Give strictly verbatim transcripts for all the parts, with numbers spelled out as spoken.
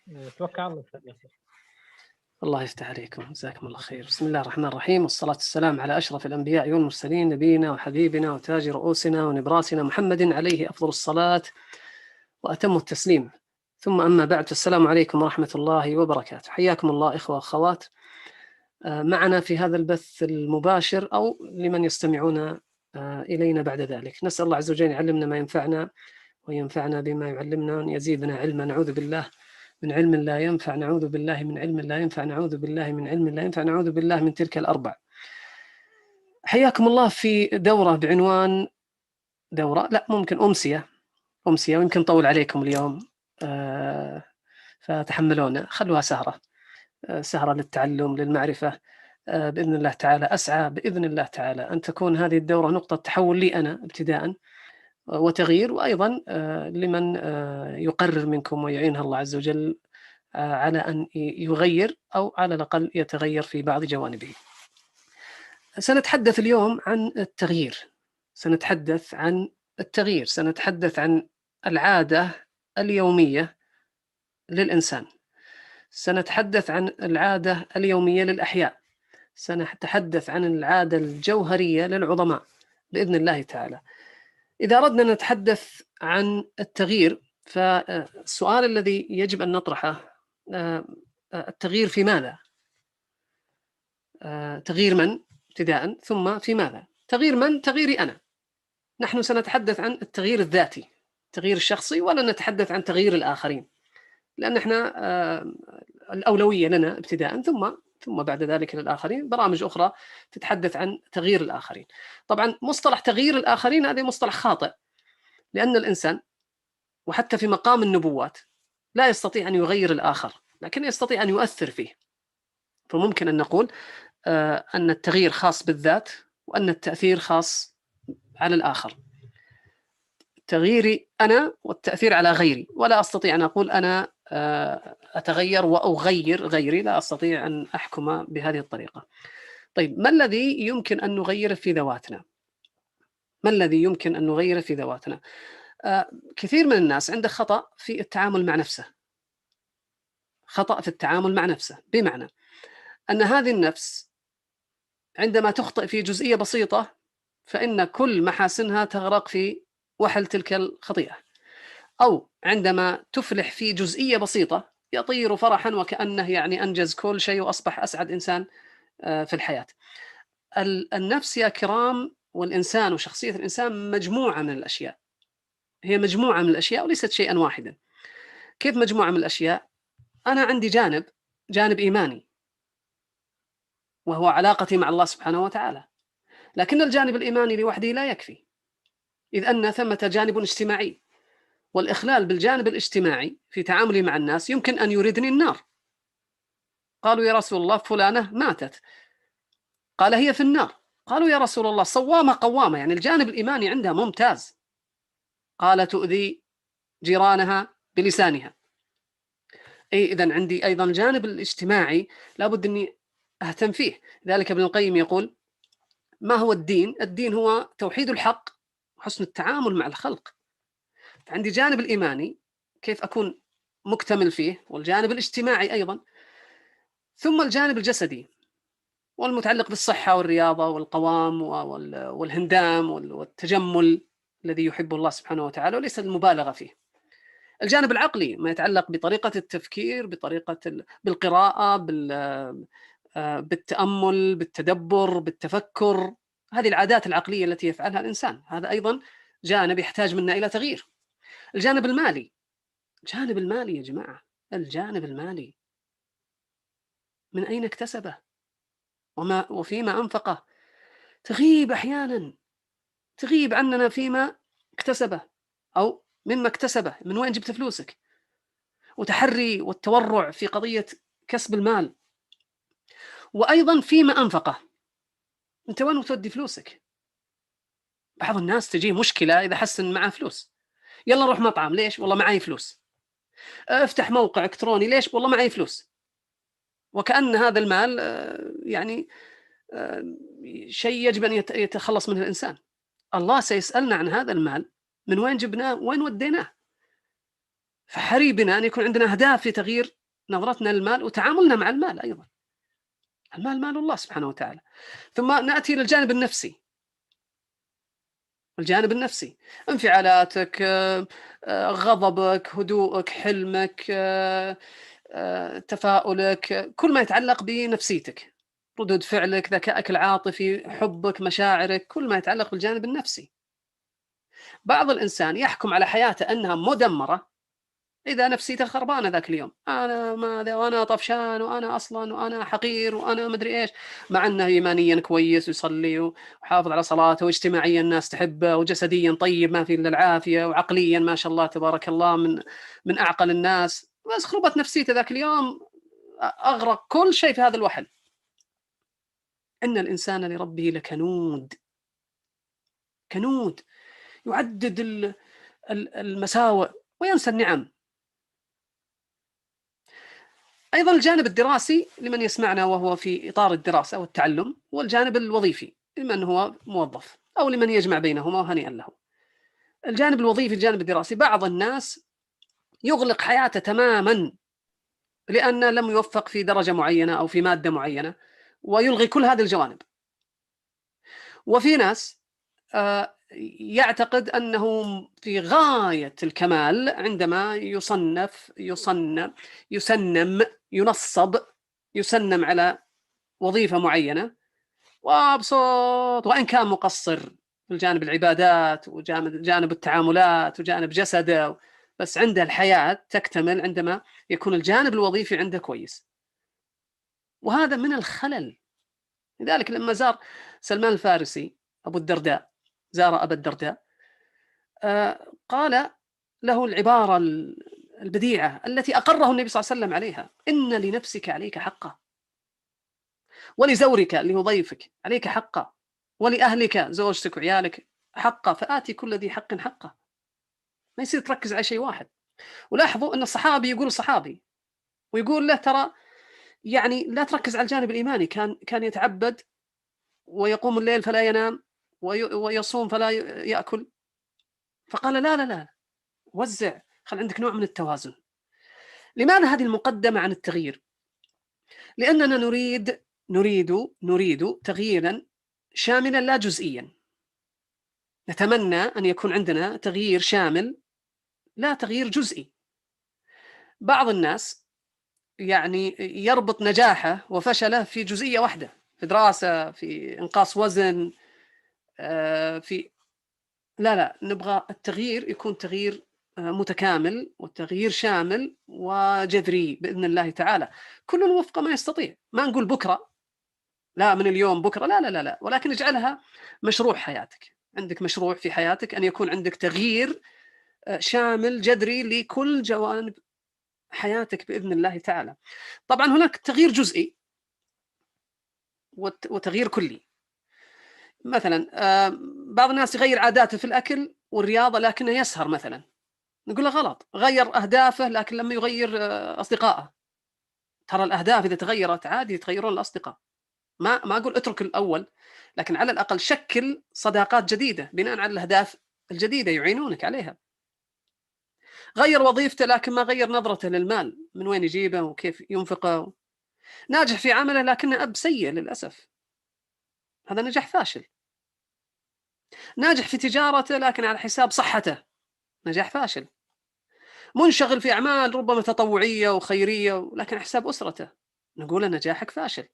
آآ توكّل على الله أستاذ ياسر. الله يفتح عليكم، جزاكم الله خير. بسم الله الرحمن الرحيم، والصلاة والسلام على أشرف الأنبياء والمرسلين، نبينا وحبيبنا وتاج رؤوسنا ونبراسنا محمد عليه أفضل الصلاة وأتم التسليم. ثم أما بعد، السلام عليكم ورحمة الله وبركاته. حياكم الله إخوة وأخوات آه، معنا في هذا البث المباشر، أو لمن يستمعون آه، إلينا بعد ذلك. نسأل الله عز وجل يعلمنا ما ينفعنا وينفعنا بما يعلمنا، وأن يزيدنا علما. نعوذ بالله من علم لا ينفع، نعوذ بالله من علم لا ينفع، نعوذ بالله من علم لا ينفع، نعوذ بالله من تلك الأربع. حياكم الله في دورة بعنوان دورة لا ممكن أمسية أمسية ويمكن طول عليكم اليوم آه فتحملونا، خلوها سهرة آه سهرة للتعلم للمعرفة آه بإذن الله تعالى. أسعى بإذن الله تعالى أن تكون هذه الدورة نقطة تحول لي أنا ابتداء وتغيير، وأيضا آه لمن آه يقرر منكم ويعينها الله عز وجل على أن يغير أو على الأقل يتغير في بعض جوانبه. سنتحدث اليوم عن التغيير سنتحدث عن التغيير سنتحدث عن العادة اليومية للإنسان، سنتحدث عن العادة اليومية للأحياء، سنتحدث عن العادة الجوهرية للعظماء بإذن الله تعالى. إذا أردنا نتحدث عن التغيير، فالسؤال الذي يجب أن نطرحه التغيير في ماذا؟ تغيير من ابتداء، ثم في ماذا؟ تغيير من؟ تغييري أنا. نحن سنتحدث عن التغيير الذاتي، التغيير الشخصي، ولا نتحدث عن تغيير الآخرين، لأن احنا الأولوية لنا ابتداء، ثم ثم بعد ذلك للآخرين. برامج أخرى تتحدث عن تغيير الآخرين. طبعا مصطلح تغيير الآخرين هذا مصطلح خاطئ، لأن الإنسان وحتى في مقام النبوات لا يستطيع أن يغير الآخر، لكن يستطيع أن يؤثر فيه. فممكن أن نقول أن التغيير خاص بالذات، وأن التأثير خاص على الآخر. تغييري أنا والتأثير على غيري، ولا أستطيع أن أقول أنا أتغير وأغير غيري، لا أستطيع أن أحكم بهذه الطريقة. طيب، ما الذي يمكن أن نغيره في ذواتنا؟ ما الذي يمكن أن نغيره في ذواتنا؟ كثير من الناس عنده خطأ في التعامل مع نفسه، خطأ في التعامل مع نفسه، بمعنى أن هذه النفس عندما تخطئ في جزئية بسيطة فإن كل محاسنها تغرق في وحل تلك الخطيئة، أو عندما تفلح في جزئية بسيطة يطير فرحا وكأنه يعني أنجز كل شيء وأصبح أسعد إنسان في الحياة. النفس يا كرام والإنسان وشخصية الإنسان مجموعة من الأشياء، هي مجموعة من الأشياء وليست شيئا واحدا. كيف مجموعة من الأشياء؟ أنا عندي جانب جانب إيماني، وهو علاقتي مع الله سبحانه وتعالى، لكن الجانب الإيماني لوحده لا يكفي، إذ أن ثمة جانب اجتماعي، والإخلال بالجانب الاجتماعي في تعاملي مع الناس يمكن أن يردني النار. قالوا يا رسول الله فلانة ماتت، قال هي في النار. قالوا يا رسول الله صوامة قوامة، يعني الجانب الإيماني عندها ممتاز. قال تؤذي جيرانها بلسانها. أي إذن عندي أيضا الجانب الاجتماعي لابد أني أهتم فيه. ذلك ابن القيم يقول: ما هو الدين؟ الدين هو توحيد الحق وحسن التعامل مع الخلق. فعندي جانب الإيماني كيف أكون مكتمل فيه، والجانب الاجتماعي أيضا، ثم الجانب الجسدي والمتعلق بالصحة والرياضة والقوام والهندام والتجمل الذي يحبه الله سبحانه وتعالى وليس المبالغة فيه. الجانب العقلي ما يتعلق بطريقة التفكير، بطريقة ال... بالقراءة، بال... بالتأمل، بالتدبر، بالتفكر، هذه العادات العقلية التي يفعلها الإنسان، هذا أيضا جانب يحتاج منا إلى تغيير. الجانب المالي، الجانب المالي يا جماعة، الجانب المالي من أين اكتسبه وما وفيما أنفقه؟ تغيب أحيانا، تغيب عننا فيما اكتسبه أو مما اكتسبه، من وين جبت فلوسك؟ وتحري والتورع في قضية كسب المال، وأيضا فيما أنفقه، أنت وين تودي فلوسك؟ بعض الناس تجيه مشكلة إذا حس إن معه فلوس، يلا نروح مطعم، ليش؟ والله معي فلوس. افتح موقع إلكتروني، ليش؟ والله معي فلوس. وكأن هذا المال يعني شيء يجب أن يتخلص منه الإنسان. الله سيسألنا عن هذا المال، من وين جبناه وين وديناه. فحري بنا أن يكون عندنا أهداف في تغيير نظرتنا للمال وتعاملنا مع المال أيضا. المال مال الله سبحانه وتعالى. ثم نأتي للجانب النفسي. الجانب النفسي، انفعالاتك، غضبك، هدوءك، حلمك، تفاؤلك، كل ما يتعلق بنفسيتك، ردود فعلك، ذكائك العاطفي، حبك، مشاعرك، كل ما يتعلق بالجانب النفسي. بعض الإنسان يحكم على حياته أنها مدمرة إذا نفسيته خربانة ذاك اليوم، أنا ماذا وأنا طفشان وأنا أصلا وأنا حقير وأنا مدري إيش، مع أنه إيمانيا كويس ويصلي وحافظ على صلاته واجتماعيا الناس تحبه وجسديا طيب ما في إلا العافية وعقليا ما شاء الله تبارك الله من من أعقل الناس، بس خربت نفسيته ذاك اليوم، أغرق كل شيء في هذا الوحل. إن الإنسان لربه لكنود، كنود يعدد المساوئ وينسى النعم. أيضا الجانب الدراسي لمن يسمعنا وهو في إطار الدراسة والتعلم، والجانب الوظيفي لمن هو موظف أو لمن يجمع بينهما وهنيئا له. الجانب الوظيفي الجانب الدراسي، بعض الناس يغلق حياته تماما لأنه لم يوفق في درجة معينة أو في مادة معينة ويلغي كل هذه الجوانب. وفي ناس يعتقد أنه في غاية الكمال عندما يصنف يصنف يسنم ينصب يسنم على وظيفة معينة وبصوت، وإن كان مقصر في جانب العبادات وجانب جانب التعاملات وجانب جسده، بس عنده الحياة تكتمل عندما يكون الجانب الوظيفي عنده كويس. وهذا من الخلل. لذلك لما زار سلمان الفارسي أبو الدرداء، زار أبا الدرداء، آه قال له العبارة البديعة التي أقره النبي صلى الله عليه وسلم عليها: إن لنفسك عليك حقا، ولزورك اللي هو ضيفك عليك حقا، ولأهلك زوجتك وعيالك حقا، فآتي كل ذي حق حقه. ما يصير تركز على شيء واحد. ولاحظوا أن الصحابي يقول الصحابي ويقول له ترى يعني لا تركز على الجانب الإيماني، كان كان يتعبد ويقوم الليل فلا ينام ويصوم فلا يأكل، فقال لا لا لا وزع، خل عندك نوع من التوازن. لماذا هذه المقدمة عن التغيير؟ لأننا نريد نريد نريد تغييرا شاملا لا جزئيا. نتمنى أن يكون عندنا تغيير شامل لا تغيير جزئي. بعض الناس يعني يربط نجاحه وفشله في جزئية واحدة، في دراسة، في إنقاص وزن، في لا لا نبغى التغيير يكون تغيير متكامل والتغيير شامل وجذري بإذن الله تعالى. كل وفق ما يستطيع، ما نقول بكرة، لا من اليوم بكرة، لا لا لا لا، ولكن اجعلها مشروع حياتك. عندك مشروع في حياتك أن يكون عندك تغيير شامل جذري لكل جوانب حياتك بإذن الله تعالى. طبعا هناك تغيير جزئي وتغيير كلي. مثلا بعض الناس يغير عاداته في الأكل والرياضة لكنه يسهر مثلا، نقول له غلط، غير أهدافه لكن لما يغير أصدقائه. ترى الأهداف إذا تغيرت عادي يتغيرون الأصدقاء. ما ما أقول اترك الأول، لكن على الأقل شكل صداقات جديدة بناء على الأهداف الجديدة يعينونك عليها. غير وظيفته لكن ما غير نظرته للمال، من وين يجيبه وكيف ينفقه. ناجح في عمله لكنه أب سيء للأسف، هذا نجاح فاشل. ناجح في تجارته لكن على حساب صحته، نجاح فاشل. منشغل في أعمال ربما تطوعية وخيرية لكن على حساب أسرته، نقول نجاحك فاشل.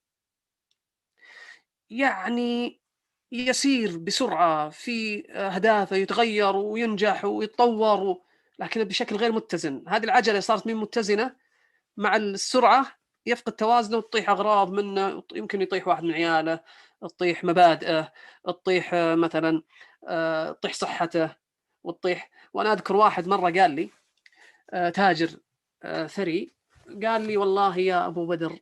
يعني يسير بسرعة في أهدافه، يتغير وينجح ويتطور لكن بشكل غير متزن. هذه العجلة صارت من متزنة مع السرعة يفقد توازنه وتطيح أغراض منه، يمكن يطيح واحد من عياله، تطيح مبادئه، تطيح مثلا تطيح صحته وتطيح. وأنا أذكر واحد مرة قال لي، تاجر ثري، قال لي والله يا أبو بدر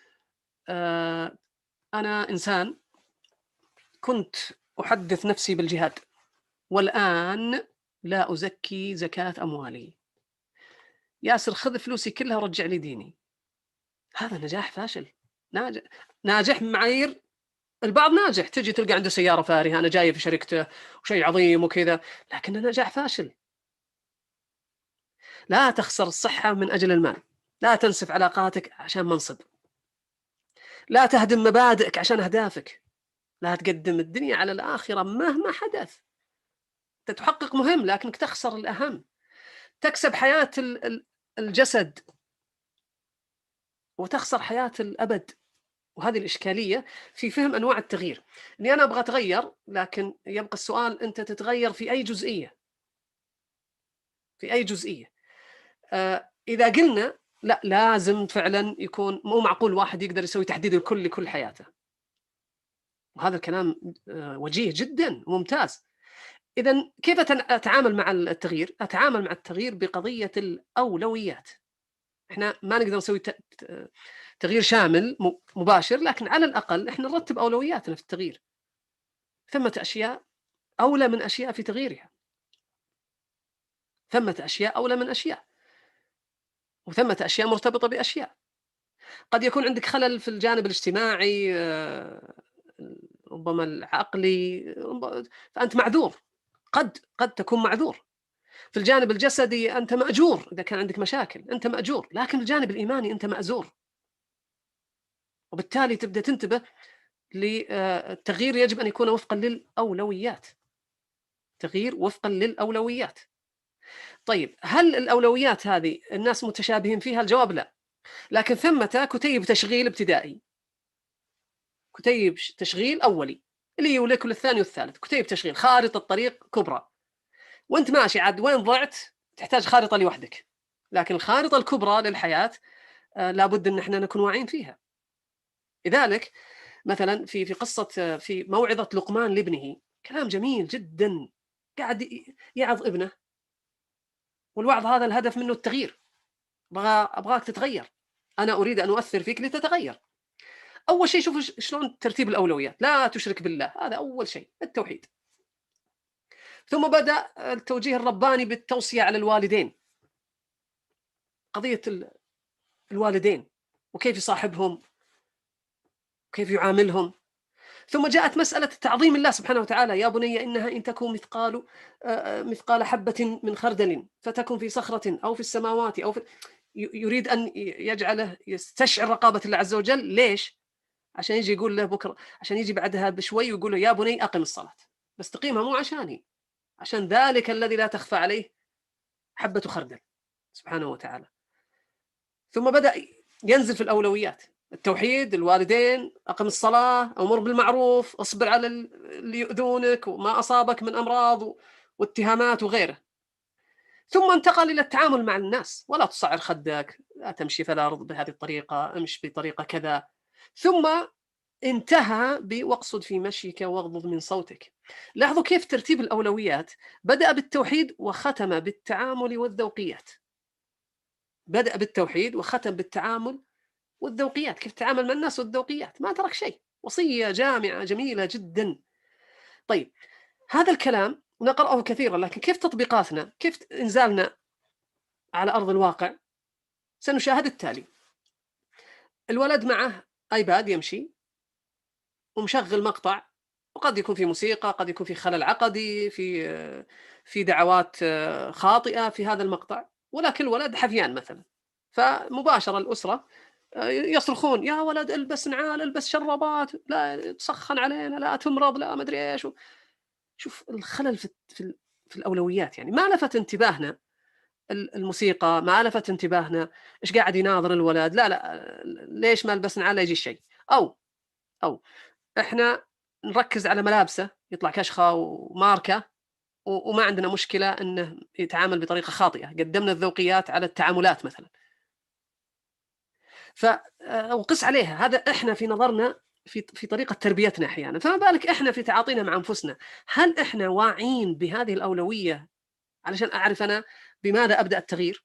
أنا إنسان كنت أحدث نفسي بالجهاد والآن لا أزكي زكاة أموالي. ياسر خذ فلوسي كلها ورجع لي ديني. هذا نجاح فاشل. ناجح ناجح معايير البعض ناجح، تجي تلقى عنده سيارة فارهة، أنا جاي في شركته وشيء عظيم وكذا، لكن نجاح فاشل. لا تخسر الصحة من أجل المال، لا تنسف علاقاتك عشان منصب، لا تهدم مبادئك عشان أهدافك، لا تقدم الدنيا على الآخرة مهما حدث. أنت تحقق مهم لكنك تخسر الأهم. تكسب حياة الجسد وتخسر حياة الأبد. وهذه الإشكالية في فهم أنواع التغيير. أني أنا أبغى أتغير، لكن يبقى السؤال أنت تتغير في أي جزئية؟ في أي جزئية؟ آه إذا قلنا لا، لازم فعلا يكون، مو معقول واحد يقدر يسوي تحديد الكل لكل حياته، وهذا الكلام آه وجيه جدا وممتاز. إذن كيف أتعامل مع التغيير؟ أتعامل مع التغيير بقضية الأولويات. إحنا ما نقدر نسوي تغيير شامل مباشر، لكن على الأقل إحنا نرتب أولوياتنا في التغيير. ثمة أشياء أولى من أشياء في تغييرها، ثمة أشياء أولى من أشياء، وثمة أشياء مرتبطة بأشياء. قد يكون عندك خلل في الجانب الاجتماعي، ربما العقلي، فأنت معذور. قد قد تكون معذور. في الجانب الجسدي أنت مأجور، إذا كان عندك مشاكل أنت مأجور، لكن الجانب الإيماني أنت مأزور. وبالتالي تبدأ تنتبه للتغيير يجب أن يكون وفقا للأولويات. تغيير وفقا للأولويات. طيب، هل الأولويات هذه الناس متشابهين فيها؟ الجواب لا. لكن ثمة كتيب تشغيل ابتدائي، كتيب تشغيل أولي اللي يولك للثاني والثالث، كتيب تشغيل خارطة طريق كبرى، وانت ماشي عاد وين ضعت تحتاج خارطة لوحدك. لكن الخارطة الكبرى للحياة آه لابد ان احنا نكون واعين فيها. لذلك مثلا في في قصة في موعظة لقمان لابنه، كلام جميل جدا، قاعد يعظ ابنه، والوعظ هذا الهدف منه التغيير. ابغى ابغاك تتغير، انا اريد ان اؤثر فيك لتتغير. اول شيء شوف شلون ترتيب الاولويات. لا تشرك بالله، هذا اول شيء، التوحيد. ثم بدأ التوجيه الرباني بالتوصية على الوالدين، قضية الوالدين وكيف يصاحبهم وكيف يعاملهم. ثم جاءت مسألة تعظيم الله سبحانه وتعالى، يا بني إنها إن تكون مثقال مثقال حبة من خردل فتكن في صخرة أو في السماوات أو في، يريد أن يجعله يستشعر رقابة الله عز وجل. ليش؟ عشان يجي يقول له بكرة، عشان يجي بعدها بشوي ويقول له يا بني أقم الصلاة. بس تقيمها مو عشاني، عشان ذلك الذي لا تخفى عليه حبة خردل سبحانه وتعالى. ثم بدأ ينزل في الأولويات، التوحيد، الوالدين، أقم الصلاة، أمر بالمعروف، أصبر على اللي يؤذونك وما أصابك من أمراض واتهامات وغيره. ثم انتقل إلى التعامل مع الناس، ولا تصعر خدك، لا تمشي في الأرض بهذه الطريقة، امشي بطريقة كذا. ثم انتهى بواقصد في مشيك واغضض من صوتك. لاحظوا كيف ترتيب الأولويات، بدأ بالتوحيد وختم بالتعامل والذوقيات. بدأ بالتوحيد وختم بالتعامل والذوقيات، كيف تتعامل مع الناس والذوقيات، ما ترك شيء. وصية جامعة جميلة جدا. طيب، هذا الكلام نقرأه كثيرا، لكن كيف تطبيقاتنا، كيف إنزالنا على أرض الواقع؟ سنشاهد التالي. الولد معه آيباد يمشي ومشغل مقطع، وقد يكون في موسيقى، قد يكون في خلل عقدي، في في دعوات خاطئة في هذا المقطع، ولكن الولد حفيان مثلا. فمباشرة الأسرة يصرخون يا ولد البس نعال، البس شرابات، لا تسخن علينا، لا تمرض، لا مدري ايش. شوف الخلل في في, في الأولويات. يعني ما لفت انتباهنا الموسيقى، ما لفت انتباهنا ايش قاعد يناظر الولد، لا لا ليش ما لبس نعال لا يجي شيء. أو أو احنا نركز على ملابسه، يطلع كشخه وماركه، وما عندنا مشكله انه يتعامل بطريقه خاطئه، قدمنا الذوقيات على التعاملات مثلا. ف وقس عليها، هذا احنا في نظرنا في في طريقه تربيتنا احيانا، فما بالك احنا في تعاطينا مع انفسنا. هل احنا واعين بهذه الاولويه علشان اعرف انا بماذا ابدا التغيير؟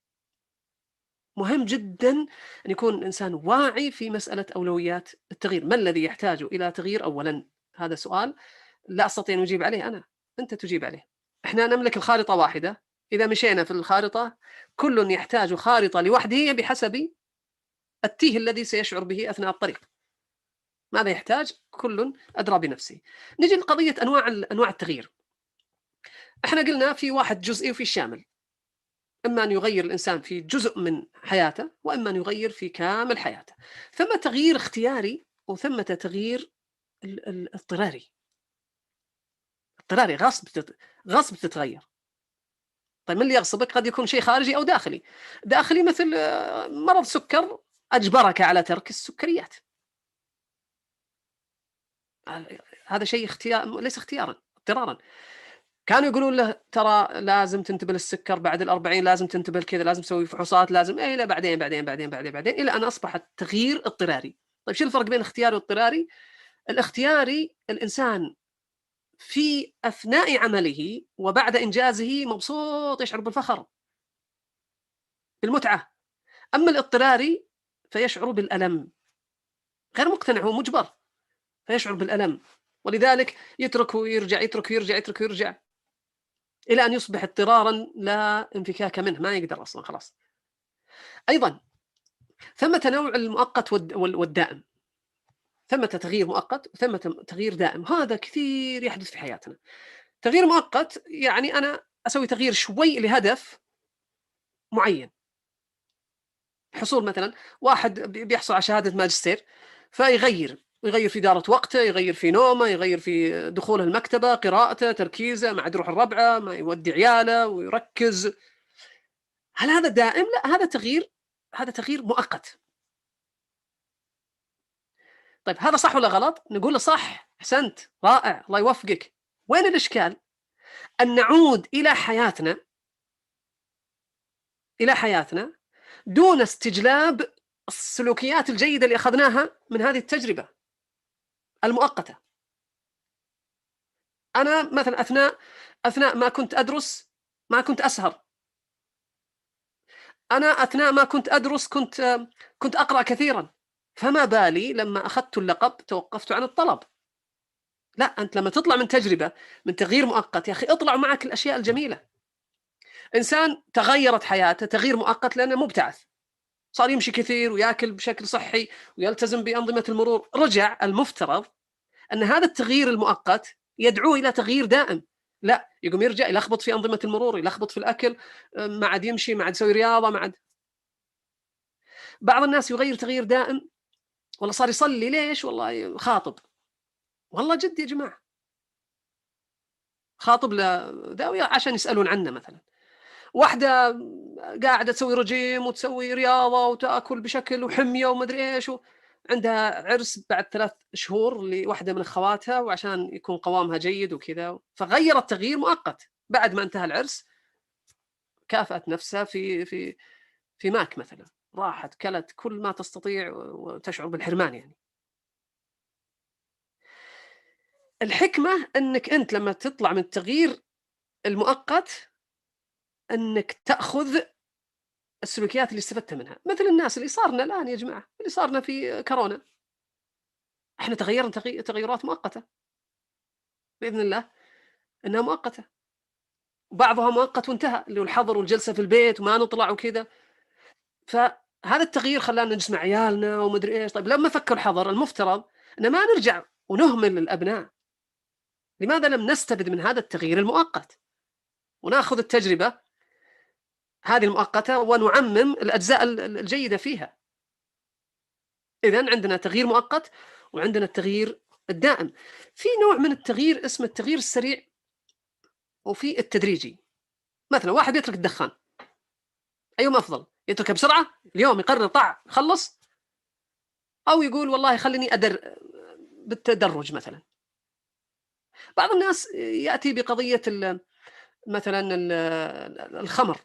مهم جدا ان يكون الانسان واعي في مساله اولويات التغيير. ما الذي يحتاج الى تغيير اولا؟ هذا سؤال لا استطيع ان اجيب عليه انا، انت تجيب عليه. احنا نملك الخارطه واحده، اذا مشينا في الخارطه كل يحتاج خارطه لوحده بحسب التيه الذي سيشعر به اثناء الطريق. ماذا يحتاج؟ كل ادرى بنفسه. نجي لقضيه انواع انواع التغيير. احنا قلنا في واحد جزئي وفي شامل. إما أن يغير الإنسان في جزء من حياته، وإما أن يغير في كامل حياته. ثمة تغيير اختياري وثمة تغيير ال ال اضطراري. اضطراري غصب تت غصب تتغير. طيب من اللي يغصبك؟ قد يكون شيء خارجي أو داخلي. داخلي مثل آه، مرض سكر أجبرك على ترك السكريات. ه هذا شيء اختيا ليس اختيارًا، اضطرارًا. كانوا يقولون له ترى لازم تنتبه للسكر بعد الأربعين، لازم تنتبه لكذا، لازم تسوي فحوصات، لازم إيه لا بعدين، بعدين، بعدين، بعدين، بعدين، إلى أن أصبح التغيير اضطراري. طيب شو الفرق بين الاختياري والاضطراري؟ الاختياري الإنسان في أثناء عمله وبعد إنجازه مبسوط، يشعر بالفخر، بالمتعة. أما الاضطراري فيشعر بالألم، غير مقتنع، هو مُجبر، فيشعر بالألم، ولذلك يترك ويرجع، يترك ويرجع، يترك ويرجع، إلى أن يصبح اضطرارًا لا انفكاك منه، ما يقدر أصلًا خلاص. أيضًا ثمة نوع المؤقت والد وال والدائم، ثمة تغيير مؤقت وثمة تغيير دائم، هذا كثير يحدث في حياتنا. تغيير مؤقت يعني أنا أسوي تغيير شوي لهدف معين، حصول مثلًا واحد بي بيحصل على شهادة ماجستير، فيغيّر، يغيّر في إدارة وقته، يغيّر في نومه، يغيّر في دخوله المكتبة، قراءته، تركيزه، ما عاد يروح الربعة، ما يودي عياله ويركّز. هل هذا دائم؟ لأ، هذا تغيير هذا تغيير مؤقت. طيب هذا صح والّا غلط؟ نقول له صح، أحسنت، رائع، الله يوفقك. وين الإشكال؟ أن نعود إلى حياتنا إلى حياتنا دون استجلاب السلوكيات الجيدة اللي أخذناها من هذه التجربة المؤقتة. أنا مثلًا أثناء أثناء ما كنت أدرس ما كنت أسهر. أنا أثناء ما كنت أدرس كنت كنت أقرأ كثيرًا، فما بالي لما أخذت اللقب توقفت عن الطلب. لأ، أنت لما تطلع من تجربة، من تغيير مؤقت، يا أخي اطلع ومعك الأشياء الجميلة. إنسان تغيّرت حياته تغيير مؤقت لأنه مبتعث، صار يمشي كثير وياكل بشكل صحي ويلتزم بأنظمة المرور، رجع المفترض أن هذا التغيير المؤقت يدعوه إلى تغيير دائم. لأ، يقوم يرجع يلخبط في أنظمة المرور، يلخبط في الأكل، آآ ما عاد يمشي، ما عاد يسوي رياضة، ما عاد. بعض الناس يغيّر تغيير دائم، والله صار يصلي ليش؟ والله خاطب. والله جد يا جماعة، خاطب لذوي عشان يسألون عنه مثلًا. واحدة قاعدة تسوي رجيم وتسوي رياضة وتاكل بشكل وحمية وما أدري إيش، و عندها عرس بعد ثلاث شهور لواحدة من أخواتها وعشان يكون قوامها جيد وكذا، فغيّرت تغيير مؤقت. بعد ما انتهى العرس كافأت نفسها في في في ماك مثلًا، راحت كلت كل ما تستطيع وتشعر بالحرمان يعني. الحكمة إنك أنت لمّا تطلع من التغيير المؤقت، إنك تأخذ السلوكيات اللي استفدت منها، مثل الناس اللي صار لنا الآن يا جماعة، اللي صار لنا في كورونا. إحنا تغيّرنا تغي تغيُّرات مؤقتة بإذن الله، إنها مؤقتة، وبعضها مؤقت وانتهى، اللي هو الحظر والجلسة في البيت وما نطلع وكذا. فهذا التغيير خلّانا نجمع عيالنا وما أدري إيش. طيب لمّا فك الحظر المفترض إن ما نرجع ونهمل الأبناء. لماذا لم نستفد من هذا التغيير المؤقت، وناخذ التجربة هذه المؤقتة ونعمم الأجزاء ال ال الجيدة فيها؟ إذًا عندنا تغيير مؤقت وعندنا التغيير الدائم. في نوع من التغيير اسمه التغيير السريع وفي التدريجي. مثلًا واحد يترك الدخان، أيهما أفضل؟ يتركه بسرعة اليوم يقرر طَع خلّص، أو يقول والله خلّيني أدر بالتدرج مثلًا. بعض الناس يأتي بقضية ال مثلًا ال الخمر،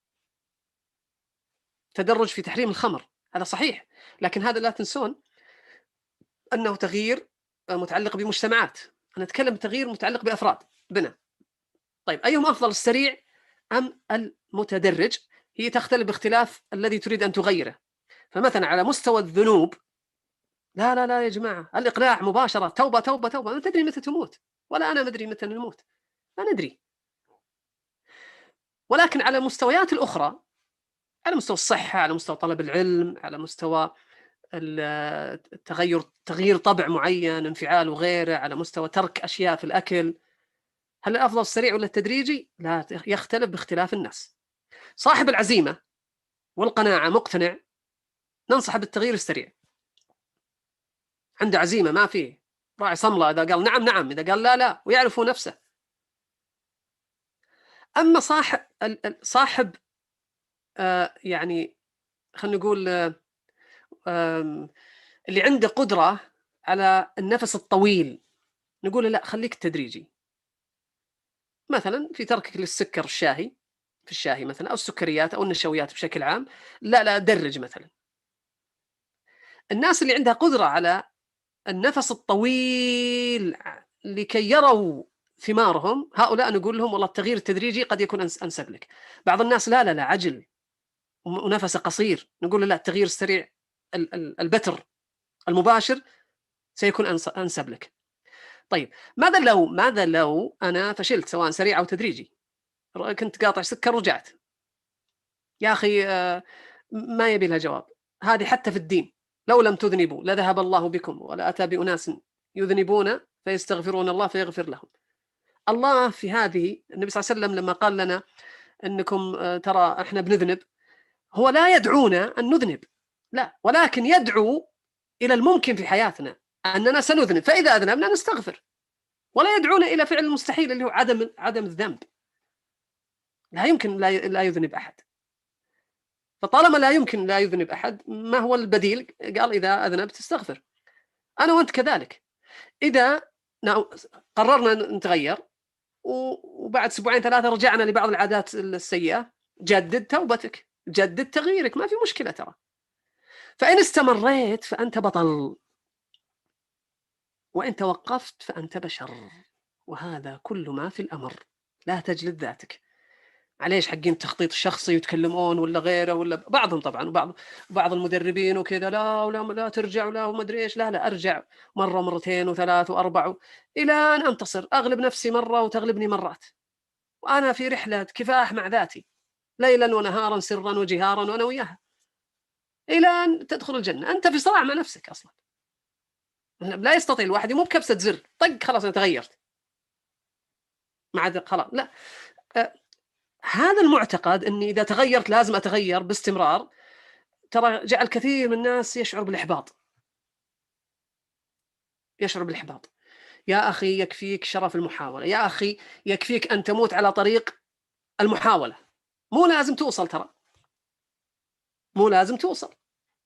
تدرج في تحريم الخمر، هذا صحيح، لكن هذا لا تنسون أنه تغيير متعلق بمجتمعات. أنا أتكلم بتغيير متعلق بأفراد، بنا. طيب أيهما أفضل، السريع أم المتدرج؟ هي تختلف باختلاف الذي تريد أن تغيره. فمثلًا على مستوى الذنوب، لا، لا، لا يا جماعة، الإقلاع مباشرة، توبة، توبة، توبة، ما تدري متى تموت، ولا أنا مدري متى نموت، ما ندري. ولكن على المستويات الأخرى، على مستوى الصحة، على مستوى طلب العلم، على مستوى ال التغيُّر تغيير طبع معيّن، انفعال وغيره، على مستوى ترك أشياء في الأكل، هل الأفضل السريع والّا التدريجي؟ لا ت يختلف باختلاف الناس. صاحب العزيمة والقناعة مقتنع، ننصح بالتغيير السريع. عنده عزيمة ما فيه راعي صملة، إذا قال نعم نعم، إذا قال لا لا، ويعرف نفسه. أما صاحب صاحب آه يعني خلينا نقول آه اللي عنده قدرة على النفس الطويل، نقول لا خليك تدريجي، مثلا في تركك للسكر الشاهي في الشاهي مثلا، أو السكريات أو النشويات بشكل عام، لا لا درج مثلا. الناس اللي عندها قدرة على النفس الطويل لكي يروا ثمارهم، هؤلاء نقول لهم والله التغيير التدريجي قد يكون أنسب لك. بعض الناس لا لا لا عجل ونفسه قصير، نقول له لا التغيير السريع البتر المباشر سيكون أنسب لك. طيب ماذا لو ماذا لو أنا فشلت سواء سريع أو تدريجي، كنت قاطع سكر ورجعت؟ يا أخي ما يبي لها جواب. هذه حتى في الدين، لو لم تذنبوا لذهب الله بكم ولا أتى بأناس يذنبون فيستغفرون الله فيغفر لهم. الله في هذه، النبي صلى الله عليه وسلم لما قال لنا أنكم ترى إحنا بنذنب، هو لا يدعونا أن نذنب، لا، ولكن يدعو إلى الممكن في حياتنا أننا سنذنب، فإذا أذنبنا نستغفر، ولا يدعونا إلى فعل المستحيل اللي هو عدم عدم الذنب. لا يمكن لا يذنب أحد، فطالما لا يمكن لا يذنب أحد، ما هو البديل؟ قال إذا أذنبت استغفر. أنا وأنت كذلك، إذا قررنا نتغير وبعد أسبوعين ثلاثة رجعنا لبعض العادات السيئة، جدد توبتك، جدد تغييرك، ما في مشكلة ترى. فإن استمريت فأنت بطل، وإن توقفت فأنت بشر، وهذا كل ما في الأمر. لا تجلد ذاتك. عليش حقين التخطيط الشخصي يتكلمون ولا غيره، ولا بعضهم طبعا، وبعض بعض المدربين وكذا، لا ولا لا ترجع ولا وما ادري ايش، لا لا ارجع مره مرتين وثلاث واربع الى ان انتصر، اغلب نفسي مره وتغلبني مرات، وانا في رحله كفاح مع ذاتي ليلا ونهارا سرا وجهارا وانا وياها الى ان تدخل الجنه. انت في صراع مع نفسك اصلا، لا يستطيع الواحد مو بكبسه زر طق خلاص انا تغيرت ما عاد خلاص، لا. أه هذا المعتقد اني اذا تغيرت لازم اتغير باستمرار، ترى جعل كثير من الناس يشعر بالإحباط، يشعر بالإحباط. يا أخي يكفيك شرف المحاولة، يا أخي يكفيك أن تموت على طريق المحاولة، مو لازم توصل، ترى مو لازم توصل،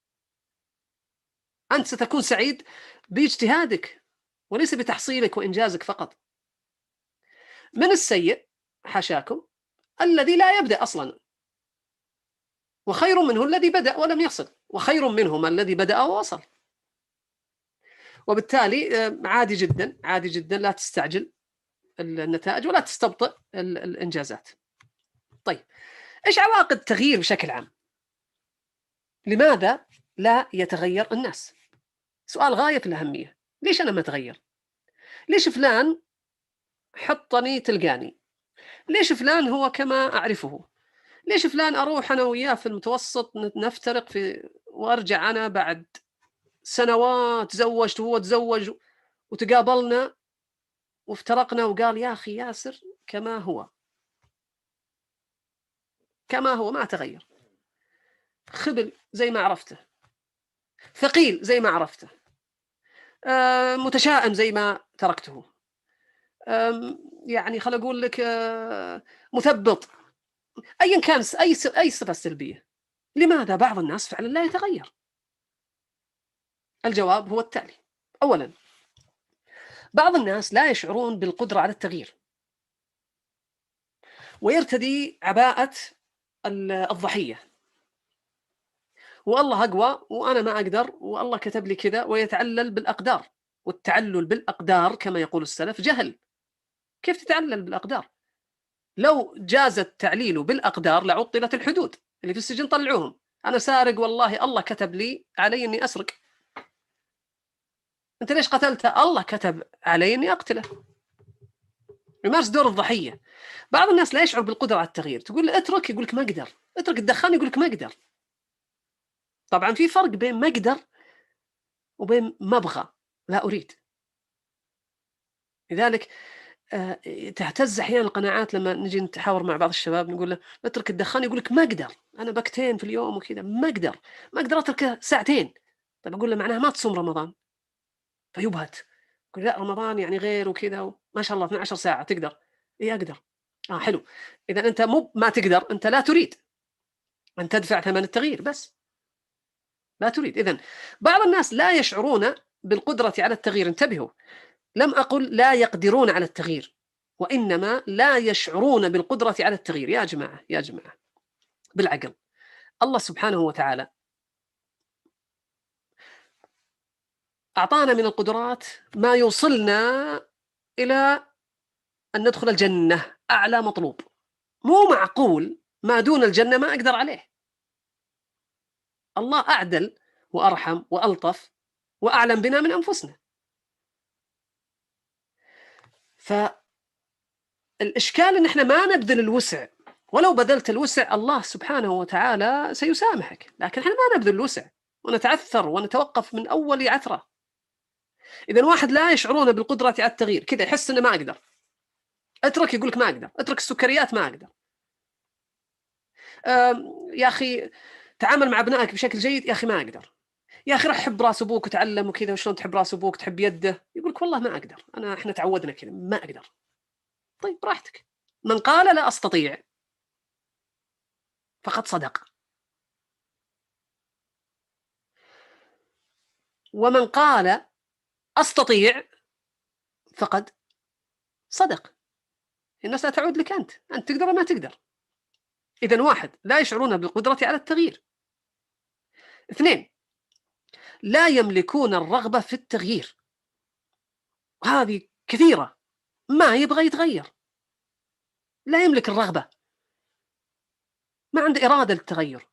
أنت ستكون سعيد باجتهادك وليس بتحصيلك وإنجازك فقط. من السيء حاشاكم الذي لا يبدأ أصلا، وخير منه الذي بدأ ولم يصل، وخير منهم الذي بدأ ووصل. وبالتالي عادي جدا عادي جدا لا تستعجل النتائج ولا تستبطئ الإنجازات. طيب إيش عواقب التغيير بشكل عام؟ لماذا لا يتغير الناس؟ سؤال غاية في الأهمية. ليش أنا ما أتغير؟ ليش فلان حطني تلقاني؟ ليش فلان هو كما أعرفه؟ ليش فلان أروح أنا وياه في المتوسط نفترق في وأرجع أنا بعد سنوات تزوجت وهو تزوج وتقابلنا وافترقنا وقال يا أخي ياسر كما هو كما هو ما تغير، خبل زي ما عرفته، ثقيل زي ما عرفته، آه متشائم زي ما تركته، آه يعني خل أقول لك آه مثبط، أيا كان أي أي صفة سلبية. لماذا بعض الناس فعلا لا يتغير؟ الجواب هو التالي. أولا، بعض الناس لا يشعرون بالقدرة على التغيير، ويرتدي عباءة الضحية، والله أقوى وأنا ما أقدر والله كتب لي كذا، ويتعلل بالأقدار. والتعلل بالأقدار كما يقول السلف جهل. كيف تتعلل بالأقدار؟ لو جاز التعليل بالأقدار لعطلت الحدود. اللي في السجن طلعوهم، أنا سارق والله الله كتب لي علي أني أسرق. أنت ليش قتلته؟ الله كتب علي أني أقتله. يمارس دور الضحية. بعض الناس لا يشعر بالقدرة على التغيير، تقول له اترك يقول لك ما أقدر، اترك الدخان يقول لك ما أقدر. طبعا في فرق بين ما أقدر وبين ما أبغى لا أريد. لذلك آآ تهتز أحيانًا القناعات لمّا نيجي نتحاور مع بعض الشباب نقول له: "اترك الدخان." يقول لك: "ما أقدر، أنا باكتين في اليوم وكذا، ما أقدر، ما أقدر أتركه ساعتين." طيب أقول له: "معناها ما تصوم رمضان." فيُبهت، يقول: "لأ رمضان يعني غير وكذا وما شاء الله اثنتي عشرة ساعة تقدر." إي أقدر. آه حلو، إذًا أنت مو ما تقدر، أنت لا تريد أن تدفع ثمن التغيير بس، لا تريد. إذًا بعض الناس لا يشعرون بالقدرة على التغيير، انتبهوا، لم أقل لا يقدرون على التغيير، وإنما لا يشعرون بالقدرة على التغيير. يا جماعة، يا جماعة بالعقل، الله سبحانه وتعالى أعطانا من القدرات ما يوصلنا إلى أن ندخل الجنة، أعلى مطلوب. مو معقول ما دون الجنة ما أقدر عليه. الله أعدل وأرحم وألطف وأعلم بنا من أنفسنا. فالإشكال إن إحنا ما نبذل الوسع، ولو بذلت الوسع الله سبحانه وتعالى سيسامحك، لكن إحنا ما نبذل الوسع ونتعثر ونتوقف من أول عثرة. إذا واحد لا يشعرون بالقدرة على التغيير، كذا يحس إنه ما أقدر، اترك يقول لك ما أقدر، اترك السكريات ما أقدر. آمم، يا أخي تعامل مع أبنائك بشكل جيد، يا أخي ما أقدر. يا أخي روح حب راس أبوك وتعلم وكذا، وشلون تحب راس أبوك، تحب يده، يقول لك والله ما أقدر، أنا إحنا تعودنا كذا، ما أقدر. طيب براحتك. من قال لا أستطيع فقد صدق، ومن قال أستطيع فقد صدق. المسألة تعود لك أنت، أنت تقدر وما تقدر. إذًا واحد لا يشعرون بالقدرة على التغيير. اثنين لا يملكون الرغبة في التغيير، وهذه كثيرة، ما يبغى يتغير، لا يملك الرغبة، ما عنده إرادة للتغير،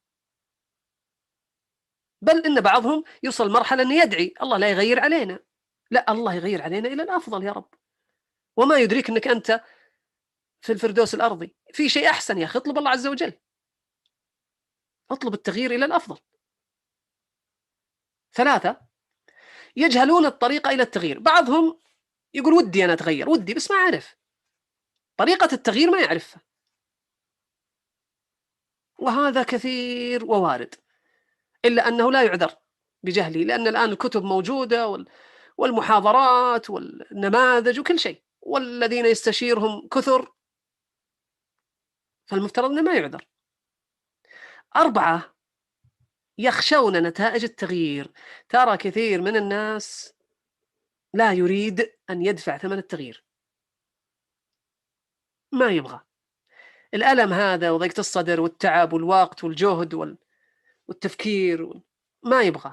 بل إن بعضهم يوصل مرحلة إنه يدعي الله لا يغير علينا، لا الله يغير علينا إلى الأفضل يا رب، وما يدريك أنك أنت في الفردوس الأرضي، في شيء أحسن يا أخي، اطلب الله عز وجل، اطلب التغيير إلى الأفضل. ثلاثة يجهلون الطريقة إلى التغيير، بعضهم يقول ودي أنا أتغير، ودي بس ما أعرف طريقة التغيير، ما يعرفها، وهذا كثير ووارد، إلا أنه لا يعذر بجهله، لأن الآن الكتب موجودة وال والمحاضرات والنماذج وكل شيء، والذين يستشيرهم كثر، فالمفترض أنه ما يعذر. أربعة يخشون نتائج التغيير، ترى كثير من الناس لا يريد أن يدفع ثمن التغيير، ما يبغى الألم هذا وضيقة الصدر والتعب والوقت والجهد وال... والتفكير وال... ما يبغى،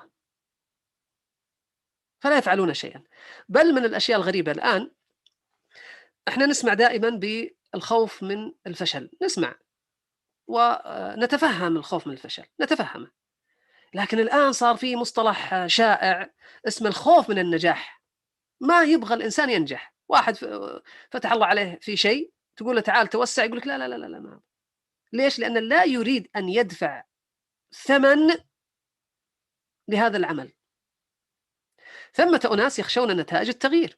فلا يفعلون شيئا. بل من الأشياء الغريبة الآن احنا نسمع دائما بالخوف من الفشل، نسمع ونتفهم الخوف من الفشل، نتفهمه، لكن الآن صار في مصطلح شائع اسمه الخوف من النجاح. ما يبغى الإنسان ينجح، واحد فتح الله عليه في شيء تقول له تعال توسع، يقول لك لا لا لا لا ما. ليش؟ لأنه لا يريد أن يدفع ثمن لهذا العمل. ثمة أناس يخشون نتائج التغيير.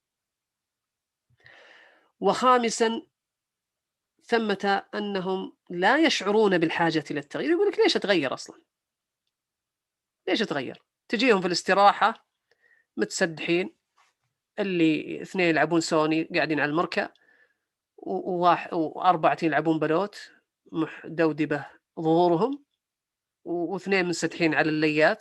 وخامسا ثمة أنهم لا يشعرون بالحاجة إلى التغيير، يقول لك ليش أتغير أصلا، ليش أتغير؟ تجيهم في الاستراحة متسدحين، اللي اثنين يلعبون سوني قاعدين على المركع، وواحد وأربعة يلعبون بلوت محدودبة ظهورهم، واثنين منسدحين على الليات،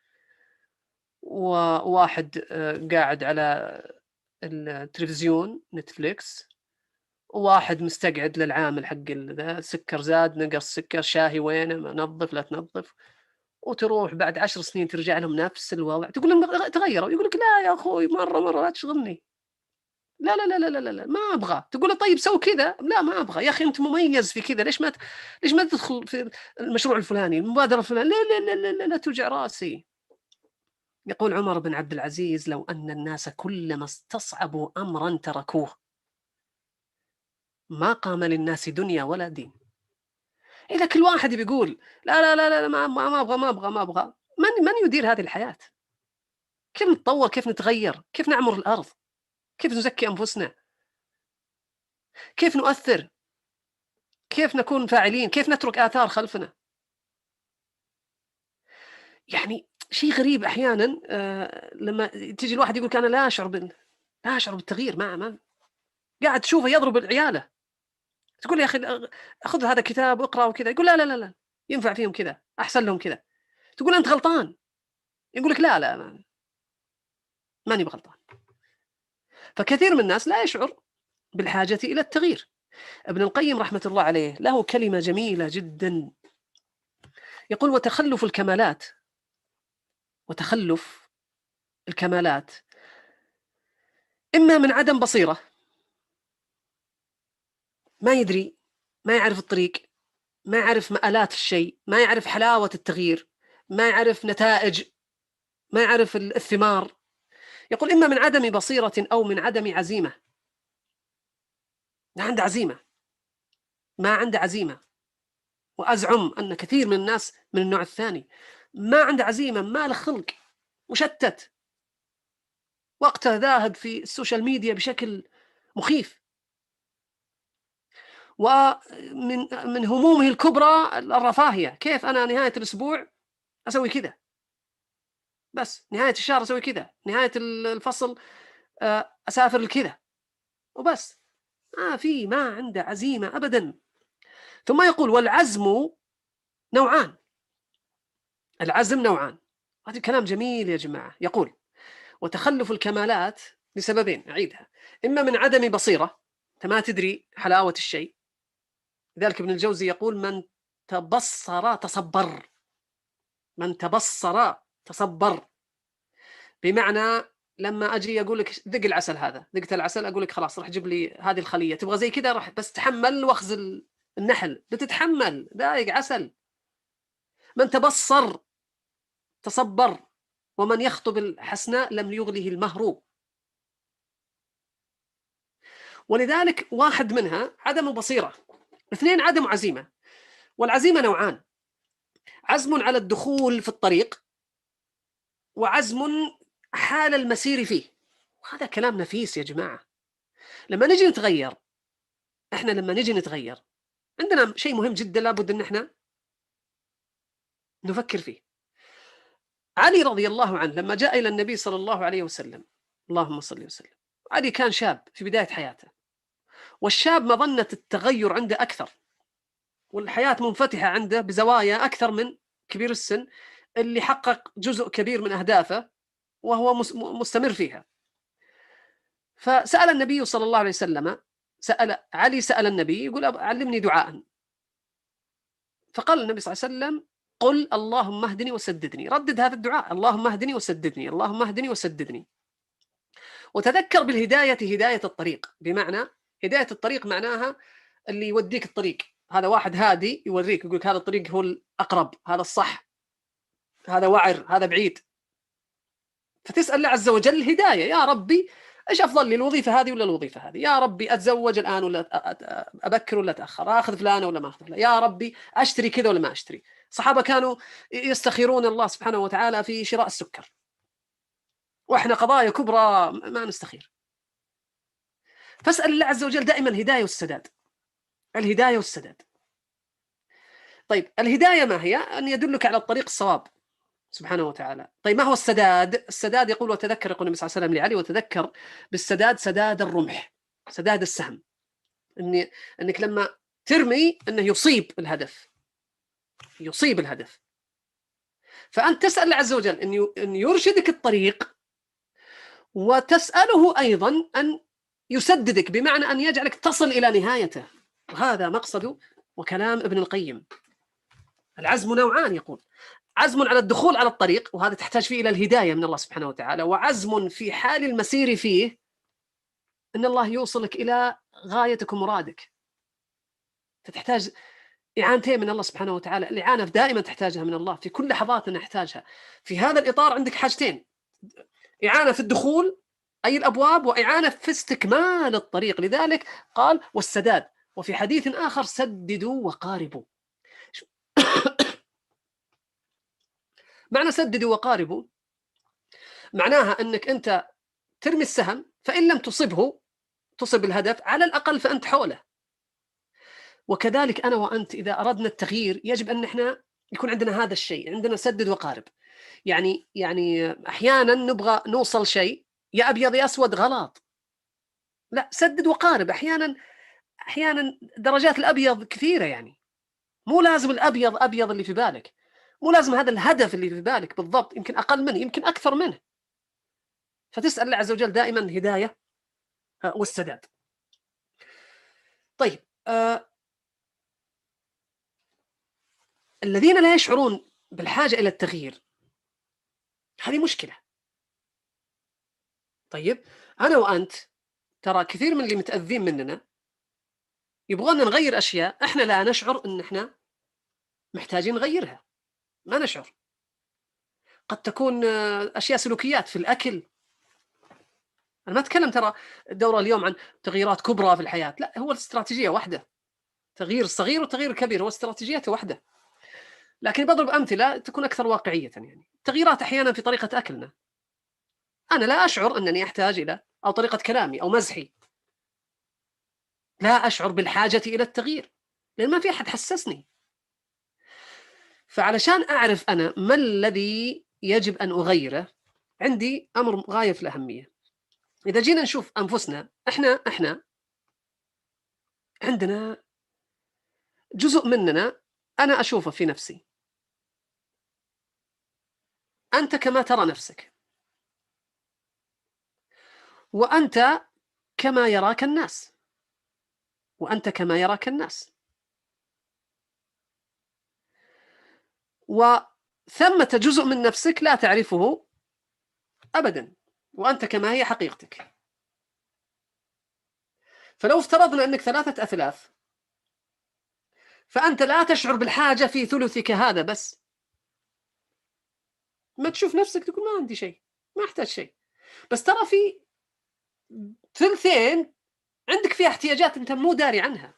وواحد قاعد على التلفزيون نتفليكس، وواحد مستقعد للعامل حق ذا، سكر زاد نقص سكر، شاهي وينه، نظف لا تنظف، وتروح بعد عشر سنين ترجع لهم نفس الوضع، تقول لهم تغيروا، يقول لك لا يا أخوي مرة مرة لا تشغلني، لا لا لا لا لا لا ما أبغى، تقول له طيب سوي كذا، لا ما أبغى يا أخي أنت مميز في كذا، ليش ما ت... ليش ما تدخل في المشروع الفلاني، المبادرة الفلانية، لا لا لا لا لا, لا توجع راسي. يقول عمر بن عبد العزيز لو أن الناس كلما استصعبوا أمرا تركوه ما قام للناس دنيا ولا دين. إذا كل واحد بيقول لا لا لا لا ما ما أبغى ما أبغى ما أبغى، من من يدير هذه الحياة؟ كيف نتطور؟ كيف نتغير؟ كيف نعمر الأرض؟ كيف نزكي أنفسنا؟ كيف نؤثر؟ كيف نكون فاعلين؟ كيف نترك آثار خلفنا؟ يعني شيء غريب أحيانًا آآ لمّا تيجي الواحد يقول لك أنا لا أشعر بال لا أشعر بالتغيير ما ما قاعد تشوفه يضرب عياله، تقول يا أخي أ خذ هذا كتاب واقرأ وكذا، يقول لا، لا، لا، لا، ينفع فيهم كذا، أحسن لهم كذا، تقول أنت غلطان، يقول لك لا، لا، ما ماني بغلطان. فكثير من الناس لا يشعر بالحاجة إلى التغيير. ابن القيم رحمة الله عليه له كلمة جميلة جدًا، يقول: "وتخلُّف الكمالات وتخلُّف الكمالات إما من عدم بصيرة، ما يدري، ما يعرف الطريق، ما يعرف مآلات الشيء، ما يعرف حلاوة التغيير، ما يعرف نتائج، ما يعرف ال الثمار." يقول: "إما من عدم بصيرة أو من عدم عزيمة." ما عنده عزيمة، ما عنده عزيمة، وأزعم أن كثير من الناس من النوع الثاني، ما عنده عزيمة، ما له خلق، مشتت، وقته ذاهب في السوشيال ميديا بشكل مخيف. ومن من همومه الكبرى الرفاهية، كيف أنا نهاية الأسبوع أسوي كذا، بس نهاية الشهر أسوي كذا، نهاية ال الفصل آآ أسافر لكذا وبس، ما في ما عنده عزيمة أبدًا. ثم يقول: "والعزم نوعان." العزم نوعان، هذا كلام جميل يا جماعة. يقول: "وتخلُّف الكمالات لسببين." أعيدها: إما من عدم بصيرة، أنت ما تدري حلاوة الشيء، لذلك ابن الجوزي يقول: "من تبصّر تصبّر." من تبصّر تصبّر، بمعنى لمّا أجي أقول لك ذق العسل هذا، ذقت العسل أقول لك خلاص روح جيب لي هذه الخلية، تبغى زي كذا روح بس تحمّل واخذ ال النحل، بتتحمّل دايق عسل. من تبصّر تصبّر، ومن يخطب الحسناء لم يغله المهر. ولذلك واحد منها عدم بصيرة، اثنين عدم عزيمة، والعزيمة نوعان: عزم على الدخول في الطريق، وعزم حال المسير فيه. وهذا كلام نفيس يا جماعة. لما نجي نتغير، إحنا لما نجي نتغير عندنا شيء مهم جدا لابد إن إحنا نفكر فيه. علي رضي الله عنه لما جاء إلى النبي صلى الله عليه وسلم، اللهم صل وسلم، علي كان شاب في بداية حياته، والشاب مظنة التغير عنده أكثر، والحياة منفتحة عنده بزوايا أكثر من كبير السن اللي حقق جزء كبير من أهدافه وهو مستمر فيها. فسأل النبي صلى الله عليه وسلم، سأل علي سأل النبي يقول: علمني دعاء. فقال النبي صلى الله عليه وسلم: قل اللهم اهدني وسددني. ردد هذا الدعاء: اللهم اهدني وسددني، اللهم اهدني وسددني. وتذكر بالهداية هداية الطريق، بمعنى هداية الطريق معناها اللي يوديك الطريق، هذا واحد هادي يوريك يقول لك هذا الطريق هو الأقرب، هذا الصح، هذا وعر، هذا بعيد. فتسأل الله عز وجل الهداية: يا ربي ايش افضل لي، الوظيفه هذه ولا الوظيفه هذه؟ يا ربي اتزوج الان ولا ابكر ولا اتاخر؟ اخذ فلانه ولا ما اخذ فلانه؟ يا ربي اشتري كذا ولا ما اشتري؟ الصحابه كانوا يستخيرون الله سبحانه وتعالى في شراء السكر، واحنا قضايا كبرى ما نستخير. فاسال الله عز وجل دائما الهدايه والسداد، الهدايه والسداد. طيب الهدايه ما هي؟ ان يدلك على الطريق الصواب سبحانه وتعالى. طيب ما هو السداد؟ السداد يقول وتذكر، يقول النبي صلى الله عليه وسلم لعلي: وتذكر بالسداد سداد الرمح، سداد السهم، إني انك لما ترمي انه يصيب الهدف، يصيب الهدف. فانت تسال الله عز وجل ان ان يرشدك الطريق، وتساله ايضا ان يسددك، بمعنى ان يجعلك تصل الى نهايته. وهذا مقصد وكلام ابن القيم. العزم نوعان، يقول: عزم على الدخول على الطريق، وهذا تحتاج فيه إلى الهداية من الله سبحانه وتعالى، وعزم في حال المسير فيه أن الله يوصلك إلى غايتك ومرادك. فتحتاج إعانتين من الله سبحانه وتعالى. الإعانة دائما تحتاجها من الله في كل لحظات نحتاجها. في هذا الإطار عندك حاجتين: إعانة في الدخول أي الأبواب، وإعانة في استكمال الطريق. لذلك قال: والسداد. وفي حديث آخر: سددوا وقاربوا. معنى سددوا وقاربوا معناها أنك أنت ترمي السهم، فإن لم تصبه تصل بالهدف، على الأقل فأنت حوله. وكذلك أنا وأنت إذا أردنا التغيير يجب أن إحنا يكون عندنا هذا الشيء، عندنا سدد وقارب. يعني يعني أحيانا نبغى نوصل شيء يا أبيض يا أسود، غلط. لا، سدد وقارب. أحيانا أحيانا درجات الأبيض كثيرة، يعني مو لازم الأبيض أبيض اللي في بالك، مو لازم هذا الهدف اللي في بالك بالضبط، يمكن أقل منه، يمكن أكثر منه. فتسأل الله عز وجل دائما الهداية والسداد. طيب، آه الذين لا يشعرون بالحاجة إلى التغيير، هذه مشكلة. طيب، أنا وأنت ترى كثير من اللي متأذين مننا يبغون نغير أشياء إحنا لا نشعر إن إحنا محتاجين نغيرها، ما نشعر. قد تكون أشياء سلوكيات في الأكل. أنا ما أتكلم ترى الدورة اليوم عن تغييرات كبرى في الحياة، لا، هو الاستراتيجية واحدة. تغيير صغير وتغيير كبير هو استراتيجيته واحدة، لكن بضرب أمثلة تكون أكثر واقعية. يعني تغييرات أحيانا في طريقة أكلنا، أنا لا أشعر أنني أحتاج إلى، أو طريقة كلامي أو مزحي، لا أشعر بالحاجة إلى التغيير لأن ما في أحد حسسني. فعلشان أعرف أنا ما الذي يجب أن أغيره، عندي أمر غاية في الأهمية. إذا جينا نشوف أنفسنا، إحنا إحنا عندنا جزء مننا أنا أشوفه في نفسي، أنت كما ترى نفسك، وأنت كما يراك الناس، وأنت كما يراك الناس، وثمة جزء من نفسك لا تعرفه أبدا، وأنت كما هي حقيقتك. فلو افترضنا أنك ثلاثة أثلاث، فأنت لا تشعر بالحاجة في ثلثك هذا بس. ما تشوف نفسك تقول ما عندي شيء، ما أحتاج شيء، بس ترى في ثلثين عندك فيها احتياجات أنت مو داري عنها.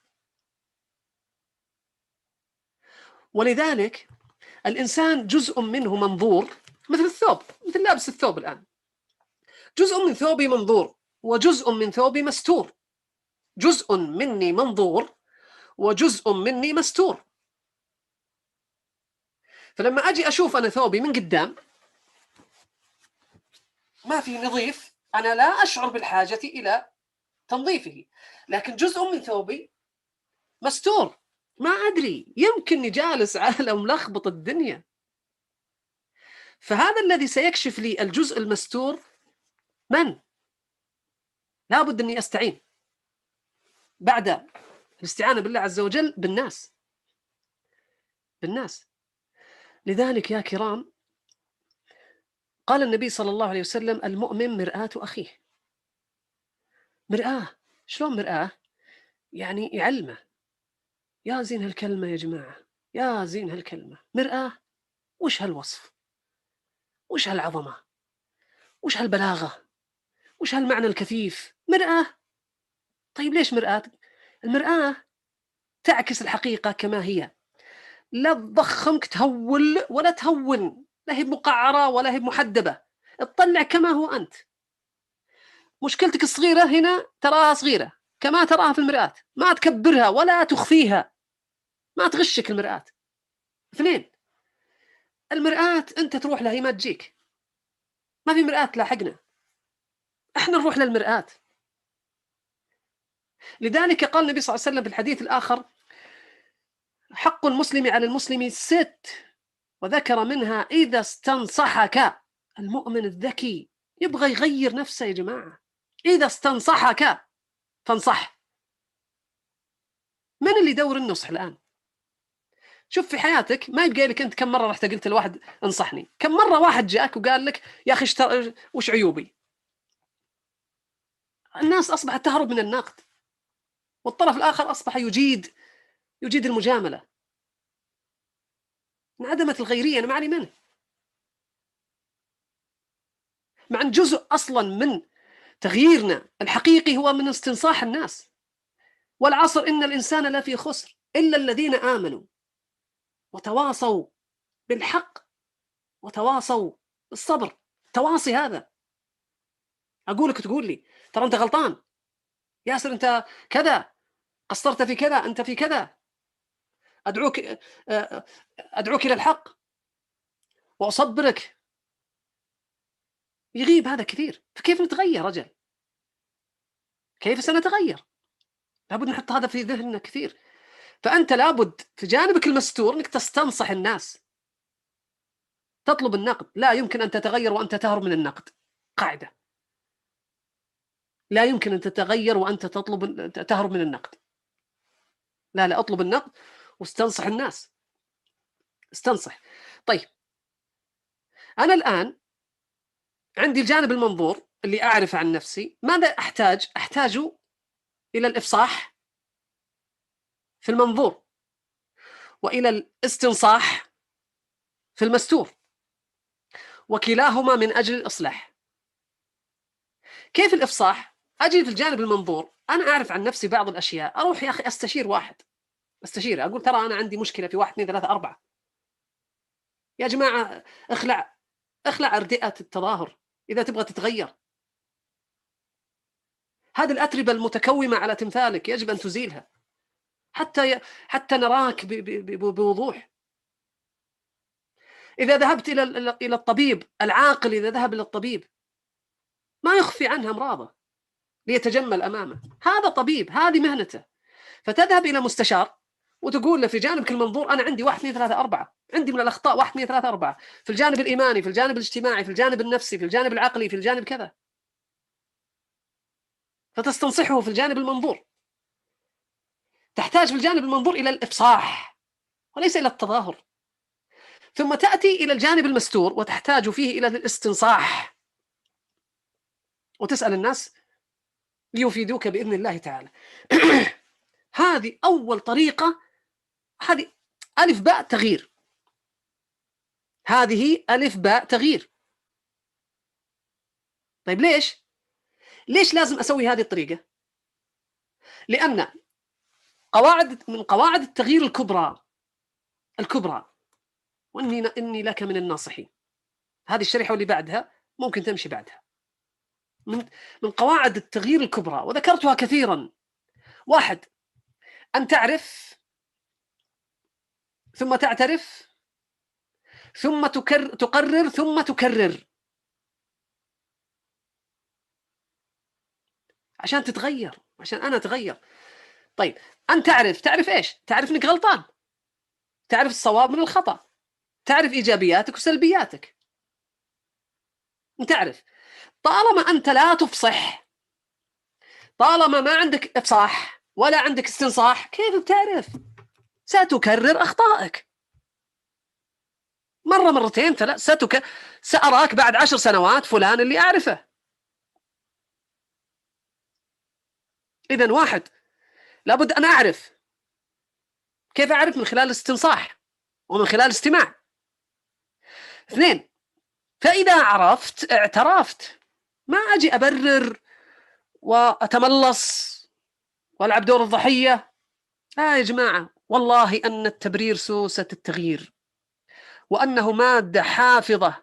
ولذلك الإنسان جزء منه منظور، مثل الثوب، مثل لابس الثوب الآن، جزء من ثوبي منظور وجزء من ثوبي مستور، جزء مني منظور وجزء مني مستور. فلما أجي أشوف أنا ثوبي من قدام ما في نظيف، أنا لا أشعر بالحاجة إلى تنظيفه، لكن جزء من ثوبي مستور، ما أدري، يمكنني جالس على ملخبط الدنيا. فهذا الذي سيكشف لي الجزء المستور من؟ لا بد أني أستعين بعد الاستعانة بالله عز وجل بالناس بالناس لذلك يا كرام، قال النبي صلى الله عليه وسلم: المؤمن مرآة أخيه. مرآة، شلون مرآة؟ يعني يعلمه. يا زين هالكلمة يا جماعة، يا زين هالكلمة، مرآة. وش هالوصف؟ وش هالعظمة؟ وش هالبلاغة؟ وش هالمعنى الكثيف؟ مرآة. طيب ليش مرآة؟ المرآة تعكس الحقيقة كما هي، لا تضخمك تهول ولا تهون، لا هي مقعرة ولا هي محدبة، اطلع كما هو أنت. مشكلتك الصغيرة هنا تراها صغيرة كما تراها في المرآة، ما تكبرها ولا تخفيها، ما تغشك المرآة. اثنين، المرآة أنت تروح لها، هي ما تجيك، ما في مرآة تلاحقنا، احنا نروح للمرآة. لذلك قال النبي صلى الله عليه وسلم في الحديث الآخر: حق المسلم على المسلم ست، وذكر منها إذا استنصحك. المؤمن الذكي يبغى يغير نفسه يا جماعة، إذا استنصحك فانصح. من اللي يدور النصح الآن؟ شوف في حياتك ما يبقى لك أنت كم مرة رحت قلت لواحد انصحني، كم مرة واحد جاءك وقال لك يا أخي اشتر... وش عيوبي؟ الناس أصبحت تهرب من النقد، والطرف الآخر أصبح يجيد يجيد المجاملة. انعدمت الغيرية، أنا ما علي منه، مع أن جزء أصلا من تغييرنا الحقيقي هو من استنصاح الناس. والعصر إن الإنسان لفي خسر إلا الذين آمنوا وتواصوا بالحق وتواصوا بالصبر. تواصي هذا أقولك تقول لي ترى أنت غلطان، ياسر أنت كذا، قصرت في كذا، أنت في كذا، أدعوك أدعوك إلى الحق وأصبرك. يغيب هذا كثير، فكيف نتغير رجل؟ كيف سنتغير؟ لابد نحط هذا في ذهننا كثير. فأنت لابد في جانبك المستور أنك تستنصح الناس، تطلب النقد. لا يمكن أن تتغير وأنت تهرب من النقد، قاعدة. لا يمكن أن تتغير وأنت تطلب تهرب من النقد. لا لا، أطلب النقد واستنصح الناس، استنصح. طيب أنا الآن عندي الجانب المنظور اللي أعرف عن نفسي. ماذا أحتاج؟ أحتاج إلى الإفصاح في المنظور، وإلى الاستنصاح في المستور، وكلاهما من أجل الإصلاح. كيف الإفصاح؟ أجي في الجانب المنظور، أنا أعرف عن نفسي بعض الأشياء، أروح يا أخي أستشير واحد، أستشير أقول ترى أنا عندي مشكلة في واحد اثنين ثلاثة أربعة. يا جماعة اخلع اخلع أردئة التظاهر إذا تبغى تتغير. هذه الأتربة المتكومة على تمثالك يجب أن تزيلها حتى ي... حتى نراك ب... ب... بوضوح. إذا ذهبت إلى إلى الطبيب، العاقل إذا ذهب إلى الطبيب ما يخفي عنها أمراضه ليتجمل أمامه، هذا طبيب، هذه مهنته. فتذهب إلى مستشار وتقول له في جانبك المنظور أنا عندي واحد اثنين ثلاثة أربعة، عندي من الأخطاء واحد اثنين ثلاثة أربعة، في الجانب الإيماني، في الجانب الاجتماعي، في الجانب النفسي، في الجانب العقلي، في الجانب كذا. فتستنصحه في الجانب المنظور. تحتاج في الجانب المنظور إلى الإفصاح وليس إلى التظاهر. ثم تأتي إلى الجانب المستور وتحتاج فيه إلى الاستنصاح، وتسأل الناس ليفيدوك بإذن الله تعالى. هذه أول طريقة، هذه ألف باء تغيير، هذه ألف باء تغيير. طيب ليش؟ ليش لازم أسوي هذه الطريقة؟ لأن قواعد من قواعد التغيير الكبرى الكبرى وإني إني لك من الناصحين، هذه الشريحة واللي بعدها ممكن تمشي بعدها، من من قواعد التغيير الكبرى وذكرتها كثيرا. واحد، أن تعرف ثم تعترف ثم تكرر تقرر ثم تكرر عشان تتغير، عشان أنا أتغير. طيب أن تعرف، تعرف إيش؟ تعرف إنك غلطان، تعرف الصواب من الخطأ، تعرف إيجابياتك وسلبياتك، تعرف. طالما أنت لا تفصح، طالما ما عندك إفصاح ولا عندك استنصاح، كيف بتعرف؟ ستكرر أخطائك مرة مرتين ثلاث، ستك... سأراك بعد عشر سنوات فلان اللي أعرفه. إذن واحد، لابد أن أعرف. كيف أعرف؟ من خلال الاستنصاح ومن خلال الاستماع. اثنين، فإذا عرفت اعترفت، ما أجي أبرر وأتملص وألعب دور الضحية. لا يا جماعة، والله أن التبرير سوسة التغيير، وأنه مادة حافظة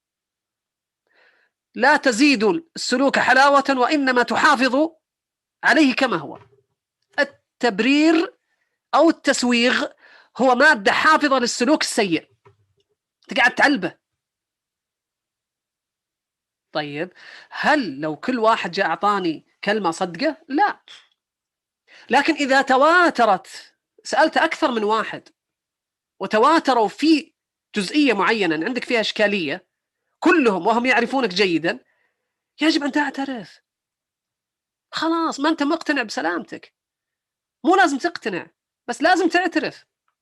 لا تزيد السلوك حلاوة وإنما تحافظ عليه كما هو. التبرير أو التسويغ هو مادة حافظة للسلوك السيء، تقعد تعلبه. طيب هل لو كل واحد جاء أعطاني كلمة صدقة؟ لا. لكن إذا تواترت، سألت أكثر من واحد وتواتروا في جزئية معينة عندك فيها إشكالية كلهم وهم يعرفونك جيدا، يجب أن تعترف. خلاص، ما أنت مقتنع بسلامتك، مو لازم تقتنع، بس لازم تعترف.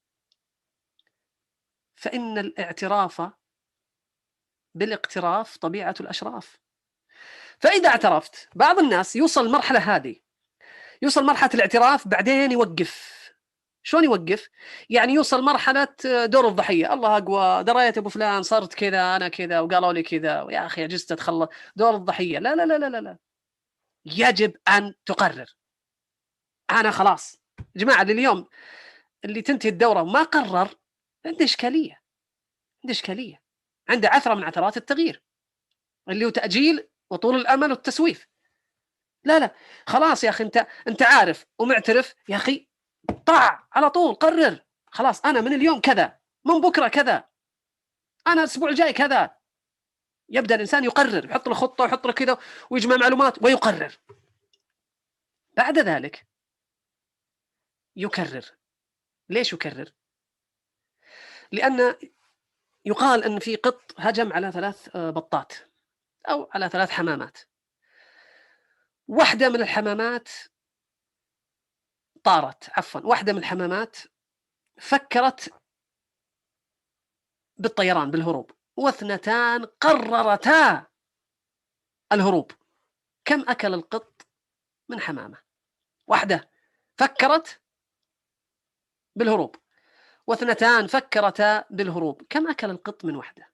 فإن الاعتراف بالاقتراف طبيعة الأشراف. فإذا اعترفت، بعض الناس يوصل المرحلة هذه، يوصل مرحلة الاعتراف بعدين يوقف. شلون يوقف؟ يعني يوصل مرحلة دور الضحية، الله أقوى، دريت أبو فلان صرت كذا، أنا كذا، وقالوا لي كذا، ويا أخي عجزت أتخلص. دور الضحية، لا لا لا لا لا، يجب أن تقرر. أنا خلاص يا جماعة، لليوم اللي تنتهي الدورة وما قرر، عنده إشكالية، عنده إشكالية، عنده عثرة من عثرات التغيير اللي هو تأجيل وطول الأمل والتسويف. لا لا خلاص يا أخي، أنت أنت عارف ومعترف يا أخي، طاع على طول، قرر خلاص أنا من اليوم كذا، من بكرة كذا، أنا الأسبوع الجاي كذا. يبدأ الإنسان يقرر، يحط له خطة ويحط له كذا ويجمع معلومات ويقرر. بعد ذلك يكرر. ليش يكرر؟ لأن يقال أن في قط هجم على ثلاث بطات أو على ثلاث حمامات. واحدة من الحمامات طارت، عفوا واحدة من الحمامات فكرت بالطيران بالهروب، واثنتان قررتا الهروب. كم أكل القط من حمامة؟ واحدة فكرت بالهروب واثنتان فكرتا بالهروب، كم أكل القط من واحدة؟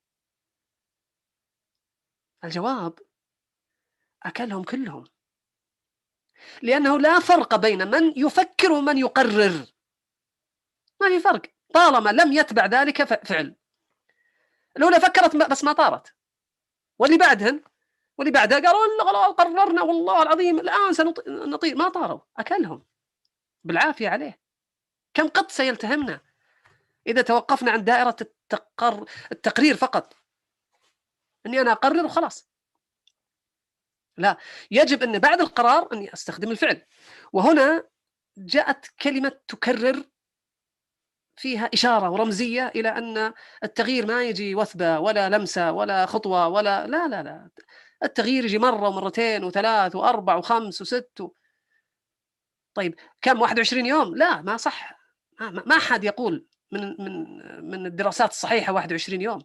الجواب أكلهم كلهم، لأنه لا فرق بين من يفكر ومن يقرر، ما في فرق طالما لم يتبع ذلك فعل. الأولى فكرت بس ما طارت، واللي بعدهن واللي بعدها قالوا قررنا والله العظيم الآن سنطير، ما طاروا، أكلهم بالعافية عليه. كم قط سيلتهمنا إذا توقفنا عن دائرة التقر... التقرير فقط، أني أنا أقرر وخلاص. لا، يجب أن بعد القرار أني أستخدم الفعل. وهنا جاءت كلمة تكرر فيها إشارة ورمزية إلى أن التغيير ما يجي وثبة ولا لمسة ولا خطوة ولا لا لا لا التغيير يجي مرة ومرتين وثلاث وأربع وخمس وست و... طيب كم واحد وعشرين يوم؟ لا ما صح، ما, ما أحد يقول من من من الدراسات الصحيحة واحد وعشرين يوم،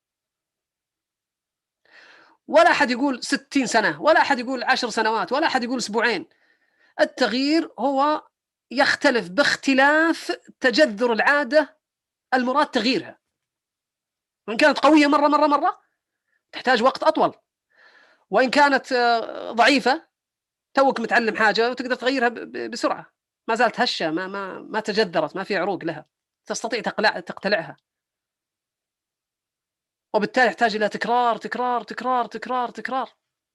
ولا أحد يقول ستين سنة، ولا أحد يقول عشر سنوات، ولا أحد يقول أسبوعين. التغيير هو يختلف باختلاف تجذر العادة المراد تغييرها. وإن كانت قوية مرة مرة مرة تحتاج وقت أطول، وإن كانت ضعيفة توك متعلم حاجة وتقدر تغيرها بسرعة، ما زالت هشة، ما ما ما تجذرت، ما في عروق لها، تستطيع تقلع تقتلعها. وبالتالي يحتاج إلى تكرار تكرار تكرار تكرار تكرار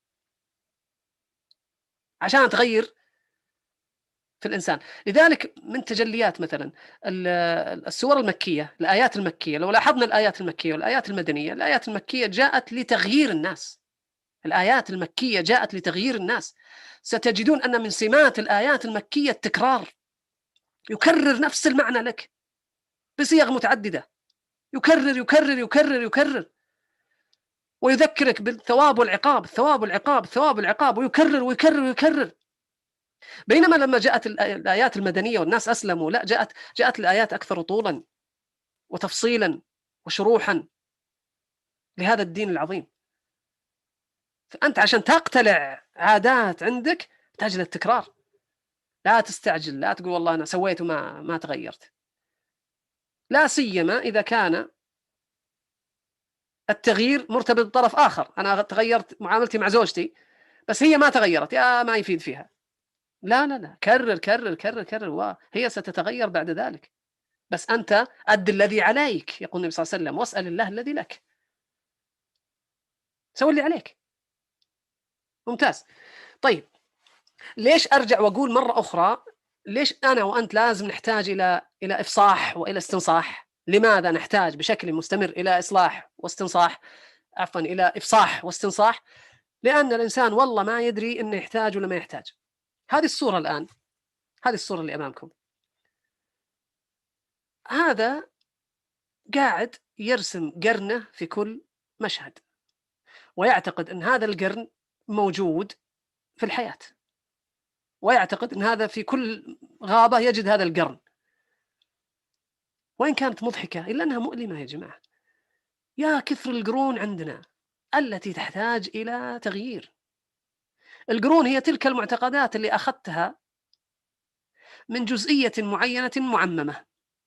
عشان تغير في الإنسان. لذلك من تجليات مثلا السور المكية، الآيات المكية، لو لاحظنا الآيات المكية والآيات المدنية، الآيات المكية جاءت لتغيير الناس. الآيات المكية جاءت لتغيير الناس. ستجدون أن من سمات الآيات المكية التكرار، يكرر نفس المعنى لك بصيغ متعددة، يكرر يكرر يكرر يكرر ويذكرك بالثواب والعقاب، الثواب والعقاب، الثواب والعقاب، ويكرر ويكرر ويكرر. بينما لما جاءت الآيات المدنية والناس أسلموا، لا، جاءت جاءت الآيات أكثر طولا وتفصيلا وشروحا لهذا الدين العظيم. فأنت عشان تقتلع عادات عندك تحتاج للتكرار. لا تستعجل، لا تقول والله أنا سويت وما ما تغيرت، لا سيما إذا كان التغيير مرتبط بطرف آخر. أنا تغيرت معاملتي مع زوجتي بس هي ما تغيرت، يا ما يفيد فيها. لا لا لا، كرر كرر كرر كرر وهي ستتغير بعد ذلك. بس أنت أد الذي عليك، يقول النبي صلى الله عليه وسلم: واسأل الله الذي لك. سوي اللي عليك. ممتاز. طيب ليش أرجع وأقول مرة أخرى ليش أنا وأنت لازم نحتاج إلى إلى إفصاح وإلى استنصاح؟ لماذا نحتاج بشكل مستمر إلى إصلاح واستنصاح، عفوا إلى إفصاح واستنصاح؟ لأن الإنسان والله ما يدري إنه يحتاج ولا ما يحتاج. هذه الصورة الآن، هذه الصورة اللي أمامكم، هذا قاعد يرسم قرنه في كل مشهد، ويعتقد أن هذا القرن موجود في الحياة، ويعتقد أن هذا في كل غابة يجد هذا القرن. وإن كانت مضحكة إلا أنها مؤلمة يا جماعة. يا كثر القرون عندنا التي تحتاج إلى تغيير. القرون هي تلك المعتقدات اللي أخذتها من جزئية معينة معممة،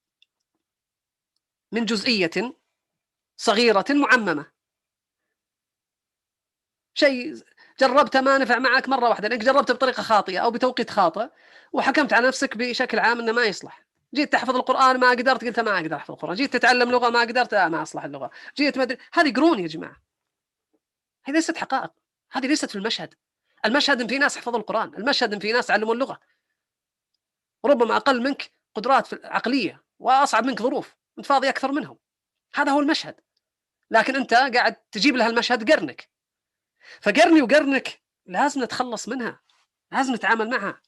من جزئية صغيرة معممة، شيء جربته ما نفع معك مرة واحدة لأنك جربته بطريقة خاطئة أو بتوقيت خاطئ، وحكمت على نفسك بشكل عام أنه ما يصلح. جيت تحفظ القرآن ما قدرت، قلت ما أقدر أحفظ القرآن. جيت تتعلم لغة ما قدرت، آه ما أصلح اللغة. جيت ما أدري. هذه قرون يا جماعة، هذه ليست حقائق، هذه ليست في المشهد. المشهد إن في ناس حفظوا القرآن، المشهد إن في ناس علموا اللغة، ربما أقل منك قدرات في عقلية وأصعب منك ظروف، أنت فاضي أكثر منهم. هذا هو المشهد، لكن أنت قاعد تجيب لها المشهد قرنك. فقرني وقرنك لازم نتخلص منها، لازم نتعامل معها.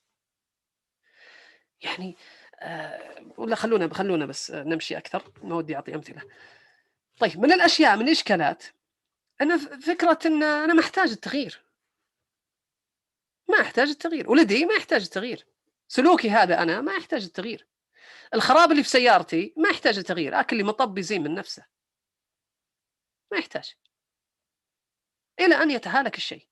يعني آه ولا خلونا خلونا بس نمشي أكثر، ما ودي أعطي أمثلة. طيب، من الأشياء، من الإشكالات، أنا فكرة أن أنا محتاج التغيير، ما أحتاج التغيير، ولدي ما يحتاج التغيير، سلوكي هذا أنا ما يحتاج التغيير، الخراب اللي في سيارتي ما يحتاج التغيير، أكل لي مطب يزين من نفسه، ما يحتاج، إلى أن يتهالك الشيء.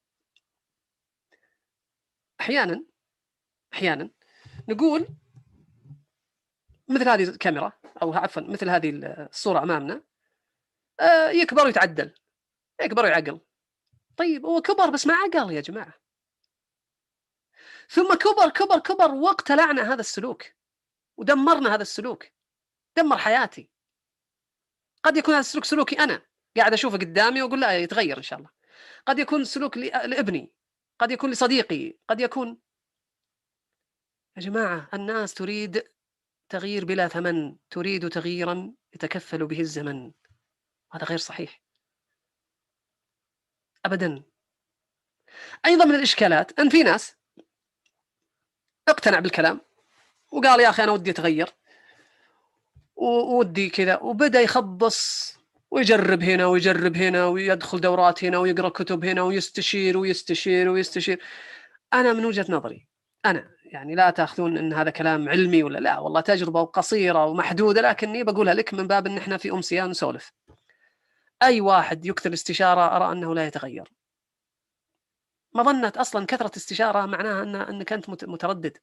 أحيانا أحيانا نقول مثل هذه الكاميرا، أو عفوا مثل هذه الصورة أمامنا، آه يكبر ويتعدل، يكبر ويعقل. طيب هو كبر بس ما عقل يا جماعة، ثم كبر كبر كبر واقتلعنا هذا السلوك ودمرنا هذا السلوك، دمر حياتي. قد يكون هذا السلوك سلوكي أنا قاعد أشوفه قدامي وأقول لا يتغير إن شاء الله، قد يكون سلوك لابني، قد يكون لصديقي، قد يكون. يا جماعة الناس تريد تغيير بلا ثمن، تريد تغييرا يتكفل به الزمن، هذا غير صحيح أبدا. أيضا من الإشكالات أن في ناس اقتنع بالكلام وقال يا أخي أنا ودي أتغير وودي كذا، وبدأ يخبص ويجرب هنا ويجرب هنا ويدخل دورات هنا ويقرأ كتب هنا ويستشير ويستشير ويستشير. أنا من وجهة نظري أنا، يعني لا تأخذون أن هذا كلام علمي ولا لا، والله تجربة قصيرة ومحدودة، لكني بقولها لك من باب أن احنا في أمسية نسولف. أي واحد يكثر استشارة أرى أنه لا يتغير. مظنة أصلا كثرة استشارة معناها أن أنك أنت متردد،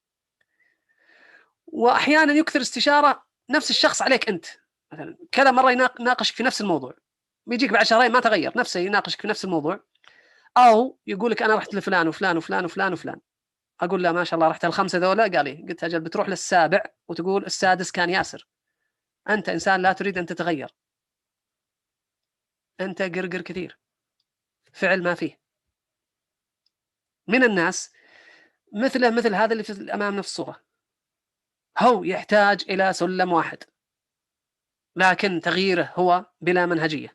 وأحيانا يكثر استشارة نفس الشخص عليك أنت، مثلا كذا مرة يناقشك في نفس الموضوع، بيجيك بعد شهرين ما تغير نفسه يناقشك في نفس الموضوع، أو يقولك أنا رحت لفلان وفلان وفلان وفلان وفلان، أقول له ما شاء الله رحت الخمسة ذولا، قال لي، قلت أجل بتروح للسابع وتقول السادس كان ياسر. أنت إنسان لا تريد أن تتغير، أنت قرقر كثير، فعل ما فيه. من الناس مثله مثل هذا اللي في أمامنا في الصورة، هو يحتاج إلى سلم واحد، لكن تغييره هو بلا منهجية،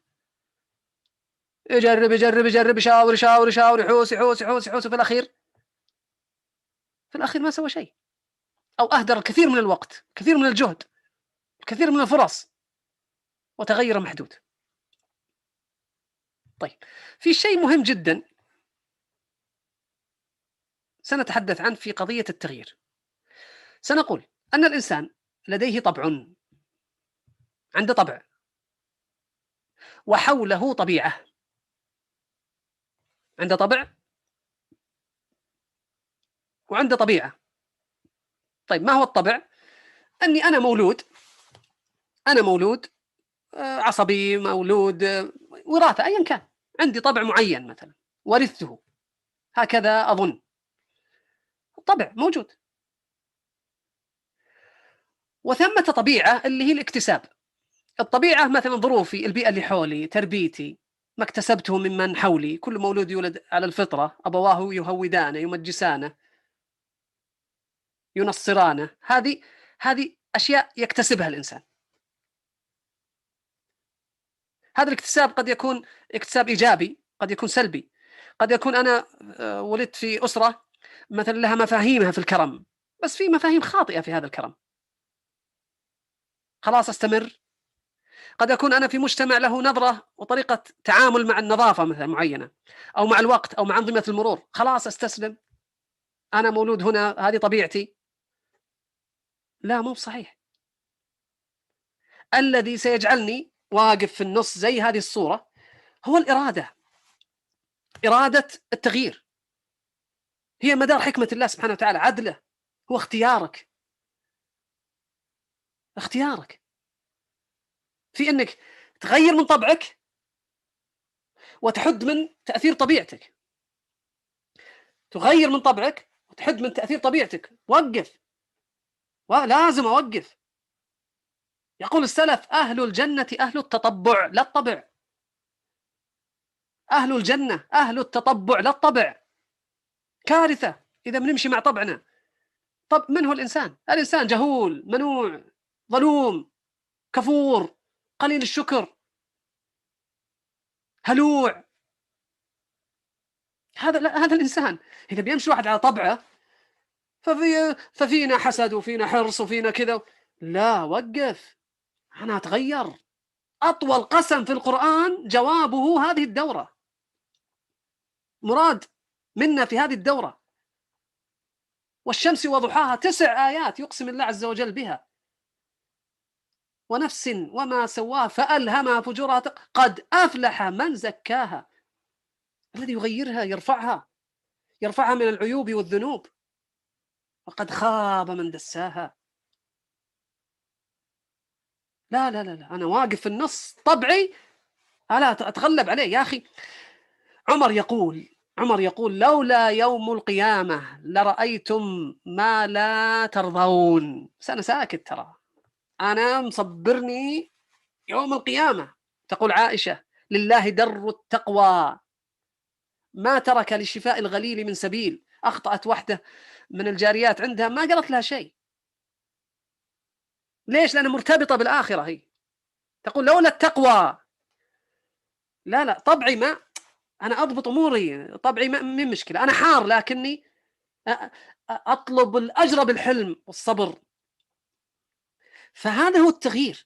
يجرب يجرب يجرب يشاور يشاور يشاور يحوس يحوس يحوس يحوس، وفي الأخير في الأخير ما سوى شيء، أو أهدر الكثير من الوقت، كثير من الجهد، كثير من الفرص، وتغير محدود. طيب، في شيء مهم جدا سنتحدث عنه في قضية التغيير. سنقول أن الإنسان لديه طبع، عنده طبع، وحوله طبيعة، عنده طبع وعنده طبيعة. طيب ما هو الطبع؟ أني أنا مولود أنا مولود عصبي، مولود وراثة أيا كان، عندي طبع معين مثلا ورثته، هكذا أظن، الطبع موجود. وثمة طبيعة اللي هي الاكتساب. الطبيعة مثلا ظروفي، البيئة اللي حولي، تربيتي، ما اكتسبته ممن حولي. كل مولود يولد على الفطرة، أبواه يهودانه يمجسانه ينصرانه، هذه هذه أشياء يكتسبها الإنسان. هذا الاكتساب قد يكون اكتساب إيجابي، قد يكون سلبي، قد يكون أنا ولدت في أسرة مثلا لها مفاهيمها في الكرم، بس في مفاهيم خاطئة في هذا الكرم، خلاص أستمر. قد أكون أنا في مجتمع له نظرة وطريقة تعامل مع النظافة مثلا معينة، أو مع الوقت، أو مع أنظمة المرور، خلاص أستسلم، أنا مولود هنا، هذه طبيعتي. لا، مو صحيح. الذي سيجعلني واقف في النص زي هذه الصورة هو الإرادة، إرادة التغيير، هي مدار حكمة الله سبحانه وتعالى، عدله، هو اختيارك، اختيارك في أنك تغير من طبعك وتحد من تأثير طبيعتك، تغير من طبعك وتحد من تأثير طبيعتك. وقف، ولازم أوقف. يقول السلف: أهل الجنة أهل التطبع لا الطبع، أهل الجنة أهل التطبع لا الطبع. كارثة إذا بنمشي مع طبعنا. طب من هو الإنسان؟ الإنسان جهول، منوع، ظلوم، كفور، قليل الشكر، هلوع. هذا لا هذا الإنسان إذا بيمشي واحد على طبعه ففي ففينا حسد وفينا حرص وفينا كذا. لا، وقف، أنا أتغير. أطول قسم في القرآن جوابه هذه الدورة، مراد منا في هذه الدورة. والشمس وضحاها، تسع آيات يقسم الله عز وجل بها. ونفس وما سواها فألهمها فجورها، قد أفلح من زكاها. الذي يغيرها يرفعها، يرفعها من العيوب والذنوب. وقد خاب من دساها. لا لا لا لا، أنا واقف في النص طبعي ألا أتغلب عليه يا أخي. عمر يقول عمر يقول لولا يوم القيامة لرأيتم ما لا ترضون. بس أنا ساكت، ترى أنا مصبرني يوم القيامة. تقول عائشة لله در التقوى ما ترك لشفاء الغليل من سبيل. أخطأت واحدة من الجاريات عندها ما قالت لها شيء. ليش؟ لأنها مرتبطة بالآخرة. هي تقول لولا التقوى. لا لا، طبعي ما أنا أضبط أموري، طبعي ما من مشكلة، أنا حار لكني أطلب الأجر بالحلم والصبر. فهذا هو التغيير.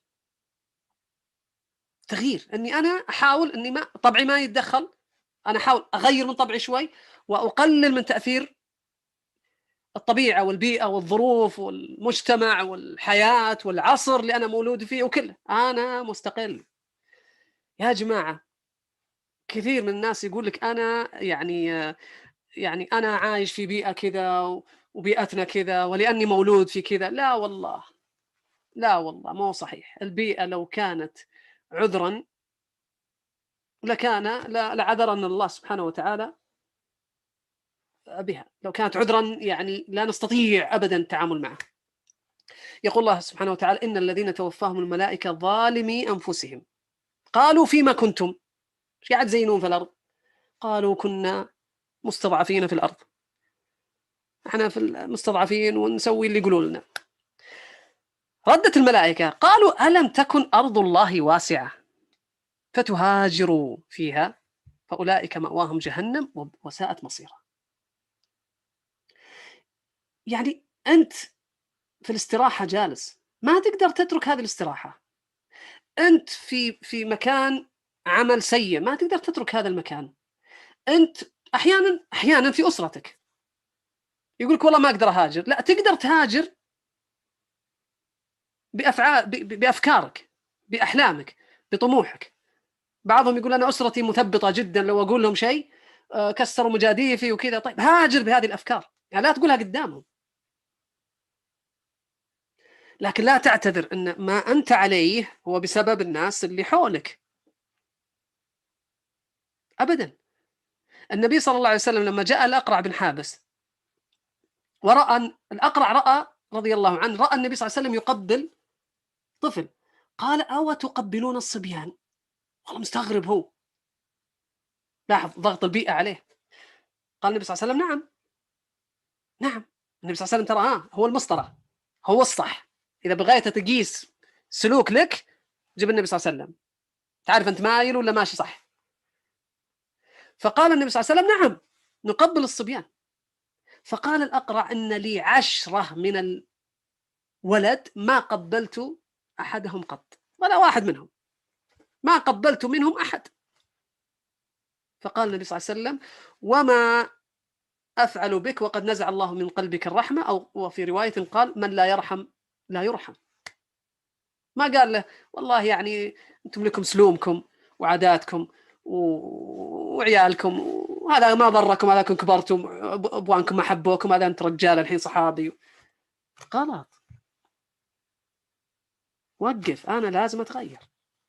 تغيير أني أنا أحاول أني ما طبعي ما يتدخل، أنا أحاول أغير من طبعي شوي وأقلل من تأثير الطبيعة والبيئة والظروف والمجتمع والحياة والعصر اللي أنا مولود فيه وكله. أنا مستقل يا جماعة. كثير من الناس يقول لك أنا يعني يعني أنا عايش في بيئة كذا وبيئتنا كذا ولأني مولود في كذا. لا والله، لا والله، مو صحيح. البيئة لو كانت عذرا لكان لعذرنا الله سبحانه وتعالى بها. لو كانت عذرا يعني لا نستطيع أبدا التعامل معه. يقول الله سبحانه وتعالى إن الذين توفاهم الملائكة ظالمي أنفسهم قالوا فيما كنتم، ايش قاعد زينون في الأرض؟ قالوا كنا مستضعفين في الأرض، احنا في المستضعفين ونسوي اللي يقولوا لنا. ردت الملائكة قالوا ألم تكن أرض الله واسعة فتهاجروا فيها فأولئك مأواهم جهنم وساءت مصيرا. يعني أنت في الاستراحة جالس، ما تقدر تترك هذه الاستراحة. أنت في في مكان عمل سيء، ما تقدر تترك هذا المكان. أنت أحيانا أحيانا في أسرتك يقولك والله ما أقدر أهاجر. لا، تقدر تهاجر بأفعال بأفكارك، بأحلامك، بطموحك. بعضهم يقول أنا أسرتي مثبطة جدا، لو أقول لهم شيء كسروا مجاديفي وكذا. طيب هاجر بهذه الأفكار، يعني لا تقولها قدامهم، لكن لا تعتذر أن ما أنت عليه هو بسبب الناس اللي حولك أبدا. النبي صلى الله عليه وسلم لما جاء الأقرع بن حابس ورأى الأقرع رأى رضي الله عنه رأى النبي صلى الله عليه وسلم يقبل طفل، قال أو تقبلون الصبيان؟ والله مستغرب هو، لاحظ ضغط البيئة عليه. قال النبي صلى الله عليه وسلم نعم نعم. النبي صلى الله عليه وسلم ترى ها هو المسطرة، هو الصح. إذا بغيت تقيس سلوك لك جيب النبي صلى الله عليه وسلم، تعرف أنت مايل ولا ماشي صح. فقال النبي صلى الله عليه وسلم نعم نقبل الصبيان. فقال الأقرع إن لي عشرة من الولد ما قبلت أحدهم قط، ولا واحد منهم ما قبلت منهم أحد. فقال النبي صلى الله عليه وسلم وما أفعل بك وقد نزع الله من قلبك الرحمة، أو وفي رواية قال من لا يرحم لا يرحم. ما قال له والله يعني أنتم لكم سلومكم وعاداتكم وعيالكم وهذا ما ضركم، هذا كنتم كبرتم أبوانكم ما حبوكم، هذا أنت رجال الحين صحابي. غلط، وقف، أنا لازم أتغير.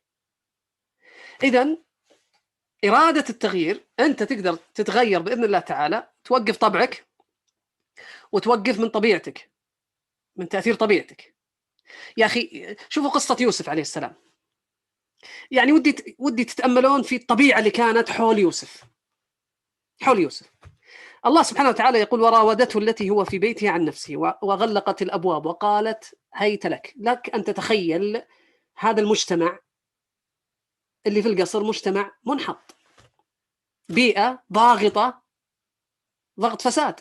إذن إرادة التغيير، أنت تقدر تتغير بإذن الله تعالى، توقف طبعك وتوقف من طبيعتك، من تأثير طبيعتك. يا أخي شوفوا قصة يوسف عليه السلام، يعني ودي ودي تتأملون في الطبيعة اللي كانت حول يوسف. حول يوسف الله سبحانه وتعالى يقول وراودته التي هو في بيته عن نفسه وغلقت الأبواب وقالت هيت لك. لك أن تتخيل هذا المجتمع اللي في القصر مجتمع منحط، بيئة ضاغطة، ضغط فساد.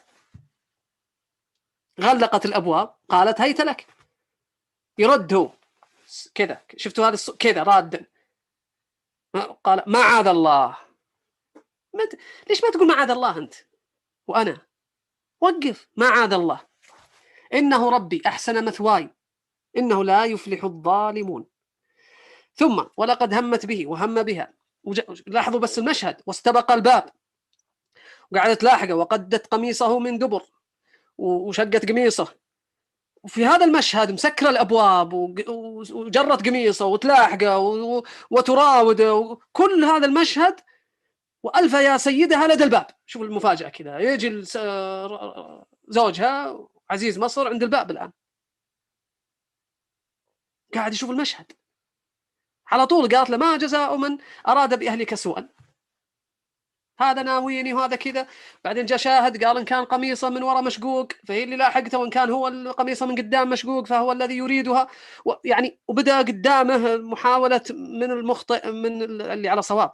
غلقت الأبواب قالت هيت لك. يرد هو كذا، شفتوا هذا كذا راد، قال معاذ الله. مت... ليش ما تقول معاذ الله أنت وأنا؟ وقف، معاذ الله، إنه ربي أحسن مثواي إنه لا يفلح الظالمون. ثم ولقد همت به وهم بها، وج... لاحظوا بس المشهد، واستبق الباب وقعدت لاحقه وقدت قميصه من دبر وشقت قميصه، وفي هذا المشهد مسكرة الأبواب وجرت قميصه وتلاحقه وتراوده وكل هذا المشهد، وألف يا سيدها لدى الباب. شوف المفاجأة كذا، يجي زوجها عزيز مصر عند الباب الآن قاعد يشوف المشهد. على طول قالت له ما جزاء من أراد بأهلك سوءا، هذا ناويني وهذا كذا. بعدين جاء شاهد قال إن كان قميصه من وراء مشقوق فهي اللي لاحقته، وإن كان هو القميصه من قدام مشقوق فهو الذي يريدها. يعني وبدأ قدامه محاولة من المخطئ من اللي على صواب.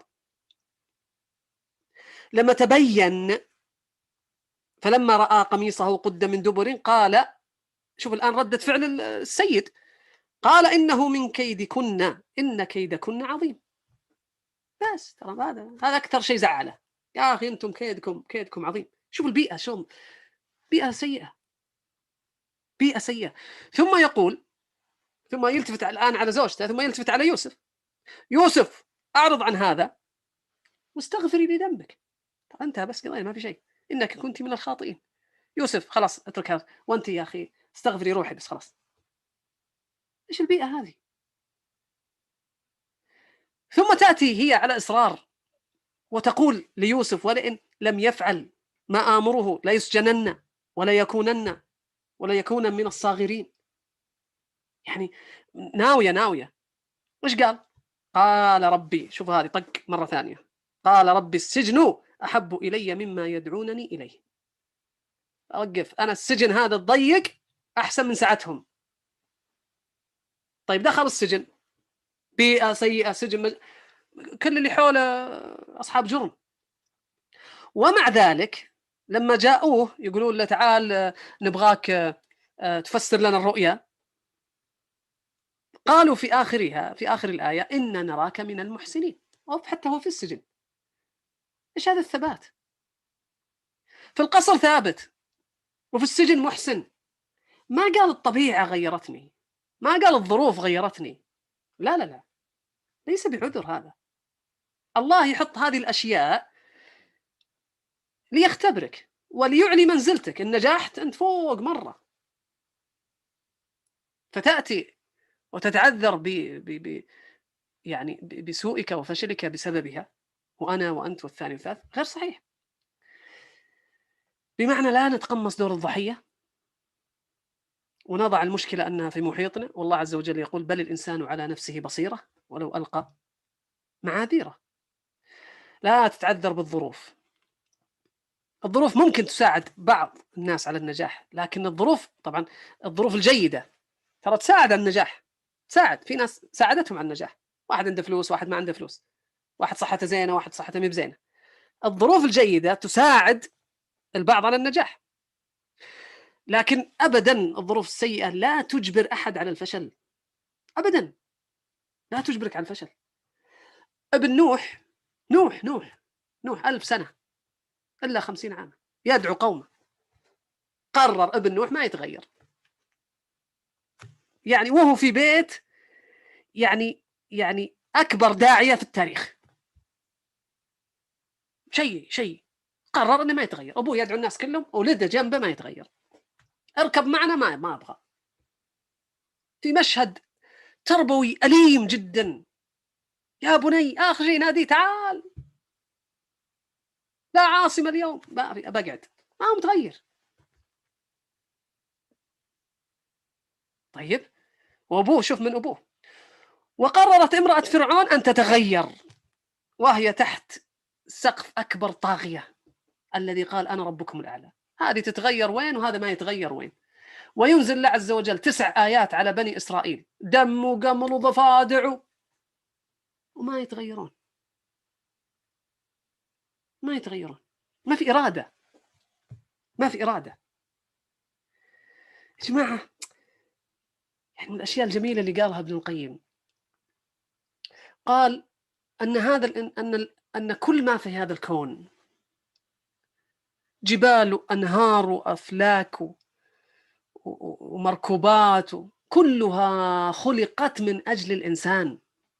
لما تبين، فلما رأى قميصه قد من دبر قال، شوف الآن ردة فعل السيد، قال إنه من كيدكن إن كيدكن عظيم. بس ترى هذا هذا أكثر شيء زعله، يا أخي أنتم كيدكم كيدكم عظيم. شوف البيئة، شو بيئة سيئة، بيئة سيئة. ثم يقول، ثم يلتفت الآن على زوجته، ثم يلتفت على يوسف، يوسف أعرض عن هذا واستغفري لذنبك، أنت بس قضية ما في شيء، إنك كنت من الخاطئين. يوسف خلاص اترك هذا، وأنت يا أخي استغفري روحي بس خلاص. إيش البيئة هذه؟ ثم تأتي هي على إصرار وتقول ليوسف ولئن لم يفعل ما آمره لا يسجنن ولا يكونن ولا يكون من الصاغرين. يعني ناوية ناوية. وش قال؟ قال ربي، شوف هذه طق مرة ثانية، قال ربي السجن أحب إلي مما يدعونني إليه. أوقف، أنا السجن هذا الضيق أحسن من ساعتهم. طيب دخل السجن، بيئة سيئة، سجن مج... كل اللي حوله أصحاب جرم. ومع ذلك لما جاءوه يقولون له تعال نبغاك تفسر لنا الرؤيا، قالوا في آخرها في آخر الآية إنا نراك من المحسنين. حتى هو في السجن. إيش هذا الثبات؟ في القصر ثابت وفي السجن محسن. ما قال الطبيعة غيرتني، ما قال الظروف غيرتني، لا لا لا، ليس بعذر هذا. الله يحط هذه الأشياء ليختبرك وليعلي منزلتك. إن نجحت أنت فوق مرة، فتأتي وتتعذر ب ب ب يعني بسوءك وفشلك بسببها، وأنا وأنت والثاني والثالث، غير صحيح. بمعنى لا نتقمص دور الضحية ونضع المشكلة أنها في محيطنا، والله عز وجل يقول بل الإنسان على نفسه بصيرة ولو ألقى معاذيره. لا تتعذر بالظروف. الظروف ممكن تساعد بعض الناس على النجاح، لكن الظروف طبعا الظروف الجيدة ترى تساعد على النجاح، تساعد. في ناس ساعدتهم على النجاح، واحد عنده فلوس واحد ما عنده فلوس، واحد صحته زينة واحد صحته مي بزينة. الظروف الجيدة تساعد البعض على النجاح، لكن أبدا الظروف السيئة لا تجبر أحد على الفشل، أبدا لا تجبرك على الفشل. ابن نوح نوح نوح نوح ألف سنة إلا خمسين عام يدعو قومه، قرر ابن نوح ما يتغير، يعني وهو في بيت يعني يعني أكبر داعية في التاريخ، شيء شيء قرر إنه ما يتغير. أبوه يدعو الناس كلهم، ولده جنبه ما يتغير، اركب معنا ما ما أبغى. في مشهد تربوي أليم جدا، يا بني آخر شيء نادي تعال، لا عاصمة اليوم، بقعد، ما هو متغير. طيب وأبوه، شوف من أبوه. وقررت امرأة فرعون أن تتغير وهي تحت سقف أكبر طاغية، الذي قال أنا ربكم الأعلى. هذه تتغير وين وهذا ما يتغير وين. وينزل الله عز وجل تسع آيات على بني إسرائيل دم وقمل وضفادع وما يتغيرون، ما يتغيرون، ما في إرادة، ما في إرادة. يا جماعة يعني من الأشياء الجميلة اللي قالها ابن القيم، قال أن هذا أن أن كل ما في هذا الكون جبال وأنهار وأفلاك ومركوبات كلها خلقت من أجل الإنسان،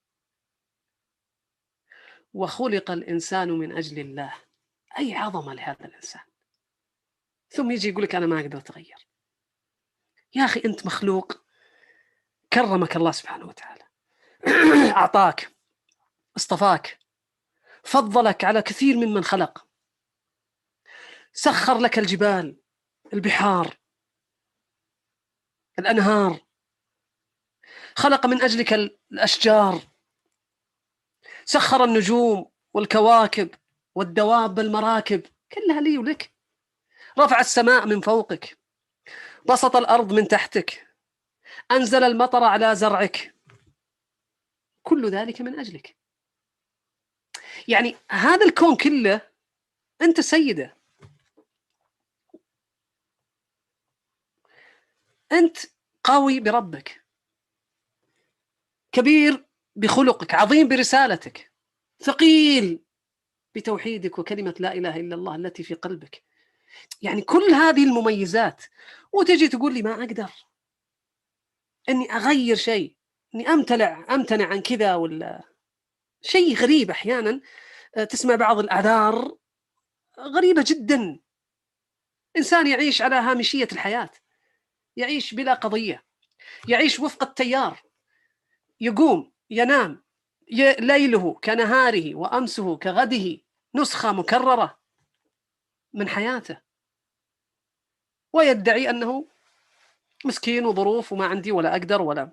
وخلق الإنسان من أجل الله. أي عظمة لهذا الإنسان. ثم يجي يقول لك أنا ما أقدر أتغير. يا أخي أنت مخلوق كرمك الله سبحانه وتعالى أعطاك، اصطفاك، فضلك على كثير ممن خلق، سخر لك الجبال، البحار، الأنهار، خلق من أجلك الأشجار، سخر النجوم والكواكب والدواب المراكب كلها لي ولك، رفع السماء من فوقك، بسط الأرض من تحتك، أنزل المطر على زرعك، كل ذلك من أجلك. يعني هذا الكون كله أنت سيده، أنت قوي بربك، كبير بخلقك، عظيم برسالتك، ثقيل بتوحيدك وكلمة لا إله إلا الله التي في قلبك. يعني كل هذه المميزات، وتجي تقول لي ما أقدر أني أغير شيء، أني أمتنع أمتنع عن كذا، ولا شيء غريب. أحيانا تسمع بعض الأعذار غريبة جدا. إنسان يعيش على هامشية الحياة، يعيش بلا قضية، يعيش وفق التيار، يقوم ينام، ليله كنهاره وأمسه كغده، نسخة مكررة من حياته، ويدعي أنه مسكين وظروف وما عندي ولا أقدر ولا.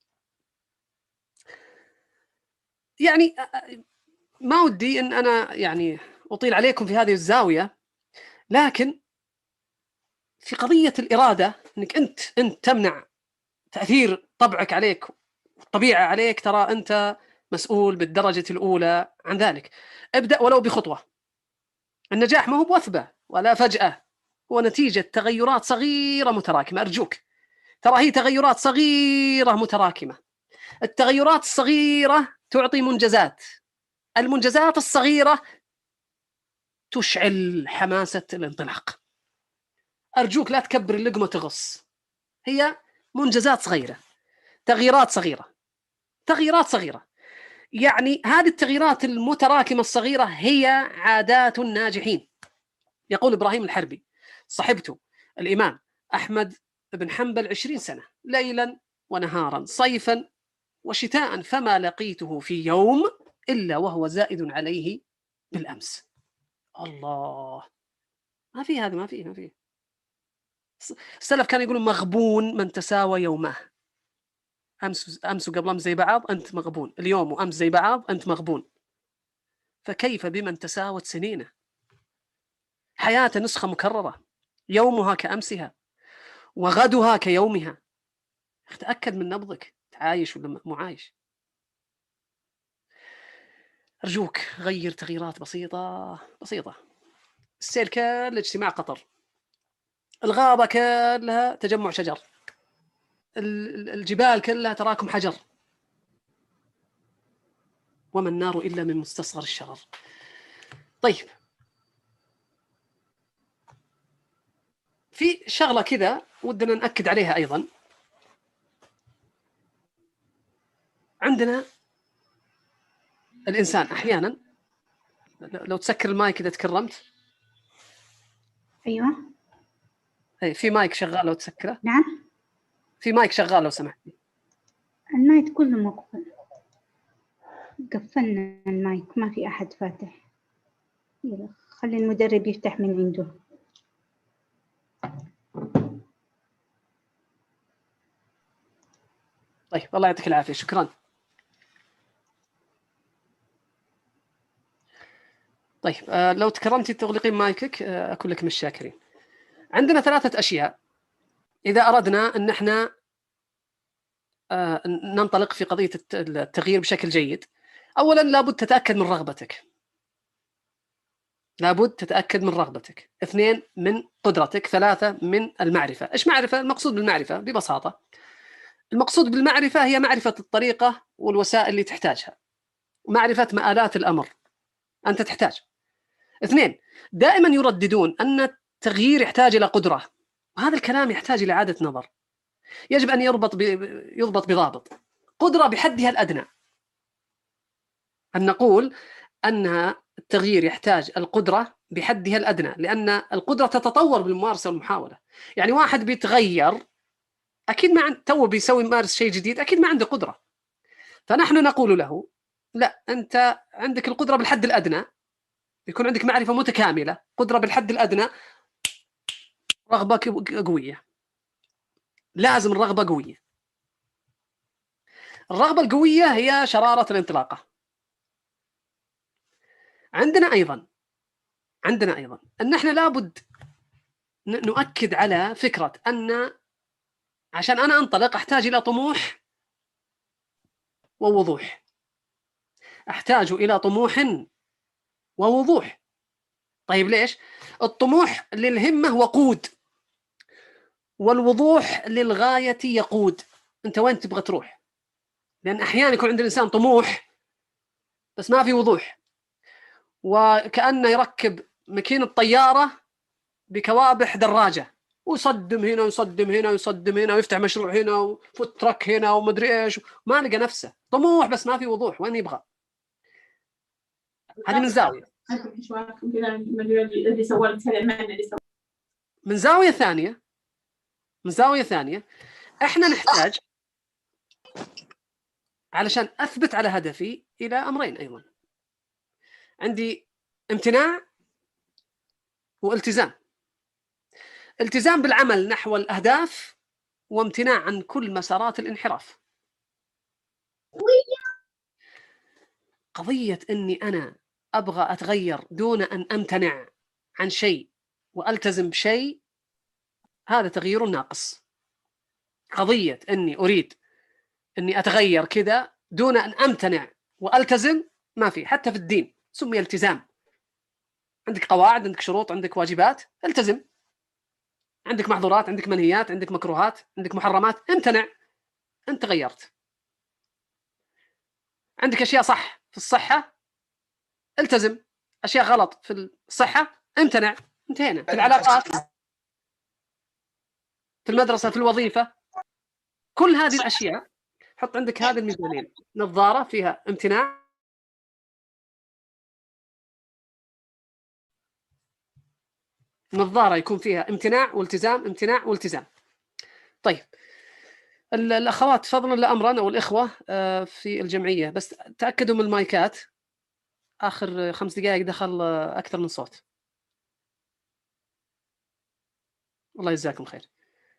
يعني ما ودي أن أنا يعني أطيل عليكم في هذه الزاوية، لكن في قضية الإرادة أنك أنت أنت تمنع تأثير طبعك عليك، الطبيعة عليك، ترى أنت مسؤول بالدرجة الأولى عن ذلك. ابدأ ولو بخطوة. النجاح ما هو بوثبة ولا فجأة، هو نتيجة تغيرات صغيرة متراكمة. أرجوك، ترى هي تغيرات صغيرة متراكمة. التغيرات الصغيرة تعطي منجزات، المنجزات الصغيرة تشعل حماسة الانطلاق. أرجوك لا تكبر اللقمة تغص، هي منجزات صغيرة، تغييرات صغيرة، تغييرات صغيرة. يعني هذه التغييرات المتراكمة الصغيرة هي عادات الناجحين. يقول إبراهيم الحربي: صحبت الإمام أحمد بن حنبل عشرين سنة ليلا ونهارا، صيفا وشتاء، فما لقيته في يوم إلا وهو زائد عليه بالأمس. الله، ما في هذا، ما في ما في السلف كانوا يقولون مغبون من تساوى يومه. أمس أمس وقبل أمس زي بعض أنت مغبون، اليوم وأمس زي بعض أنت مغبون، فكيف بمن تساوت سنينه؟ حياة نسخة مكررة، يومها كأمسها وغدها كيومها. تأكد من نبضك، تعايش ولا مو عايش؟ أرجوك غير تغييرات بسيطة بسيطة. السيل كل اجتماع قطر، الغابة كلها تجمع شجر، الجبال كلها تراكم حجر، وما النار إلا من مستصغر الشرر. طيب، في شغلة كذا ودنا نأكد عليها أيضا. عندنا الإنسان أحيانا، لو تسكر المايك إذا تكرمت. أيوة، أي في مايك شغال لو تسكره. نعم، في مايك شغال لو سمحتي. المايك كله مقفل، قفلنا المايك، ما في أحد فاتح. يلا خلي المدرب يفتح من عنده. طيب، الله يعطيك العافية، شكرا. طيب آه لو تكرمتي تغلقين مايكك آه أكون لك من الشاكرين. عندنا ثلاثة أشياء إذا أردنا أن احنا آه ننطلق في قضية التغيير بشكل جيد. أولا لابد تتأكد من رغبتك، لابد تتأكد من رغبتك. اثنين من قدرتك. ثلاثة من المعرفة. إيش معرفة؟ المقصود بالمعرفة ببساطة، المقصود بالمعرفة هي معرفة الطريقة والوسائل اللي تحتاجها، معرفة مآلات الأمر أنت تحتاج. اثنين، دائما يرددون أن التغيير يحتاج إلى قدرة، وهذا الكلام يحتاج إلى إعادة نظر، يجب أن يربط ب... يضبط بضابط. قدرة بحدها الأدنى، أن نقول أن التغيير يحتاج القدرة بحدها الأدنى، لأن القدرة تتطور بالممارسة والمحاولة. يعني واحد بيتغير أكيد ما عنده، تو بيسوي ممارس شيء جديد، أكيد ما عنده قدرة. فنحن نقول له لا، أنت عندك القدرة بالحد الأدنى، يكون عندك معرفة متكاملة، قدرة بالحد الأدنى، رغبة قوية، لازم الرغبة قوية. الرغبة القوية هي شرارة الانطلاقة. عندنا أيضا عندنا أيضا أن احنا لابد نؤكد على فكرة أن عشان أنا أنطلق أحتاج إلى طموح ووضوح، أحتاج إلى طموح ووضوح. طيب ليش؟ الطموح للهمة وقود، والوضوح للغاية يقود. أنت وين تبغى تروح؟ لأن أحيانا يكون عند الإنسان طموح بس ما في وضوح، وكأنه يركب ماكينة طيارة بكوابح دراجة، ويصدم هنا ويصدم هنا ويصدم هنا ويفتح مشروع هنا وفوت ترك هنا ومدري ايش، ما لقى نفسه. طموح بس ما في وضوح وين يبغى. هذه من زاوية. من زاوية ثانية من زاوية ثانية احنا نحتاج علشان أثبت على هدفي إلى أمرين أيضا. عندي امتناع والتزام. التزام بالعمل نحو الأهداف، وامتناع عن كل مسارات الانحراف. قضية أني أنا أبغى أتغير دون أن أمتنع عن شيء وألتزم بشيء، هذا تغيير ناقص. قضية أني أريد أني أتغير كذا دون أن أمتنع وألتزم، ما في. حتى في الدين سمي التزام. عندك قواعد، عندك شروط، عندك واجبات، التزم. عندك محظورات، عندك منهيات، عندك مكروهات، عندك محرمات، امتنع. أنت غيرت. عندك أشياء صح في الصحة، التزم. أشياء غلط في الصحة، امتنع. انتهينا. في العلاقات، في المدرسة، في الوظيفة، كل هذه الأشياء حط عندك هذه الميزانين. نظارة فيها امتناع، نظارة يكون فيها امتناع والتزام، امتناع والتزام. طيب الأخوات فضلا لا أمرا، أو الإخوة في الجمعية، بس تأكدوا من المايكات. آخر خمس دقائق دخل أكثر من صوت. الله يجزاكم خير.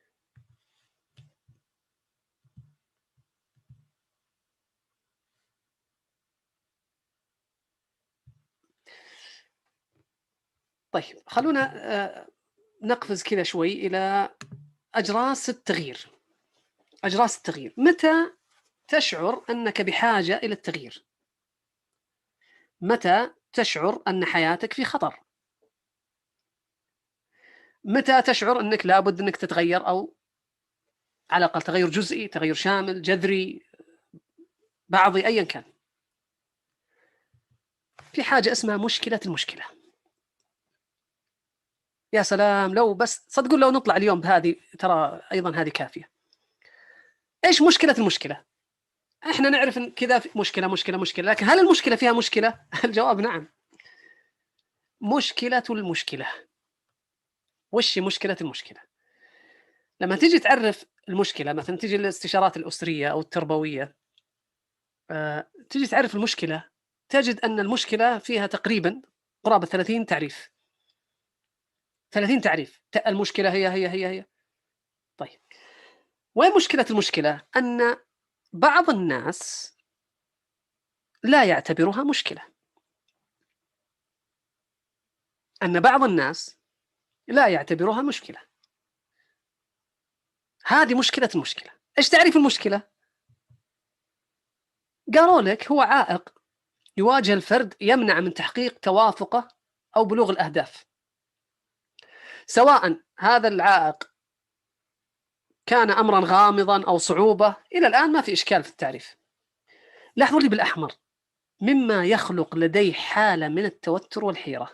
طيب خلونا نقفز كذا شوي إلى أجراس التغيير. أجراس التغيير. متى تشعر أنك بحاجة إلى التغيير؟ متى تشعر أن حياتك في خطر؟ متى تشعر أنك لابد أنك تتغير، أو على الأقل تغير جزئي، تغير شامل، جذري، بعضي، أيا كان؟ في حاجة اسمها مشكلة المشكلة. يا سلام، لو بس صدقوا لو نطلع اليوم بهذه، ترى أيضا هذه كافية. إيش مشكلة المشكلة؟ إحنا نعرف أن كذا مشكلة مشكلة مشكلة، لكن هل المشكلة فيها مشكلة؟ الجواب نعم. مشكلة المشكلة. وش مشكلة المشكلة؟ لما تيجي تعرف المشكلة، مثلا تيجي الاستشارات الأسرية أو التربوية، أه، تيجي تعرف المشكلة، تجد أن المشكلة فيها تقريبا قرابة ثلاثين تعريف. ثلاثين تعريف. المشكلة هي هي هي هي. طيب وين مشكلة المشكلة؟ أن بعض الناس لا يعتبرها مشكلة. أن بعض الناس لا يعتبرها مشكلة. هذه مشكلة المشكلة. إيش تعريف المشكلة؟ قالوا لك هو عائق يواجه الفرد يمنع من تحقيق توافقه أو بلوغ الأهداف، سواء هذا العائق كان أمرا غامضا أو صعوبة. إلى الآن ما في إشكال في التعريف. لاحظوا لي بالأحمر: مما يخلق لديه حالة من التوتر والحيرة.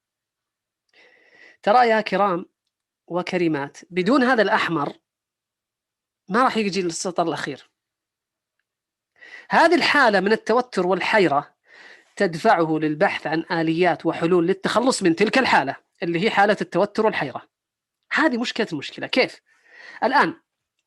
ترى يا كرام وكريمات، بدون هذا الأحمر ما راح يجي السطر الأخير. هذه الحالة من التوتر والحيرة تدفعه للبحث عن آليات وحلول للتخلص من تلك الحالة اللي هي حالة التوتر والحيرة. هذه مشكلة المشكلة. كيف؟ الآن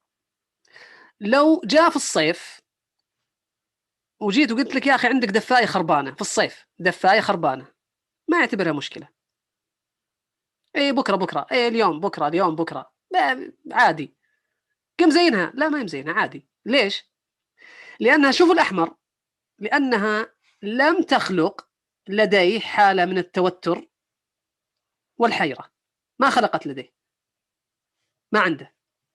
لو جاء في الصيف وجيت وقلت لك يا أخي عندك دفاية خربانة في الصيف، دفاية خربانة، ما يعتبرها مشكلة. إيه بكرة بكرة، إيه اليوم بكرة، اليوم بكرة، عادي. قم زينها، لا ما يمزينها، عادي. ليش؟ لأنها، شوفوا الأحمر، لأنها لم تخلق لديه حالة من التوتر والحيرة. ما خلقت لديه، ما عنده.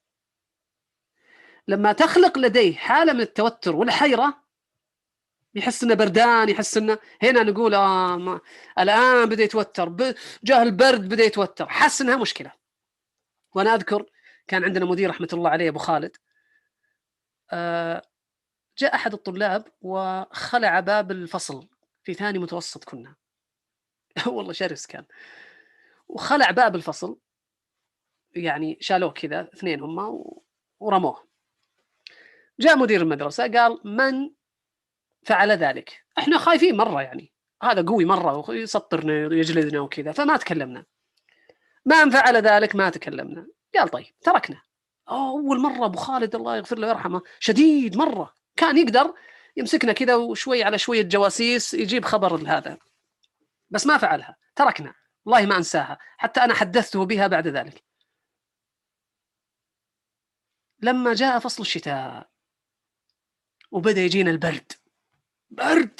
لما تخلق لديه حالة من التوتر والحيرة يحس انه بردان، يحس انه هنا نقول آه ما... الآن بدأ يتوتر، ب... جاه البرد بدأ يتوتر، حس انها مشكلة. وانا اذكر كان عندنا مدير رحمة الله عليه ابو خالد، آه جاء احد الطلاب وخلع باب الفصل في ثاني متوسط كنا والله شرس كان، وخلع باب الفصل، يعني شالوه كذا اثنين هم ورموه. جاء مدير المدرسة قال: من فعل ذلك؟ احنا خايفين مرة، يعني هذا قوي مرة ويسطرنا ويجلدنا وكذا، فما تكلمنا. من فعل ذلك؟ ما تكلمنا. قال: طيب تركنا. أول مرة أبو خالد الله يغفر له ويرحمه شديد مرة، كان يقدر يمسكنا كذا وشوي على شوية جواسيس يجيب خبر هذا، بس ما فعلها، تركنا. والله ما أنساها، حتى أنا حدثته بها بعد ذلك. لما جاء فصل الشتاء وبدأ يجينا البرد، برد،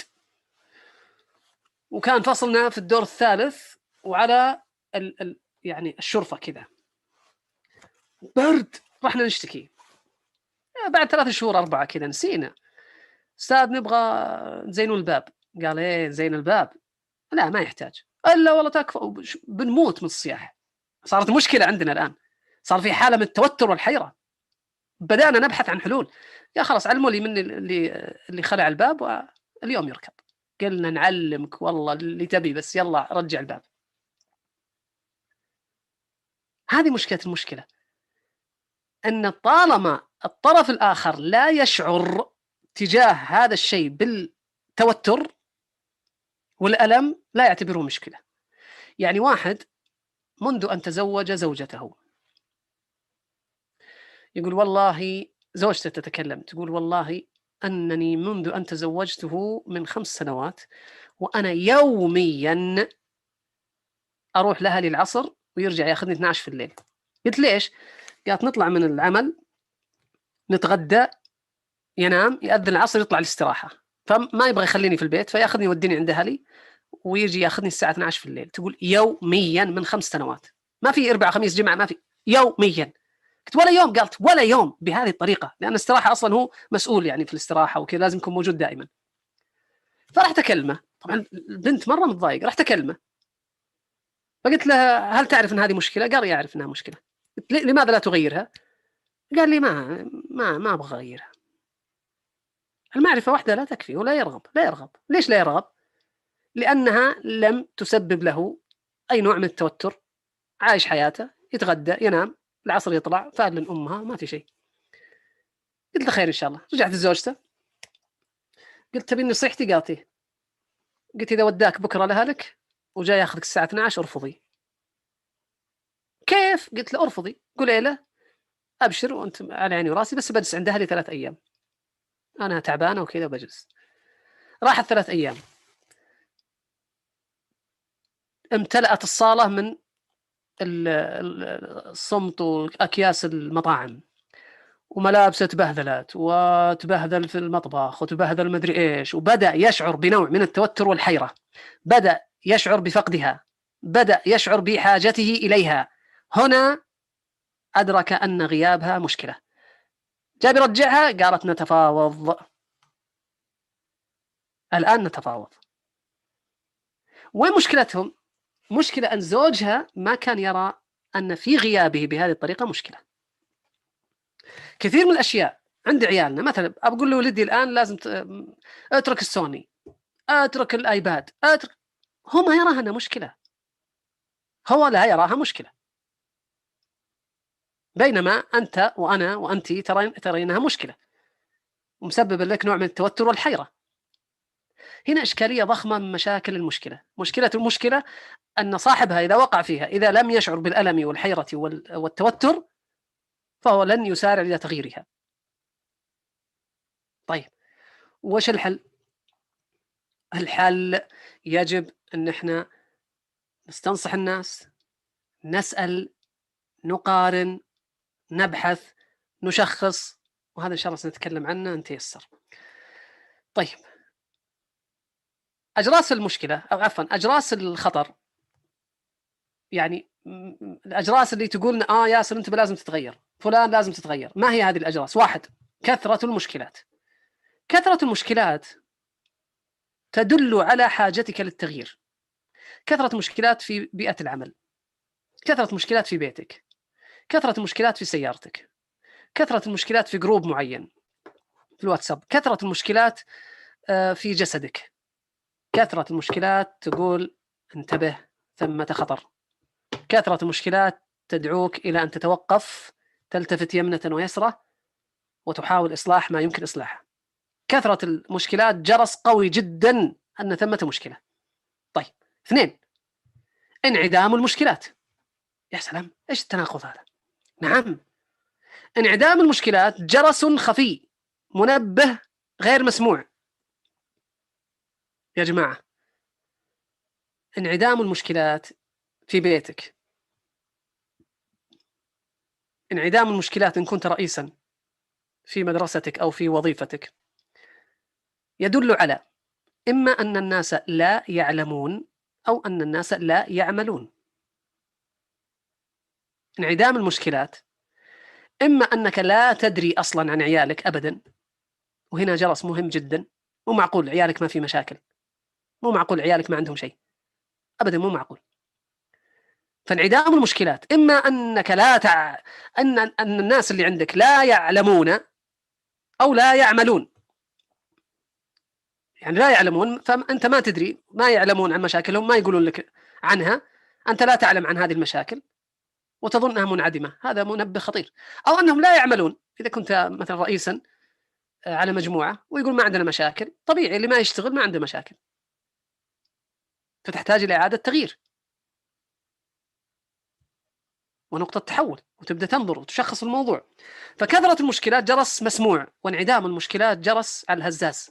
وكان فصلنا في الدور الثالث وعلى ال ال يعني الشرفة كذا، برد. رحنا نشتكي بعد ثلاث شهور أربعة كذا، نسينا: أستاذ نبغى نزينوا الباب. قال: إيه زين الباب؟ لا ما يحتاج. إلا والله تكفى، بنموت من الصياح. صارت مشكلة عندنا الآن، صار في حالة من التوتر والحيرة. بدأنا نبحث عن حلول. يا خلاص علموا لي من اللي اللي خلع الباب واليوم يركب. قلنا: نعلمك والله اللي تبي، بس يلا رجع الباب. هذه مشكلة المشكلة، أن طالما الطرف الآخر لا يشعر تجاه هذا الشيء بالتوتر والألم لا يعتبره مشكلة. يعني واحد منذ أن تزوج زوجته يقول: والله زوجته تتكلم تقول: والله أنني منذ أن تزوجته من خمس سنوات وأنا يوميا أروح لها للعصر ويرجع ياخذني اثني عشر في الليل. قلت: ليش؟ قالت: نطلع من العمل نتغدى، ينام، يأذن العصر، يطلع الاستراحة، فما يبغى يخليني في البيت، فياخذني يوديني عند أهلي ويجي ياخذني الساعة اثني عشر في الليل. تقول يوميا من خمس سنوات، ما في أربعة خميس جمعة، ما في، يوميا. قلت: ولا يوم؟ قالت: ولا يوم بهذه الطريقة، لأن الاستراحة أصلا هو مسؤول يعني في الاستراحة وكذا، لازم يكون موجود دائما. فرحت أكلمه، طبعا البنت مرة متضايقة، رحت أكلمه فقلت لها: هل تعرف أن هذه مشكلة؟ قال: يعرف أنها مشكلة. قلت: لماذا لا تغيرها؟ قال لي: ما ما ما أبغى أغيرها. المعرفة وحدها لا تكفي، ولا يرغب لا يرغب. ليش لا يرغب؟ لأنها لم تسبب له أي نوع من التوتر، عايش حياته، يتغدى، ينام، العصر يطلع، فأذن أمها، ما في شيء. قلت له: خير إن شاء الله. رجعت لزوجته قلت: تبي نصيحتي؟ قالت: إيه. قلت: إذا وداك بكرة لأهلك وجاي ياخذك الساعة اثني عشر ارفضي. كيف؟ قلت له: ارفضي، قولي له: أبشر وأنت على عيني وراسي، بس بجلس عند أهلي ثلاث أيام، أنا تعبانة وكذا بجلس. راحت ثلاث أيام، امتلأت الصالة من الصمت وأكياس المطاعم، وملابسه تبهذلت وتبهذل في المطبخ وتبهذل مدري إيش، وبدأ يشعر بنوع من التوتر والحيرة، بدأ يشعر بفقدها، بدأ يشعر بحاجته إليها، هنا أدرك أن غيابها مشكلة. جاء بيرجعها، قالت نتفاوض. الآن نتفاوض. وين مشكلتهم؟ مشكلة أن زوجها ما كان يرى أن في غيابه بهذه الطريقة مشكلة. كثير من الأشياء عند عيالنا، مثلا أقول لولدي الآن لازم أترك السوني، أترك الآيباد، أترك، هو ما يراها أنها مشكلة، هو لا يراها مشكلة، بينما أنت وأنا وأنت ترين ترينها مشكلة ومسبب لك نوع من التوتر والحيرة. هنا إشكالية ضخمة من مشاكل المشكلة. مشكلة المشكلة أن صاحبها إذا وقع فيها، إذا لم يشعر بالألم والحيرة والتوتر، فهو لن يسارع إلى تغييرها. طيب، وش الحل؟ الحل يجب أن احنا نستنصح الناس، نسأل، نقارن، نبحث، نشخص، وهذا إن شاء الله سنتكلم عنه إن تيسر. طيب، أجراس المشكلة، أو عفوا أجراس الخطر، يعني الأجراس اللي تقولنا آه ياسر أنت لازم تتغير، فلان لازم تتغير. ما هي هذه الأجراس؟ واحد، كثرة المشكلات. كثرة المشكلات تدل على حاجتك للتغيير. كثرة مشكلات في بيئة العمل، كثرة مشكلات في بيتك، كثرة مشكلات في سيارتك، كثرة المشكلات في جروب معين في الواتساب، كثرة المشكلات في جسدك، كثرة المشكلات تقول انتبه ثمة خطر، كثرة المشكلات تدعوك إلى أن تتوقف، تلتفت يمنة ويسرى وتحاول إصلاح ما يمكن إصلاحه. كثرة المشكلات جرس قوي جدا أن ثمة مشكلة. طيب، اثنين، انعدام المشكلات. يا سلام، إيش التناقض هذا؟ نعم، انعدام المشكلات جرس خفي، منبه غير مسموع. يا جماعة، انعدام المشكلات في بيتك، انعدام المشكلات إن كنت رئيسا في مدرستك أو في وظيفتك، يدل على إما أن الناس لا يعلمون أو أن الناس لا يعملون. انعدام المشكلات، إما أنك لا تدري أصلا عن عيالك أبدا، وهنا جرس مهم جدا. مو معقول عيالك ما في مشاكل، مو معقول عيالك ما عندهم شيء أبدا، مو معقول. فانعدام المشكلات إما أنك لا تع... أن أن الناس اللي عندك لا يعلمون أو لا يعملون. يعني لا يعلمون، فأنت ما تدري، ما يعلمون عن مشاكلهم، ما يقولون لك عنها، أنت لا تعلم عن هذه المشاكل وتظنها منعدمة. هذا منبه خطير. أو أنهم لا يعملون، إذا كنت مثلا رئيسا على مجموعة ويقول ما عندنا مشاكل، طبيعي اللي ما يشتغل ما عنده مشاكل، فتحتاج إلى إعادة تغيير ونقطة تحول، وتبدأ تنظر وتشخص الموضوع. فكثرة المشكلات جرس مسموع، وانعدام المشكلات جرس على الهزاز،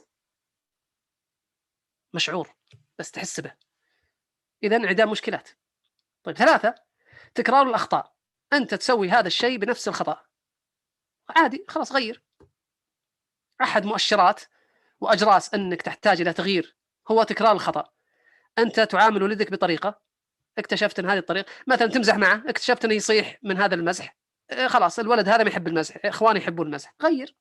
مشعور بس تحس به. إذا انعدام مشكلات. طيب، ثلاثة، تكرار الأخطاء. أنت تسوي هذا الشيء بنفس الخطأ، عادي، خلاص غير. أحد مؤشرات وأجراس أنك تحتاج إلى تغيير هو تكرار الخطأ. أنت تعامل ولدك بطريقة، اكتشفت أن هذه الطريقة، مثلا تمزح معه، اكتشفت أنه يصيح من هذا المزح، خلاص الولد هذا ما يحب المزح، إخواني يحبون المزح، غير.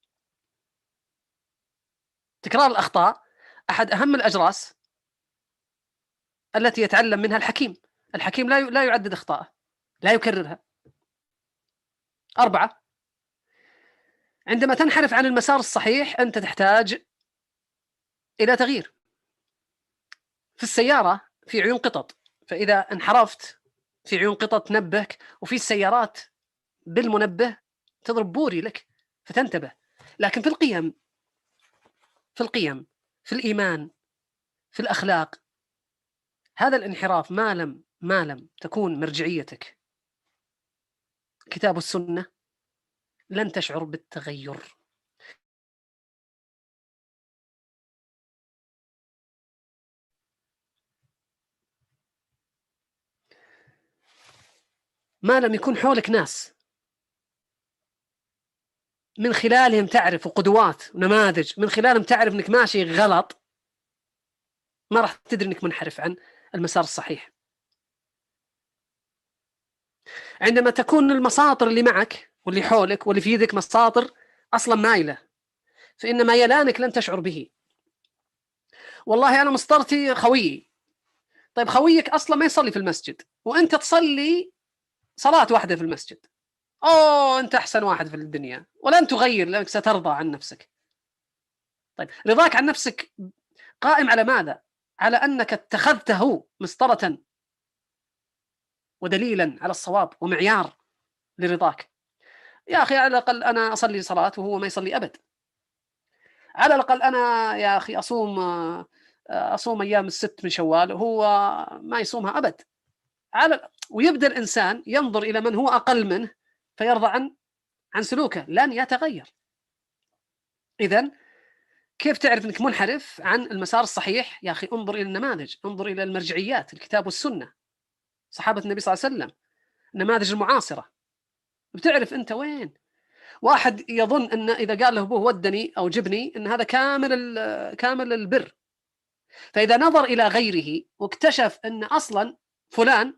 تكرار الأخطاء أحد أهم الأجراس التي يتعلم منها الحكيم. الحكيم لا لا يعدد أخطاءه، لا يكررها. أربعة، عندما تنحرف عن المسار الصحيح أنت تحتاج إلى تغيير. في السيارة في عيون قطط، فإذا انحرفت في عيون قطط تنبهك، وفي السيارات بالمنبه تضرب بوري لك فتنتبه. لكن في القيم، في القيم في الإيمان، في الأخلاق، هذا الانحراف ما لم ما لم تكون مرجعيتك كتاب السنة لن تشعر بالتغير. ما لم يكون حولك ناس من خلالهم تعرف، وقدوات ونماذج من خلالهم تعرف أنك ماشي غلط، ما راح تدري أنك منحرف عن المسار الصحيح. عندما تكون المساطر اللي معك واللي حولك واللي في يدك مساطر أصلا مايلة، فإن ميلانك لن تشعر به. والله أنا مسطرتي خويي، طيب خويك أصلا ما يصلي في المسجد وأنت تصلي صلاة واحدة في المسجد، أوه أنت أحسن واحد في الدنيا، ولن تغير لأنك سترضى عن نفسك. طيب رضاك عن نفسك قائم على ماذا؟ على أنك اتخذته مسطرة ودليلا على الصواب ومعيار لرضاك. يا أخي على الأقل أنا أصلي صلاة وهو ما يصلي أبد، على الأقل أنا يا أخي أصوم أصوم أيام الست من شوال وهو ما يصومها أبد. على ويبدأ الإنسان ينظر إلى من هو أقل منه فيرضى عن عن سلوكه، لن يتغير. إذن كيف تعرف أنك منحرف عن المسار الصحيح؟ يا أخي انظر إلى النماذج، انظر إلى المرجعيات، الكتاب والسنة، صحابة النبي صلى الله عليه وسلم، النماذج المعاصرة، بتعرف أنت وين. واحد يظن أن إذا قال له أبوه ودني أو جبني أن هذا كامل كامل البر، فإذا نظر إلى غيره واكتشف أن أصلا فلان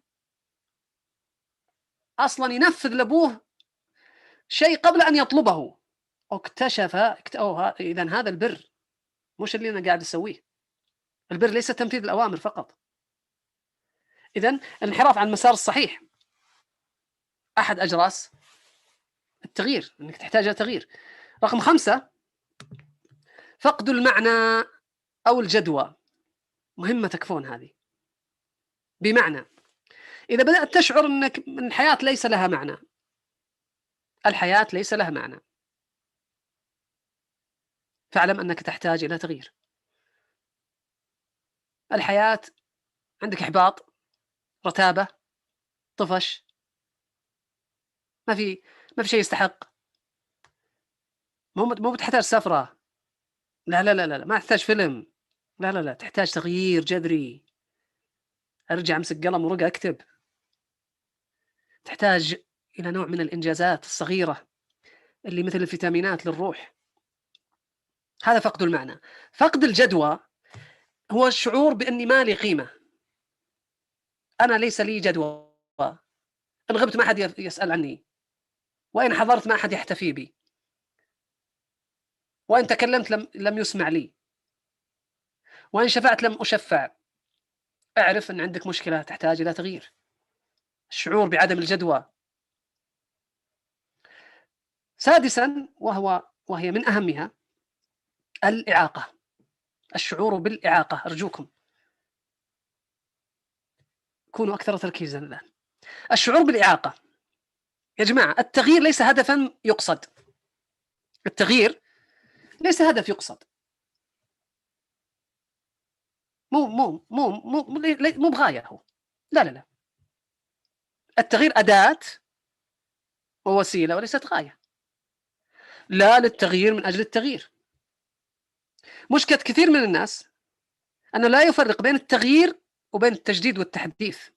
أصلا ينفذ لأبوه شيء قبل أن يطلبه، اكتشف أوه إذن هذا البر مش اللي أنا قاعد أسويه. البر ليس تنفيذ الأوامر فقط. إذن الانحراف عن المسار الصحيح أحد أجراس التغيير، أنك تحتاج إلى تغيير. رقم خمسة، فقد المعنى أو الجدوى. مهمة تكفون هذه، بمعنى إذا بدأت تشعر أنك الحياة ليس لها معنى، الحياة ليس لها معنى، فاعلم أنك تحتاج إلى تغيير. الحياة عندك إحباط، رتابة، طفش، ما في ما في شيء يستحق. مو مو بتحتاج سفرة، لا لا لا لا ما تحتاج فيلم، لا لا لا تحتاج تغيير جذري. أرجع أمسك قلم ورقة أكتب. تحتاج إلى نوع من الإنجازات الصغيرة اللي مثل الفيتامينات للروح. هذا فقد المعنى. فقد الجدوى هو الشعور بأني ما لي قيمة، أنا ليس لي جدوى، إن غبت ما أحد يسأل عني، وإن حضرت ما أحد يحتفي بي، وإن تكلمت لم, لم يسمع لي، وإن شفعت لم أشفع. أعرف أن عندك مشكلة تحتاج إلى تغيير. الشعور بعدم الجدوى. سادسا وهو وهي من أهمها الإعاقة، الشعور بالإعاقة. أرجوكم كونوا أكثر تركيزا الآن. الشعور بالإعاقة يا جماعة، التغيير ليس هدفا يقصد، التغيير ليس هدف يقصد، مو مو مو مو مو بغاية هو، لا لا لا. التغيير أداة ووسيلة وليست غاية. لا للتغيير من أجل التغيير. مشكلة كثير من الناس أنه لا يفرق بين التغيير وبين التجديد والتحديث.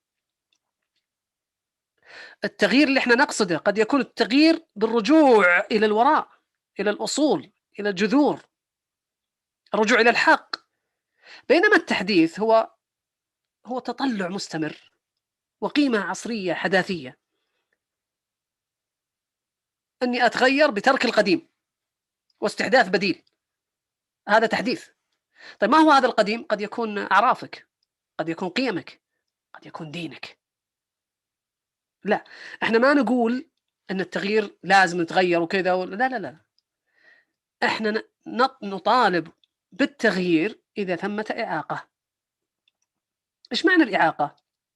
التغيير اللي احنا نقصده قد يكون التغيير بالرجوع إلى الوراء، إلى الأصول، إلى الجذور، الرجوع إلى الحق. بينما التحديث هو هو تطلع مستمر وقيمة عصرية حداثية، أني أتغير بترك القديم واستحداث بديل. هذا تحديث. طيب ما هو هذا القديم؟ قد يكون أعرافك، قد يكون قيمك، قد يكون دينك. لا، احنا ما نقول أن التغيير لازم نتغير وكذا و... لا لا لا، احنا نطالب بالتغيير إذا ثمة إعاقة. إيش معنى الإعاقة؟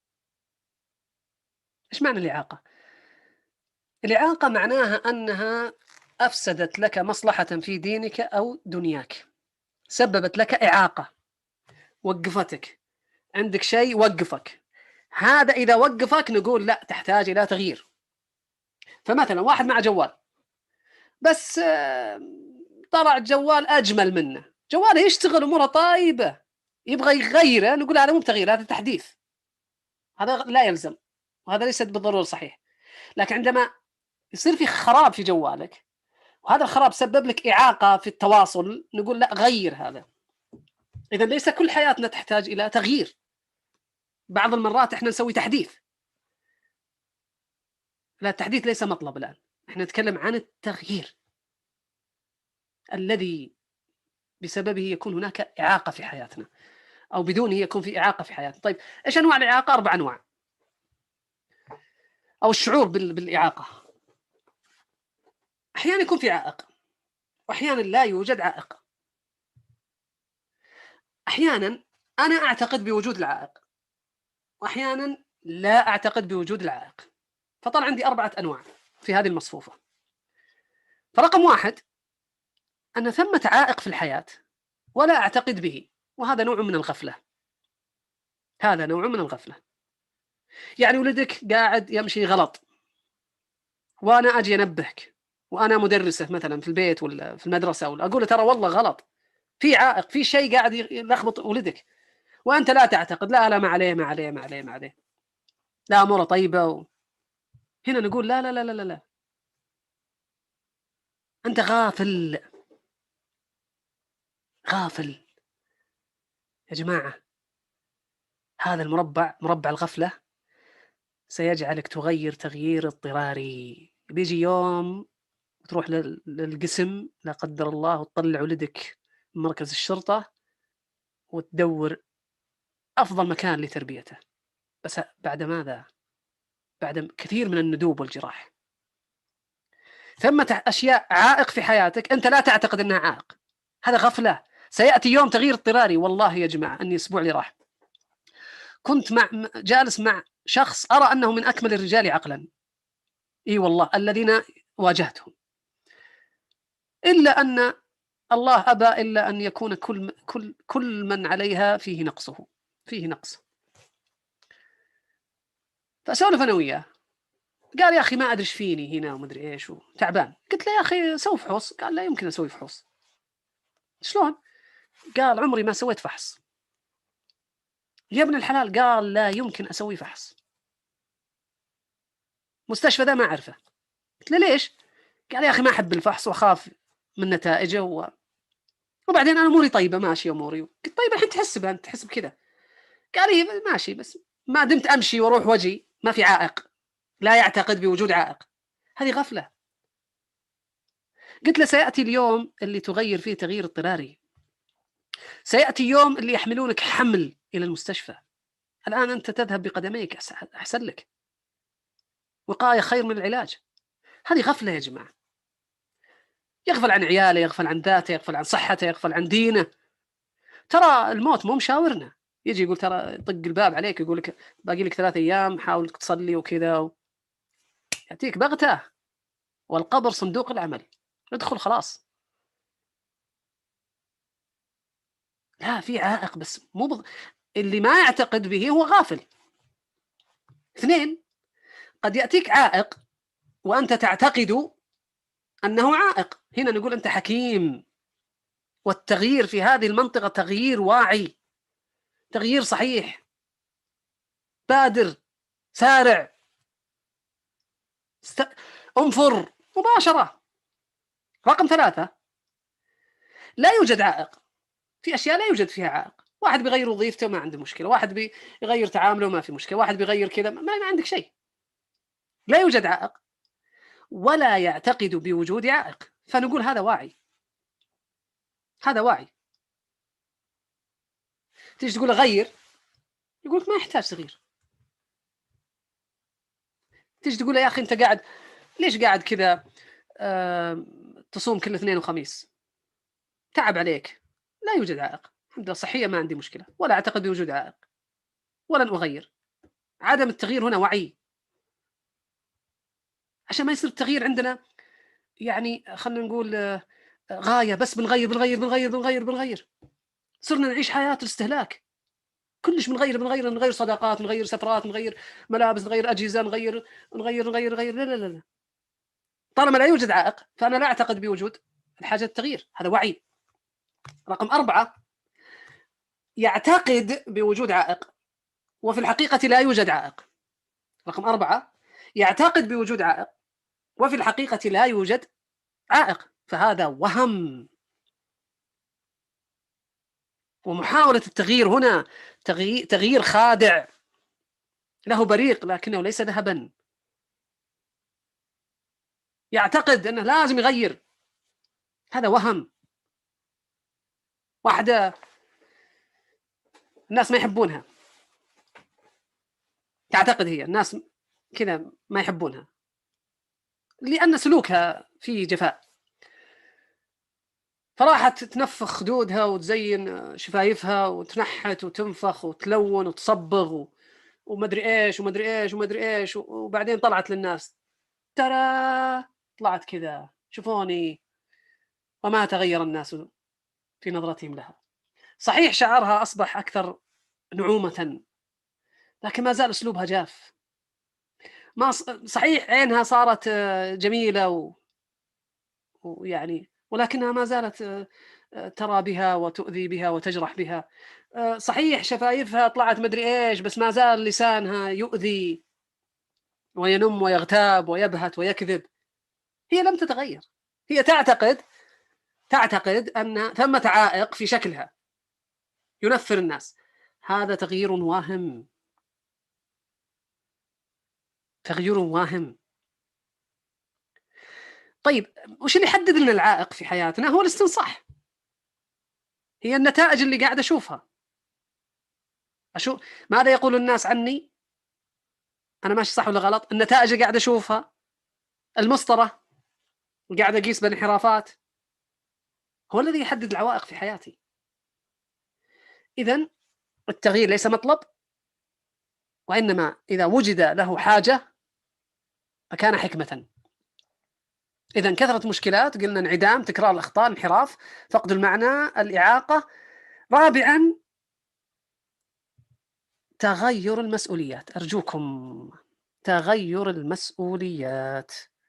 إيش معنى الإعاقة؟ الإعاقة معناها أنها أفسدت لك مصلحة في دينك أو دنياك، سببت لك إعاقة، وقفتك، عندك شيء وقفك. هذا إذا وقفك نقول لا، تحتاج إلى تغيير. فمثلا واحد مع جوال بس طلع الجوال أجمل منه، جواله يشتغل أموره طيبة، يبغى يغيره، نقول هذا مو بتغيير، هذا تحديث. هذا لا يلزم، وهذا ليس بالضرورة صحيح. لكن عندما يصير في خراب في جوالك وهذا الخراب سبب لك إعاقة في التواصل، نقول لا، غير هذا. إذن ليس كل حياتنا تحتاج إلى تغيير، بعض المرات إحنا نسوي تحديث. لا، التحديث ليس مطلب الآن، احنا نتكلم عن التغيير الذي بسببه يكون هناك إعاقة في حياتنا، أو بدونه يكون في إعاقة في حياتنا. طيب إيش أنواع الإعاقة؟ أربع أنواع، أو الشعور بالإعاقة. أحيانا يكون في عائق، وأحيانا لا يوجد عائق. أحيانا أنا أعتقد بوجود العائق، وأحيانا لا أعتقد بوجود العائق. فطلع عندي أربعة أنواع في هذه المصفوفة. فرقم واحد، أن ثمة عائق في الحياة ولا أعتقد به، وهذا نوع من الغفلة. هذا نوع من الغفلة. يعني ولدك قاعد يمشي غلط، وأنا أجي أنبهك، وأنا مدرسة مثلا في البيت ولا في المدرسة، ولا أقول ترى والله غلط، في عائق، في شيء قاعد يلخبط ولدك، وأنت لا تعتقد، لا لا ما عليه ما عليه ما عليه ما عليه، لا أموره طيبة و... هنا نقول لا لا لا لا لا، أنت غافل. غافل يا جماعة. هذا المربع، مربع الغفلة، سيجعلك تغير تغيير اضطراري. بيجي يوم وتروح للقسم لا قدر الله، وتطلع ولدك من مركز الشرطة وتدور أفضل مكان لتربيته، بس بعد ماذا؟ بعد كثير من الندوب والجراح. ثمة أشياء عائق في حياتك أنت لا تعتقد أنها عائق، هذا غفلة. سيأتي يوم تغيير اضطراري. والله يا جماعة أني أسبوع اللي راح كنت مع جالس مع شخص أرى أنه من أكمل الرجال عقلا، إي والله الذين واجهتهم، إلا أن الله أبى إلا أن يكون كل كل كل من عليها فيه نقصه، فيه نقص. فأسولف أنا وياه، قال يا أخي ما أدري إيش فيني هنا ومدري إيش وتعبان. قلت له يا أخي سوي فحوص. قال لا يمكن أسوي فحوص. شلون؟ قال عمري ما سويت فحص. يا ابن الحلال، قال لا يمكن أسوي فحص، مستشفى ذا ما أعرفه. قلت له ليش؟ قال يا أخي ما أحب الفحص وأخاف من نتائجه و... وبعدين أنا أموري طيبة، ماشي أموري. قلت طيب الحين تحسب، أنت تحسب كذا. قال لي ماشي، بس ما دمت أمشي وأروح وجي ما في عائق، لا يعتقد بوجود عائق. هذه غفلة. قلت له سيأتي اليوم اللي تغير فيه تغيير اضطراري، سيأتي يوم اللي يحملونك حمل إلى المستشفى. الآن أنت تذهب بقدميك، أحسن لك، وقاية خير من العلاج. هذه غفلة يا جماعة. يغفل عن عياله، يغفل عن ذاته، يغفل عن صحته، يغفل عن دينه. ترى الموت مو مشاورنا، يجي يقول ترى طق الباب عليك، يقول لك باقي لك ثلاث أيام حاول تصلي وكذا و... يأتيك بغتة، والقبر صندوق العمل، ادخل خلاص. لا، في عائق بس مو بض... اللي ما يعتقد به هو غافل. اثنين، قد يأتيك عائق وأنت تعتقد أنه عائق. هنا نقول أنت حكيم، والتغيير في هذه المنطقة تغيير واعي، تغيير صحيح. بادر، سارع، است... انفر مباشرة. رقم ثلاثة، لا يوجد عائق. في أشياء لا يوجد فيها عائق. واحد بيغير وظيفته ما عنده مشكلة، واحد بيغير تعامله ما في مشكلة، واحد بيغير كذا ما, ما عندك شيء. لا يوجد عائق ولا يعتقد بوجود عائق. فنقول هذا واعي، هذا واعي. تيجي تقول غير، يقولك ما يحتاج تغيير. تيجي تقول يا أخي أنت قاعد ليش قاعد كذا آه تصوم كل اثنين وخميس، تعب عليك. لا يوجد عائق، الحمد لله صحية ما عندي مشكلة، ولا أعتقد بوجود عائق، ولن أغير. عدم التغيير هنا وعي، عشان ما يصير التغيير عندنا يعني خلنا نقول آه غاية، بس بنغير بنغير بنغير بنغير بنغير صرنا نعيش حياة الاستهلاك. كلش بنغير بنغير نغير صداقات، نغير سفرات، نغير ملابس، نغير أجهزة، نغير نغير نغير نغير لا لا لا. طالما لا يوجد عائق فأنا لا أعتقد بوجود الحاجة التغيير. هذا وعي. رقم أربعة، يعتقد بوجود عائق وفي الحقيقة لا يوجد عائق. رقم أربعة، يعتقد بوجود عائق وفي الحقيقة لا يوجد عائق، فهذا وهم. ومحاولة التغيير هنا تغيير, تغيير خادع، له بريق لكنه ليس ذهبا. يعتقد أنه لازم يغير. هذا وهم. واحدة الناس ما يحبونها، تعتقد هي الناس كذا ما يحبونها لأن سلوكها فيه جفاء، فراحت تنفخ خدودها وتزين شفايفها وتنحت وتنفخ وتلون وتصبغ و... ومدري إيش ومدري إيش ومدري إيش، وبعدين طلعت للناس ترى طلعت كذا، شوفوني، وما تغير الناس في نظرتهم لها. صحيح شعرها أصبح أكثر نعومة، لكن ما زال أسلوبها جاف. ما صحيح عينها صارت جميلة و... ويعني ولكنها ما زالت ترى بها وتؤذي بها وتجرح بها. صحيح شفايفها طلعت مدري إيش، بس ما زال لسانها يؤذي وينم ويغتاب ويبهت ويكذب. هي لم تتغير، هي تعتقد تعتقد أن ثمة عائق في شكلها ينفر الناس. هذا تغيير واهم، تغيير واهم. طيب وش اللي يحدد لنا العائق في حياتنا؟ هو الاستنصاح، هي النتائج اللي قاعد أشوفها. أشوف ماذا يقول الناس عني، أنا ماشي صح ولا غلط، النتائج اللي قاعد أشوفها، المسطرة قاعد أقيس بالانحرافات، هو الذي يحدد العوائق في حياتي. إذن التغيير ليس مطلب، وإنما إذا وجد له حاجة فكان حكمة. إذن كثرة مشكلات، قلنا انعدام، تكرار الأخطاء، انحراف، فقد المعنى، الإعاقة. رابعا تغير المسؤوليات. أرجوكم تغير المسؤوليات.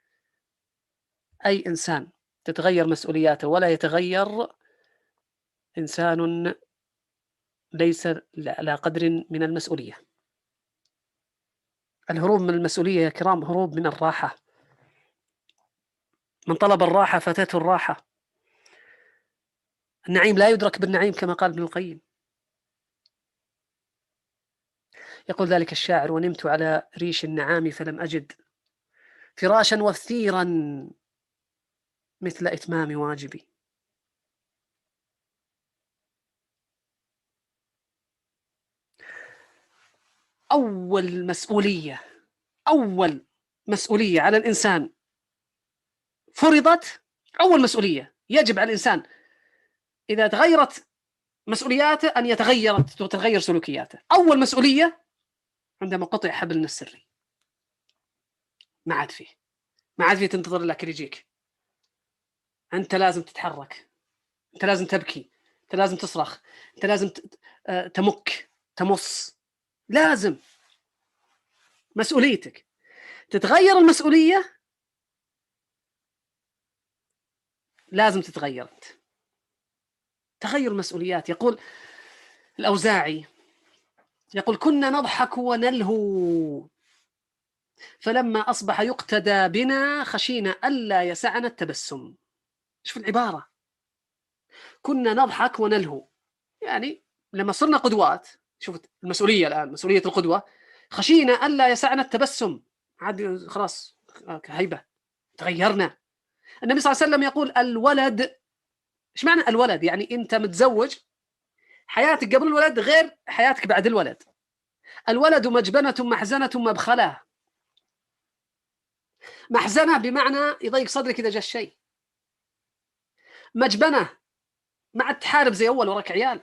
أي إنسان تتغير مسؤولياته ولا يتغير إنسان ليس على قدر من المسؤولية. الهروب من المسؤولية يا كرام هروب من الراحة. من طلب الراحة فاتته الراحة. النعيم لا يدرك بالنعيم كما قال ابن القيم. يقول ذلك الشاعر: ونمت على ريش النعام فلم أجد فراشا وثيرا مثل إتمام واجبي. أول مسؤولية أول مسؤولية على الإنسان فرضت، أول مسؤولية يجب على الإنسان إذا تغيرت مسؤولياته أن يتغير وتتغير سلوكياته. أول مسؤولية عندما قطع حبلنا السري، ما عاد فيه ما عاد فيه تنتظر لك يجيك. أنت لازم تتحرك، أنت لازم تبكي، أنت لازم تصرخ، أنت لازم تمك تمص. لازم مسؤوليتك تتغير. المسؤولية لازم تتغير أنت. تغير المسؤوليات. يقول الأوزاعي، يقول: كنا نضحك ونلهو فلما أصبح يقتدى بنا خشينا ألا يسعنا التبسم. شوف العبارة، كنا نضحك ونلهو، يعني لما صرنا قدوات، شوف المسؤولية الآن، مسؤولية القدوة، خشينا ألا يسعنا التبسم، عاد خلاص هيبة، تغيرنا. النبي صلى الله عليه وسلم يقول: الولد، إيش معنى الولد؟ يعني أنت متزوج، حياتك قبل الولد غير حياتك بعد الولد. الولد مجبنة محزنة مبخلة. محزنة بمعنى يضيق صدرك إذا جاء الشيء. مجبنة مع تحارب زي أول وراك عيال.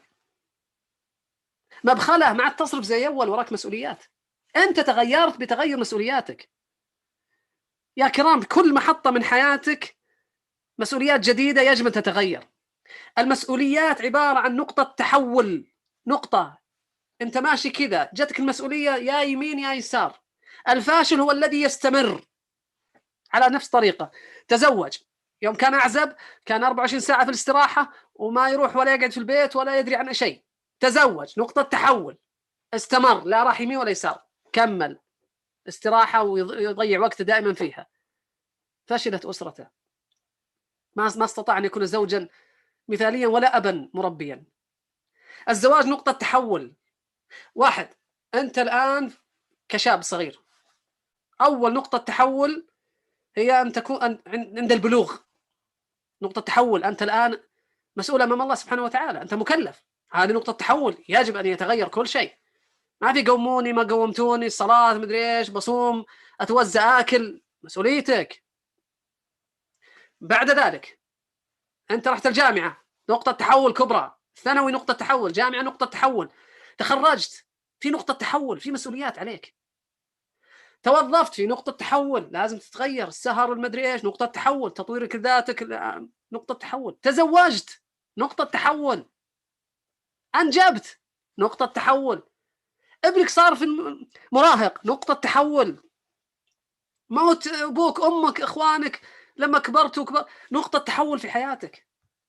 مبخلة مع تصرف زي أول وراك مسؤوليات. أنت تغيرت بتغير مسؤولياتك يا كرام. كل محطة من حياتك مسؤوليات جديدة يجب أن تتغير. المسؤوليات عبارة عن نقطة تحول، نقطة أنت ماشي كذا جاتك المسؤولية يا يمين يا يسار. الفاشل هو الذي يستمر على نفس طريقة. تزوج، يوم كان أعزب كان أربعة وعشرين ساعة في الاستراحة وما يروح ولا يقعد في البيت ولا يدري عن شيء. تزوج، نقطة تحول، استمر، لا راح يمين ولا يسار، كمل استراحة ويضيع وقته دائما فيها. فشلت أسرته، ما ما استطاع أن يكون زوجا مثاليا ولا أبا مربيا. الزواج نقطة تحول. واحد، أنت الآن كشاب صغير، أول نقطة تحول هي أن تكون عند البلوغ نقطة تحول. أنت الآن مسؤول أمام الله سبحانه وتعالى، أنت مكلف، هذه نقطة تحول، يجب أن يتغير كل شيء. ما في قوموني ما قومتوني، الصلاة مدري إيش، بصوم، أتوزع، آكل، مسؤوليتك. بعد ذلك أنت رحت الجامعة، نقطة تحول كبرى، ثانوي نقطة تحول، جامعة نقطة تحول، تخرجت في نقطة تحول، في مسؤوليات عليك، توظفت في نقطة تحول، لازم تتغير، السهر والمدري إيش نقطة تحول، تطويرك ذاتك نقطة تحول، تزوجت نقطة تحول، أنجبت نقطة تحول، ابنك صار في مراهق نقطة تحول، موت أبوك أمك إخوانك لما كبرتوا كبر، نقطة تحول في حياتك.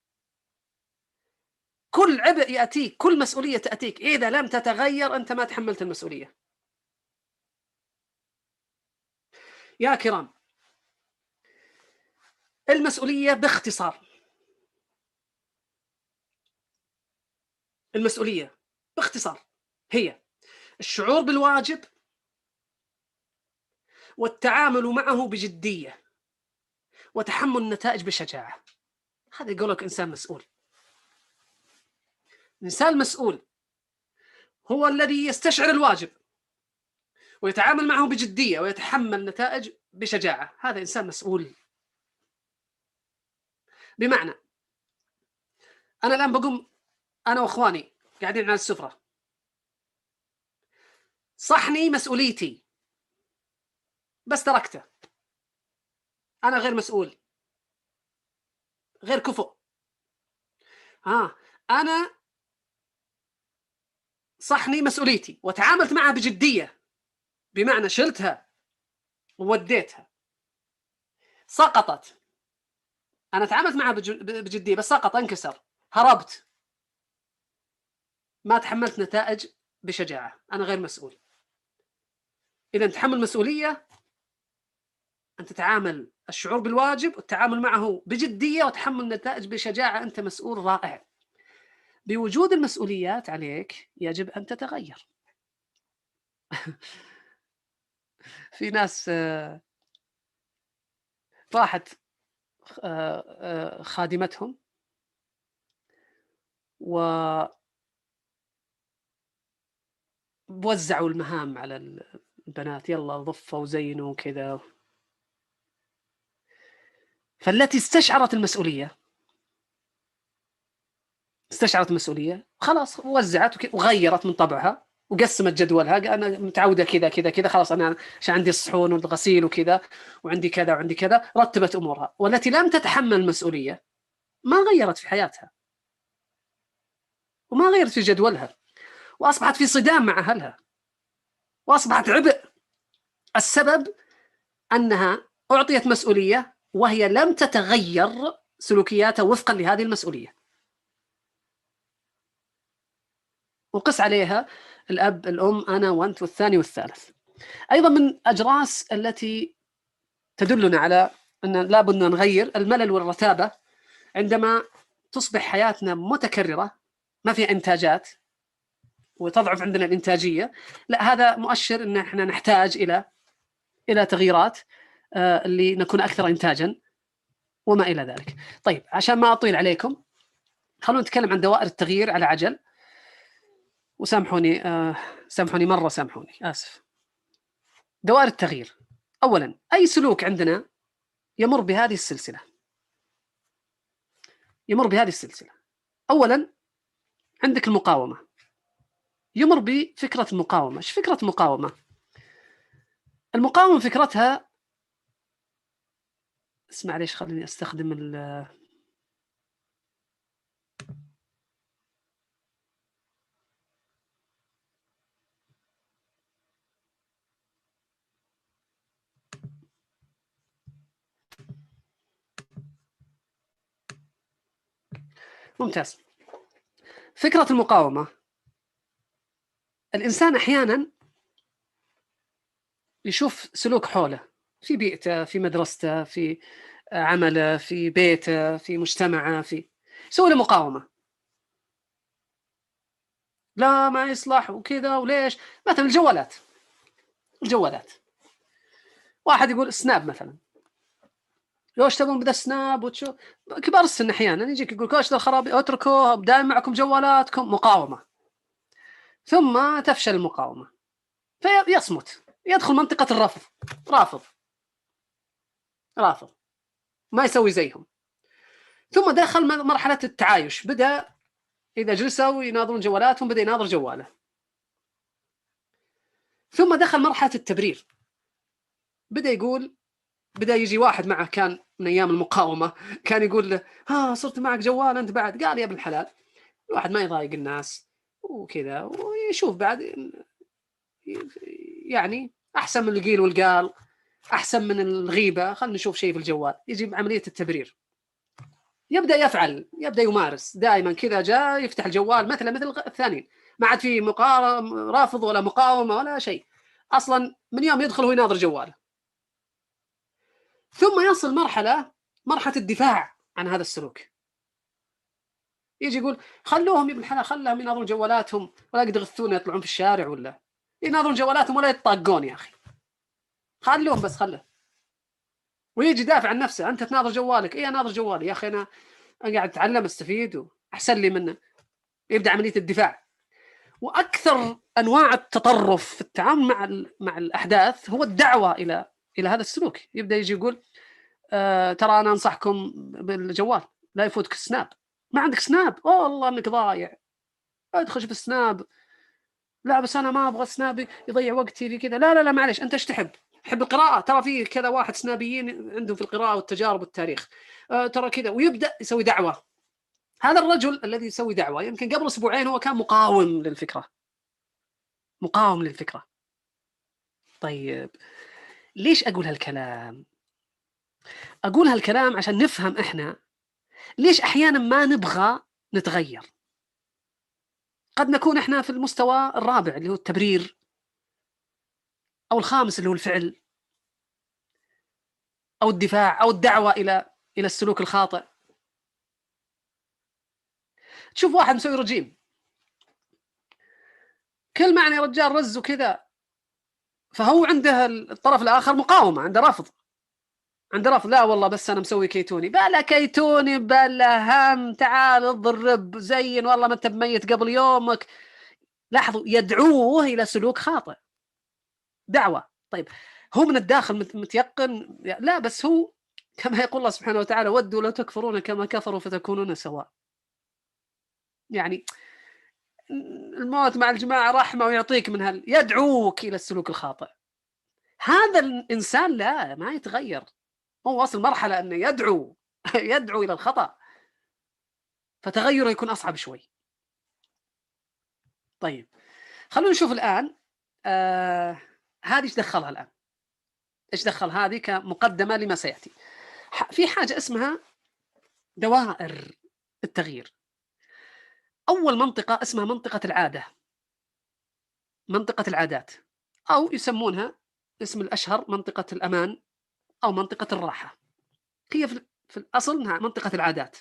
كل عبء يأتيك، كل مسؤولية تأتيك، إذا لم تتغير أنت ما تحملت المسؤولية. يا كرام، المسؤولية باختصار، المسؤولية باختصار هي الشعور بالواجب والتعامل معه بجدية وتحمل النتائج بشجاعة. هذا يقول لك إنسان مسؤول. الإنسان المسؤول هو الذي يستشعر الواجب ويتعامل معه بجدية ويتحمل النتائج بشجاعة. هذا إنسان مسؤول. بمعنى أنا الآن بقوم أنا وأخواني قاعدين على السفرة، صحني مسؤوليتي بس تركته، أنا غير مسؤول، غير كفؤ. آه أنا صحني مسؤوليتي وتعاملت معها بجدية، بمعنى شلتها ووديتها، سقطت، أنا تعاملت معها بجدية بس سقط، انكسر، هربت، ما تحملت نتائج بشجاعة، أنا غير مسؤول. إذا تحمل مسؤولية أن تتعامل الشعور بالواجب والتعامل معه بجدية وتحمل نتائج بشجاعة، أنت مسؤول رائع. بوجود المسؤوليات عليك يجب أن تتغير. في ناس راحت خادمتهم ووزعوا المهام على البنات، يلا ضفوا وزينوا وكذا، فالتي استشعرت المسؤولية استشعرت المسؤولية خلاص وزعت وغيرت من طبعها وقسمت جدولها، أنا متعودة كذا كذا كذا، خلاص أنا عشان عندي الصحون والغسيل وكذا وعندي كذا وعندي كذا، رتبت أمورها. والتي لم تتحمل المسؤولية ما غيرت في حياتها وما غيرت في جدولها وأصبحت في صدام مع أهلها وأصبحت عبء. السبب أنها أعطيت مسؤولية وهي لم تتغير سلوكياتها وفقا لهذه المسؤولية. وقس عليها الأب الأم أنا وأنت والثاني والثالث. أيضا من أجراس التي تدلنا على أن لا بد أن نغير الملل والرتابة. عندما تصبح حياتنا متكررة ما في إنتاجات وتضعف عندنا الإنتاجية، لا، هذا مؤشر أن احنا نحتاج إلى إلى تغييرات آه اللي نكون أكثر إنتاجا وما إلى ذلك. طيب عشان ما أطيل عليكم خلونا نتكلم عن دوائر التغيير على عجل. وسامحوني آه سامحوني مرة سامحوني آسف. دوائر التغيير، أولا أي سلوك عندنا يمر بهذه السلسلة يمر بهذه السلسلة أولا عندك المقاومة، يمر بفكرة المقاومة. إيش فكرة المقاومة؟ المقاومة فكرتها، اسمع ليش خليني أستخدم ال ممتاز. فكرة المقاومة، الإنسان أحيانا يشوف سلوك حوله في بيئته في مدرسته في عمله في بيته في مجتمعه، في يسوي له مقاومة، لا ما يصلح وكذا وليش. مثلا الجوالات الجوالات واحد يقول سناب مثلا، ليش تبون بذا سناب وتشو كبار السن احيانا يجيك يقول كوش ذا الخرابي اتركوه دائما معكم جوالاتكم، مقاومه، ثم تفشل المقاومه فيصمت، يدخل منطقه الرفض، رافض رافض ما يسوي زيهم. ثم دخل مرحله التعايش، بدا اذا جلسوا يناظرون جوالاتهم بدا يناظر جواله. ثم دخل مرحله التبرير، بدا يقول، بدا يجي واحد معه كان من ايام المقاومه كان يقول له ها صرت معك جوال انت بعد، قال يا ابن الحلال الواحد ما يضايق الناس وكذا ويشوف بعد يعني احسن من القيل والقال، احسن من الغيبه، خلينا نشوف شيء في الجوال. يجي بعمليه التبرير، يبدا يفعل، يبدا يمارس دائما كذا، جاء يفتح الجوال مثلا مثل الثانيين، ما عاد في مقارن رافض ولا مقاومه ولا شيء، اصلا من يوم يدخل هو يناظر جواله. ثم يصل مرحله مرحله الدفاع عن هذا السلوك، يجي يقول خلوهم يا ابن الحلال، خلهم يناظرون جوالاتهم ولا قد يغثون يطلعون في الشارع ولا يناظرون جوالاتهم ولا يتطاقون يا اخي، خلوهم بس خله. ويجي يدافع عن نفسه، انت تناظر جوالك، ايه اناظر جوالي يا اخي، انا قاعد اتعلم استفيد واحسن لي منه. يبدا عمليه الدفاع. واكثر انواع التطرف في التعامل مع مع الاحداث هو الدعوه الى الى هذا السلوك. يبدا يجي يقول آه ترى انا انصحكم بالجوال لا يفوتك السناب، ما عندك سناب؟ اوه والله انك ضايع، ادخل في السناب. لا بس انا ما ابغى سناب يضيع وقتي في كذا. لا لا لا معلش، انت ايش تحب؟ تحب القراءه؟ ترى في كذا واحد سنابيين عندهم في القراءه والتجارب والتاريخ، آه ترى كذا. ويبدا يسوي دعوه. هذا الرجل الذي يسوي دعوه يمكن قبل اسبوعين هو كان مقاوم للفكره، مقاوم للفكره. طيب ليش اقول هالكلام؟ اقول هالكلام عشان نفهم احنا ليش احيانا ما نبغى نتغير. قد نكون احنا في المستوى الرابع اللي هو التبرير، او الخامس اللي هو الفعل، او الدفاع، او الدعوه الى الى السلوك الخاطئ. تشوف واحد مسوي رجيم، كل معنى رجال رز وكذا، فهو عنده الطرف الاخر مقاومه، عنده رفض، عنده رفض. لا والله بس انا مسوي كيتوني، بلا كيتوني بلا هم، تعال اضرب زين، والله ما انت بميت قبل يومك. لاحظوا، يدعوه الى سلوك خاطئ، دعوه. طيب هو من الداخل متيقن؟ لا، بس هو كما يقول الله سبحانه وتعالى ودوا لو تكفرون كما كفروا فتكونون سواء. يعني الموت مع الجماعة رحمة ويعطيك من هل، يدعوك إلى السلوك الخاطئ. هذا الإنسان لا ما يتغير، هو وصل مرحلة أنه يدعو يدعو إلى الخطأ، فتغيره يكون أصعب شوي. طيب خلونا نشوف الآن آه هذه إيش دخلها الآن، إيش دخل هذه كمقدمة لما سيأتي. في حاجة اسمها دوائر التغيير. أول منطقة اسمها منطقة العادة، منطقة العادات، أو يسمونها اسم الأشهر منطقة الأمان أو منطقة الراحة. هي في الأصل منطقة العادات.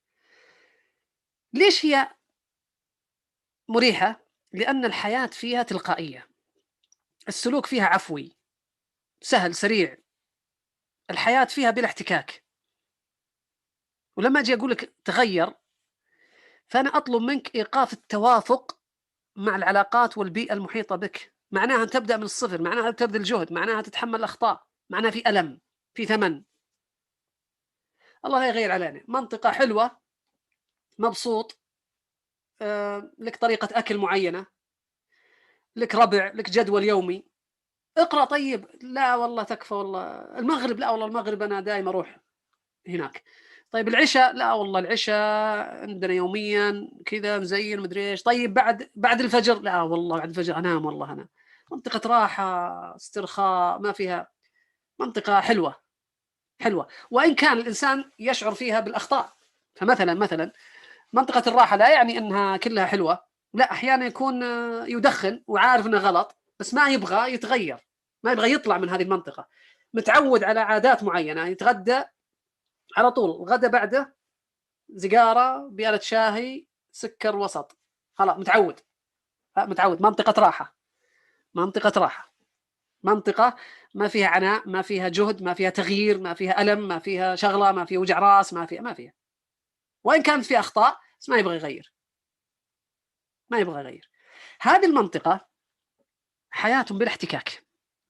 ليش هي مريحة؟ لأن الحياة فيها تلقائية، السلوك فيها عفوي سهل سريع، الحياة فيها بلا احتكاك. ولما أجي أقول لك تغير، فأنا أطلب منك إيقاف التوافق مع العلاقات والبيئة المحيطة بك. معناها تبدأ من الصفر، معناها تبذل جهد، معناها تتحمل الأخطاء، معناها في ألم، في ثمن. الله لا يغير علينا. منطقة حلوة، مبسوط، آه، لك طريقة أكل معينة، لك ربع، لك جدول يومي، اقرأ. طيب لا والله تكفى، والله المغرب، لا والله المغرب أنا دائما أروح هناك. طيب العشاء، لا والله العشاء عندنا يوميا كذا مزين مدري ايش. طيب بعد بعد الفجر، لا والله بعد الفجر انام، والله انا منطقة راحة استرخاء ما فيها، منطقة حلوة حلوة. وإن كان الإنسان يشعر فيها بالأخطاء، فمثلا مثلا منطقة الراحة لا يعني أنها كلها حلوة، لا، أحيانا يكون يدخن وعارف أنه غلط بس ما يبغى يتغير، ما يبغى يطلع من هذه المنطقة، متعود على عادات معينة، يتغدى على طول الغداء بعده زقارة بيالة شاهي سكر وسط، خلاص متعود متعود منطقة راحة، منطقة راحة. منطقة ما فيها عناء، ما فيها جهد، ما فيها تغيير، ما فيها ألم، ما فيها شغلة، ما فيها وجع راس، ما فيها ما فيها وإن كانت فيها أخطاء بس ما يبغى يغير، ما يبغى يغير. هذه المنطقة حياة بلا احتكاك،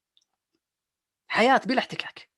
حياة بلا احتكاك.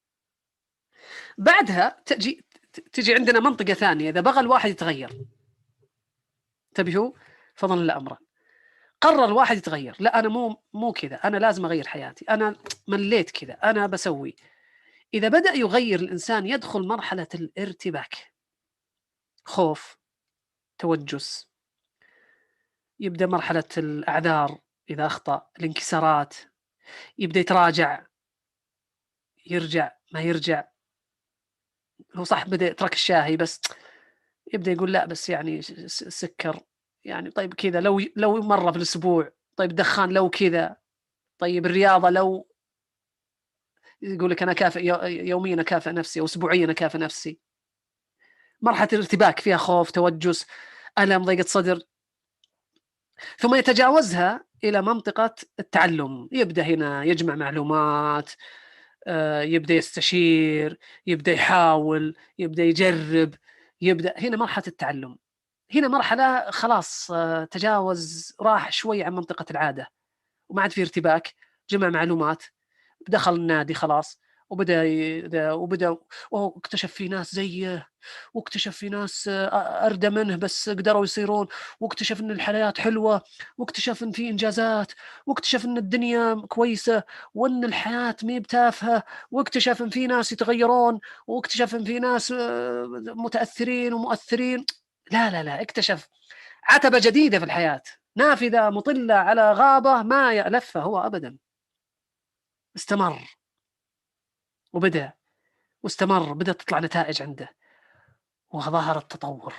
بعدها تجي تجي عندنا منطقة ثانية، إذا بغى الواحد يتغير، انتبهوا فضلا لا أمرا، قرر الواحد يتغير، لا أنا مو مو كذا، أنا لازم أغير حياتي، أنا مليت كذا، أنا بسوي. إذا بدأ يغير الإنسان يدخل مرحلة الارتباك، خوف، توجس، يبدأ مرحلة الأعذار إذا أخطأ، الانكسارات، يبدأ يتراجع، يرجع ما يرجع، هو صح بدأ ترك الشاهي بس يبدأ يقول لا بس يعني سكر يعني، طيب كذا لو لو مرة في الأسبوع، طيب دخان لو كذا، طيب الرياضة لو، يقول لك أنا كافئ يوميا أكافئ نفسي أو أسبوعيا أكافئ نفسي. مرحلة الارتباك فيها خوف، توجس، ألم، ضيقة صدر، ثم يتجاوزها إلى منطقة التعلم، يبدأ هنا يجمع معلومات، يبدأ يستشير، يبدأ يحاول، يبدأ يجرب، يبدأ هنا مرحلة التعلم. هنا مرحلة خلاص تجاوز، راح شوي عن منطقة العادة وما عاد في ارتباك، جمع معلومات، دخل النادي خلاص وبدأ ي... وبدأ واكتشف في ناس زيه، واكتشف في ناس أردى منه بس قدروا يصيرون، واكتشف إن الحياة حلوة، واكتشف إن في إنجازات، واكتشف إن الدنيا كويسة، وإن الحياة مي بتافهة، واكتشف إن في ناس يتغيرون، واكتشف إن في ناس متأثرين ومؤثرين. لا لا لا، اكتشف عتبة جديدة في الحياة، نافذة مطلة على غابة ما يألفها هو أبدا. استمر وبدأ واستمر، بدأت تطلع نتائج عنده وظهر التطور.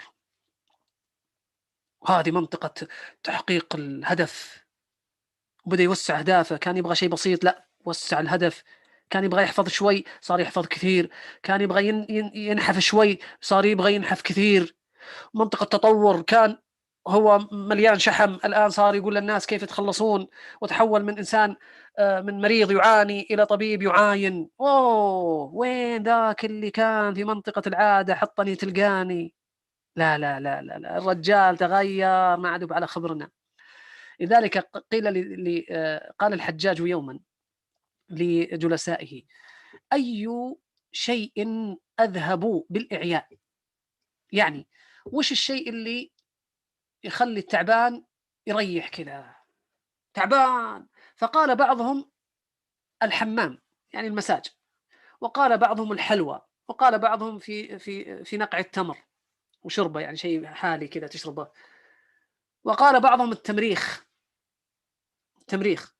وهذه منطقة تحقيق الهدف، وبدأ يوسع أهدافه. كان يبغى شيء بسيط، لا وسع الهدف. كان يبغى يحفظ شوي، صار يحفظ كثير. كان يبغى ينحف شوي، صار يبغى ينحف كثير. منطقة تطور، كان هو مليان شحم، الآن صار يقول للناس كيف يتخلصون، وتحول من إنسان من مريض يعاني إلى طبيب يعاين. أوه، وين ذاك اللي كان في منطقة العادة حطني تلقاني؟ لا لا لا لا, لا. الرجال تغير ما عاد على خبرنا. لذلك قيل لي قال الحجاج يوما لجلسائه: أي شيء أذهب بالإعياء؟ يعني وش الشيء اللي يخلي التعبان يريح كذا، تعبان؟ فقال بعضهم الحمام يعني المساج، وقال بعضهم الحلوى، وقال بعضهم في في في نقع التمر وشربه يعني شيء حالي كذا تشربه، وقال بعضهم التمريخ التمريخ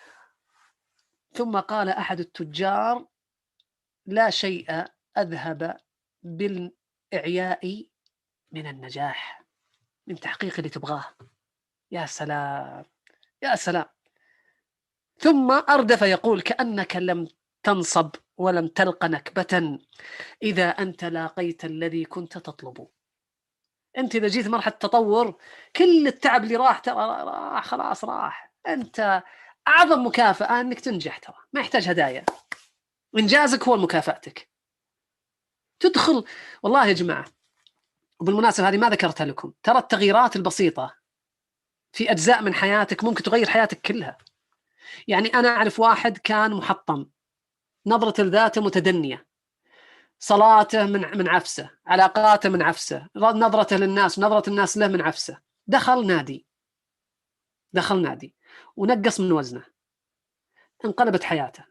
ثم قال أحد التجار: لا شيء أذهب بالإعياء من النجاح، من تحقيق اللي تبغاه. يا سلام يا سلام. ثم أردف يقول: كأنك لم تنصب ولم تلق نكبة إذا أنت لاقيت الذي كنت تطلبه. أنت إذا جيت مرحلة تطور، كل التعب اللي راح ترى راح خلاص راح. أنت أعظم مكافأة أنك تنجح، ترى ما يحتاج هدايا، إنجازك هو مكافأتك. تدخل والله يا جماعة، وبالمناسبة هذه ما ذكرتها لكم، ترى التغييرات البسيطة في أجزاء من حياتك ممكن تغير حياتك كلها. يعني أنا أعرف واحد كان محطم، نظرة لذاته متدنية، صلاته من من عفسه، علاقاته من عفسه، نظرته للناس، نظرة الناس له من عفسه. دخل نادي دخل نادي ونقص من وزنه، انقلبت حياته.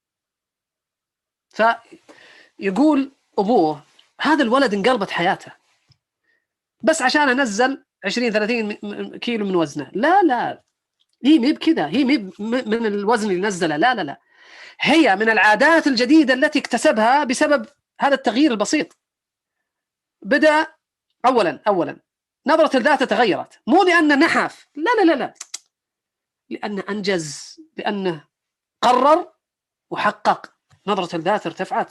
فيقول أبوه: هذا الولد انقلبت حياته بس عشان نزل عشرين ثلاثين كيلو من وزنه. لا لا، هي مي بكذا، هي مي من الوزن اللي نزله، لا لا لا، هي من العادات الجديدة التي اكتسبها بسبب هذا التغيير البسيط. بدأ أولا أولا نظرة الذات تغيرت، مو لأنه نحف، لا لا لا لا، لأنه أنجز، لأنه قرر وحقق، نظرة الذات ارتفعت،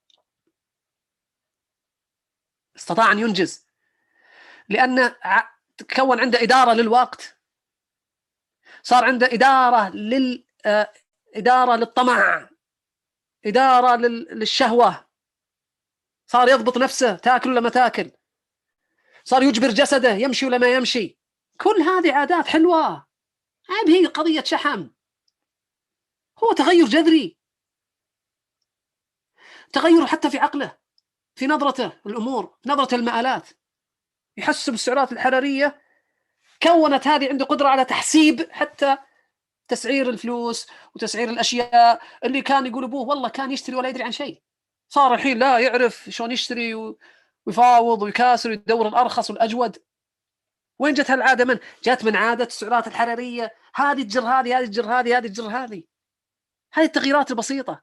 استطاع أن ينجز، لأنه تكون عنده إدارة للوقت، صار عنده إدارة إدارة للطمع، إدارة للشهوة، صار يضبط نفسه، تاكل ولا ما تاكل، صار يجبر جسده يمشي ولا ما يمشي. كل هذه عادات حلوة، عيب هي قضية شحم، هو تغير جذري، تغير حتى في عقله، في نظرته الأمور، نظرة المآلات، يحس بالسعرات الحرارية، كونت هذه عنده قدرة على تحسيب حتى تسعير الفلوس وتسعير الأشياء. اللي كان يقول أبوه والله كان يشتري ولا يدري عن شيء، صار الحين لا يعرف شلون يشتري ويفاوض ويكاسر ويدور الأرخص والأجود. وين جت هالعادة؟ من جت؟ من عادة السعرات الحرارية، هذه تجر هذه، هذه تجر هذه، هذه تجر هذه. هذه التغييرات البسيطة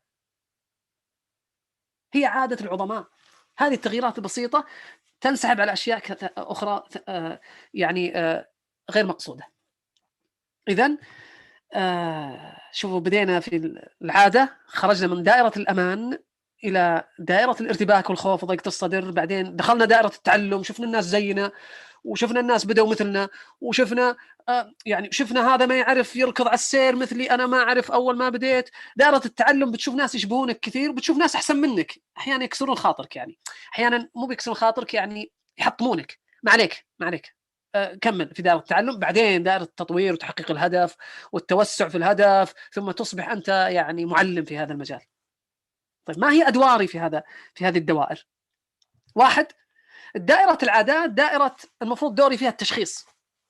هي عادة العظماء. هذه التغييرات البسيطة تنسحب على أشياء أخرى يعني غير مقصودة. إذن شوفوا، بدينا في العادة، خرجنا من دائرة الأمان إلى دائرة الارتباك والخوف وضيقة الصدر، بعدين دخلنا دائرة التعلم، شفنا الناس زينا وشفنا الناس بدأوا مثلنا، وشفنا آه يعني شفنا هذا ما يعرف يركض على السير مثلي، أنا ما أعرف أول ما بديت. دائرة التعلم بتشوف ناس يشبهونك كثير، بتشوف ناس أحسن منك، أحيانا يكسرون خاطرك، يعني أحيانا مو بيكسرون خاطرك، يعني يحطمونك. ما عليك ما عليك آه كمل في دائرة التعلم. بعدين دائرة التطوير وتحقيق الهدف والتوسع في الهدف، ثم تصبح أنت يعني معلم في هذا المجال. طيب ما هي أدواري في هذا في هذه الدوائر؟ واحد، الدائرة العادات دائرة المفروض دوري فيها التشخيص،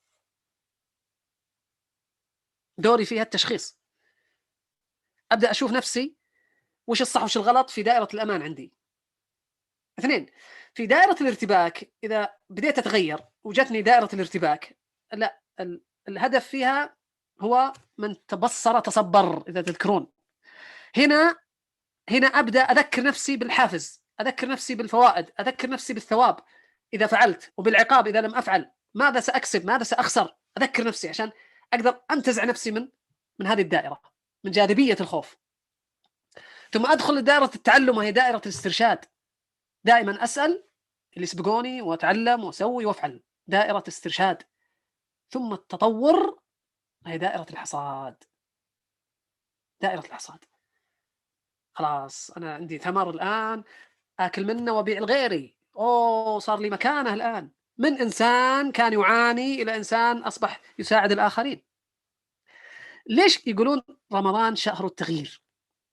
دوري فيها التشخيص، أبدأ أشوف نفسي وش الصح وش الغلط في دائرة الأمان عندي. اثنين، في دائرة الارتباك إذا بديت أتغير وجتني دائرة الارتباك، لا الهدف فيها هو من تبصر تصبر، إذا تذكرون. هنا هنا أبدأ أذكر نفسي بالحافز، أذكر نفسي بالفوائد، أذكر نفسي بالثواب إذا فعلت، وبالعقاب إذا لم أفعل، ماذا سأكسب، ماذا سأخسر. أذكر نفسي عشان أقدر أنتزع نفسي من من هذه الدائرة، من جاذبية الخوف. ثم أدخل لدائرة التعلم، وهي دائرة الاسترشاد، دائما أسأل اللي سبقوني وأتعلم وأسوي وأفعل، دائرة استرشاد. ثم التطور، هي دائرة الحصاد، دائرة الحصاد. خلاص أنا عندي ثمر الآن آكل منه وأبيع لغيري، أوه صار لي مكانة الآن، من إنسان كان يعاني إلى إنسان أصبح يساعد الآخرين. ليش يقولون رمضان شهر التغيير؟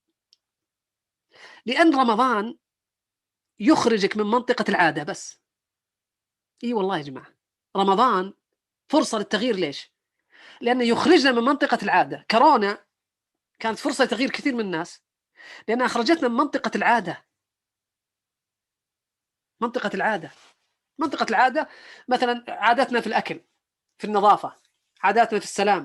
لأن رمضان يخرجك من منطقة العادة بس. إي والله يا جماعة، رمضان فرصة للتغيير. ليش؟ لأنه يخرجنا من منطقة العادة. كورونا كانت فرصة لتغيير كثير من الناس، لأنها أخرجتنا من منطقة العادة. منطقة العادة منطقة العادة مثلا عاداتنا في الأكل، في النظافة، عاداتنا في السلام،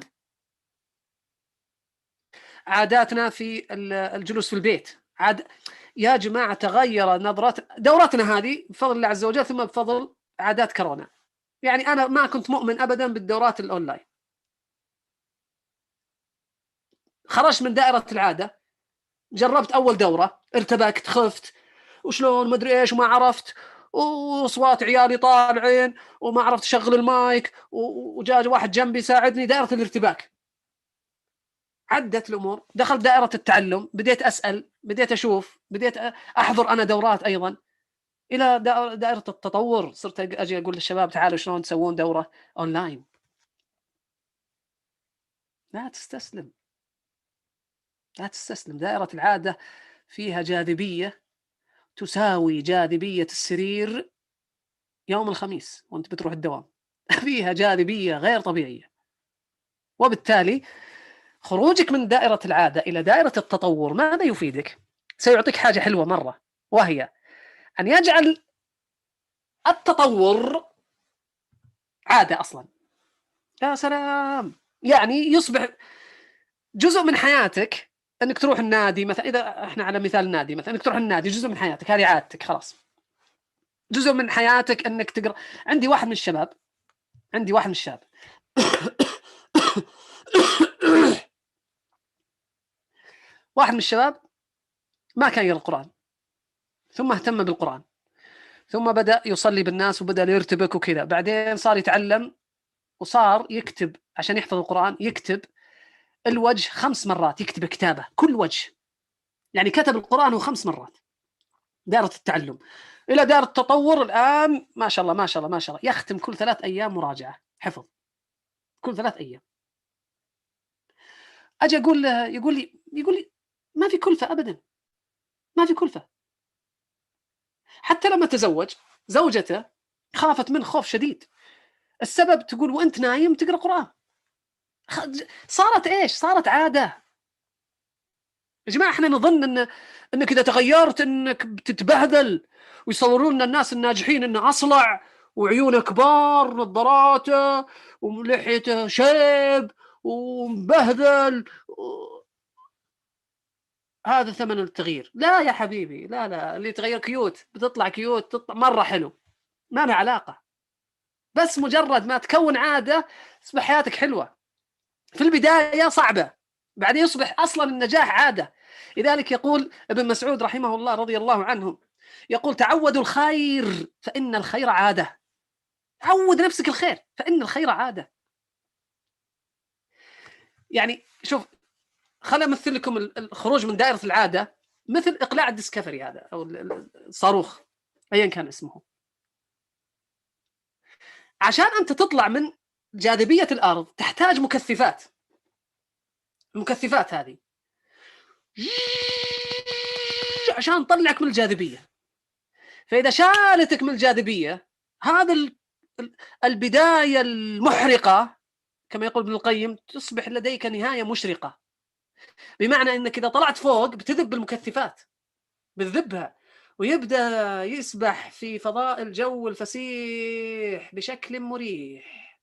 عاداتنا في الجلوس في البيت. عاد يا جماعة تغير نظرات دوراتنا هذه بفضل الله عز وجل، ثم بفضل عادات كورونا. يعني أنا ما كنت مؤمن أبدا بالدورات الأونلاين، خرجت من دائرة العادة، جربت أول دورة، ارتبكت، خفت، وشلون ما أدري إيش، وما عرفت، وصوات عيالي طالعين، وما عرفت أشغل المايك، وجاء واحد جنبي ساعدني. دائرة الارتباك. عدت الأمور، دخل دائرة التعلم، بديت أسأل، بديت أشوف، بديت أحضر أنا دورات أيضا. إلى دائرة التطور، صرت أجي أقول للشباب تعالوا شلون تسوون دورة أونلاين. لا تستسلم، لا تستسلم. دائرة العادة فيها جاذبية تساوي جاذبية السرير يوم الخميس وأنت بتروح الدوام. فيها جاذبية غير طبيعية. وبالتالي خروجك من دائرة العادة إلى دائرة التطور ماذا يفيدك؟ سيعطيك حاجة حلوة مرة، وهي أن يجعل التطور عادة أصلا. يا سلام، يعني يصبح جزء من حياتك. أنك تروح النادي مثلا، إذا إحنا على مثال النادي مثلا، أنك تروح النادي جزء من حياتك، هذه عادتك خلاص. جزء من حياتك أنك تقرأ. عندي واحد من الشباب عندي واحد من الشباب واحد من الشباب ما كان يقرأ القرآن، ثم اهتم بالقرآن، ثم بدأ يصلي بالناس وبدأ يرتبك وكذا. بعدين صار يتعلم وصار يكتب عشان يحفظ القرآن، يكتب الوجه خمس مرات، يكتب كتابة كل وجه، يعني كتب القرآن خمس مرات. دائرة التعلم إلى دائرة التطور الآن ما شاء الله ما شاء الله ما شاء الله، يختم كل ثلاث أيام مراجعة حفظ، كل ثلاث أيام. أجي أقول له، يقول لي يقول لي ما في كلفة أبدا، ما في كلفة. حتى لما تزوج زوجته خافت منه خوف شديد، السبب تقول وأنت نايم تقرأ قرآن. صارت إيش؟ صارت عادة. يا جماعة احنا نظن ان انك اذا تغيرت انك بتتبهذل، ويصورون لنا الناس الناجحين انه اصلع وعيونه كبار نظاراته ولحيته شيب ومبهذل و... هذا ثمن التغيير. لا يا حبيبي، لا لا، اللي يتغير كيوت، بتطلع كيوت، تطلع مرة حلو، ما له علاقة. بس مجرد ما تكون عادة تصبح حياتك حلوة. في البداية صعبة، بعدين يصبح أصلا النجاح عادة. لذلك يقول ابن مسعود رحمه الله رضي الله عنه، يقول تعودوا الخير فإن الخير عادة. عود نفسك الخير فإن الخير عادة. يعني شوف، خليني أمثل لكم الخروج من دائرة العادة مثل إقلاع الديسكفري هذا أو الصاروخ أيا كان اسمه. عشان أنت تطلع من جاذبية الأرض تحتاج مكثفات. المكثفات هذه عشان تطلعك من الجاذبية. فإذا شالتك من الجاذبية، هذا البداية المحرقة كما يقول ابن القيم تصبح لديك نهاية مشرقة. بمعنى أنك إذا طلعت فوق بتذب المكثفات، بتذبها، ويبدأ يسبح في فضاء الجو الفسيح بشكل مريح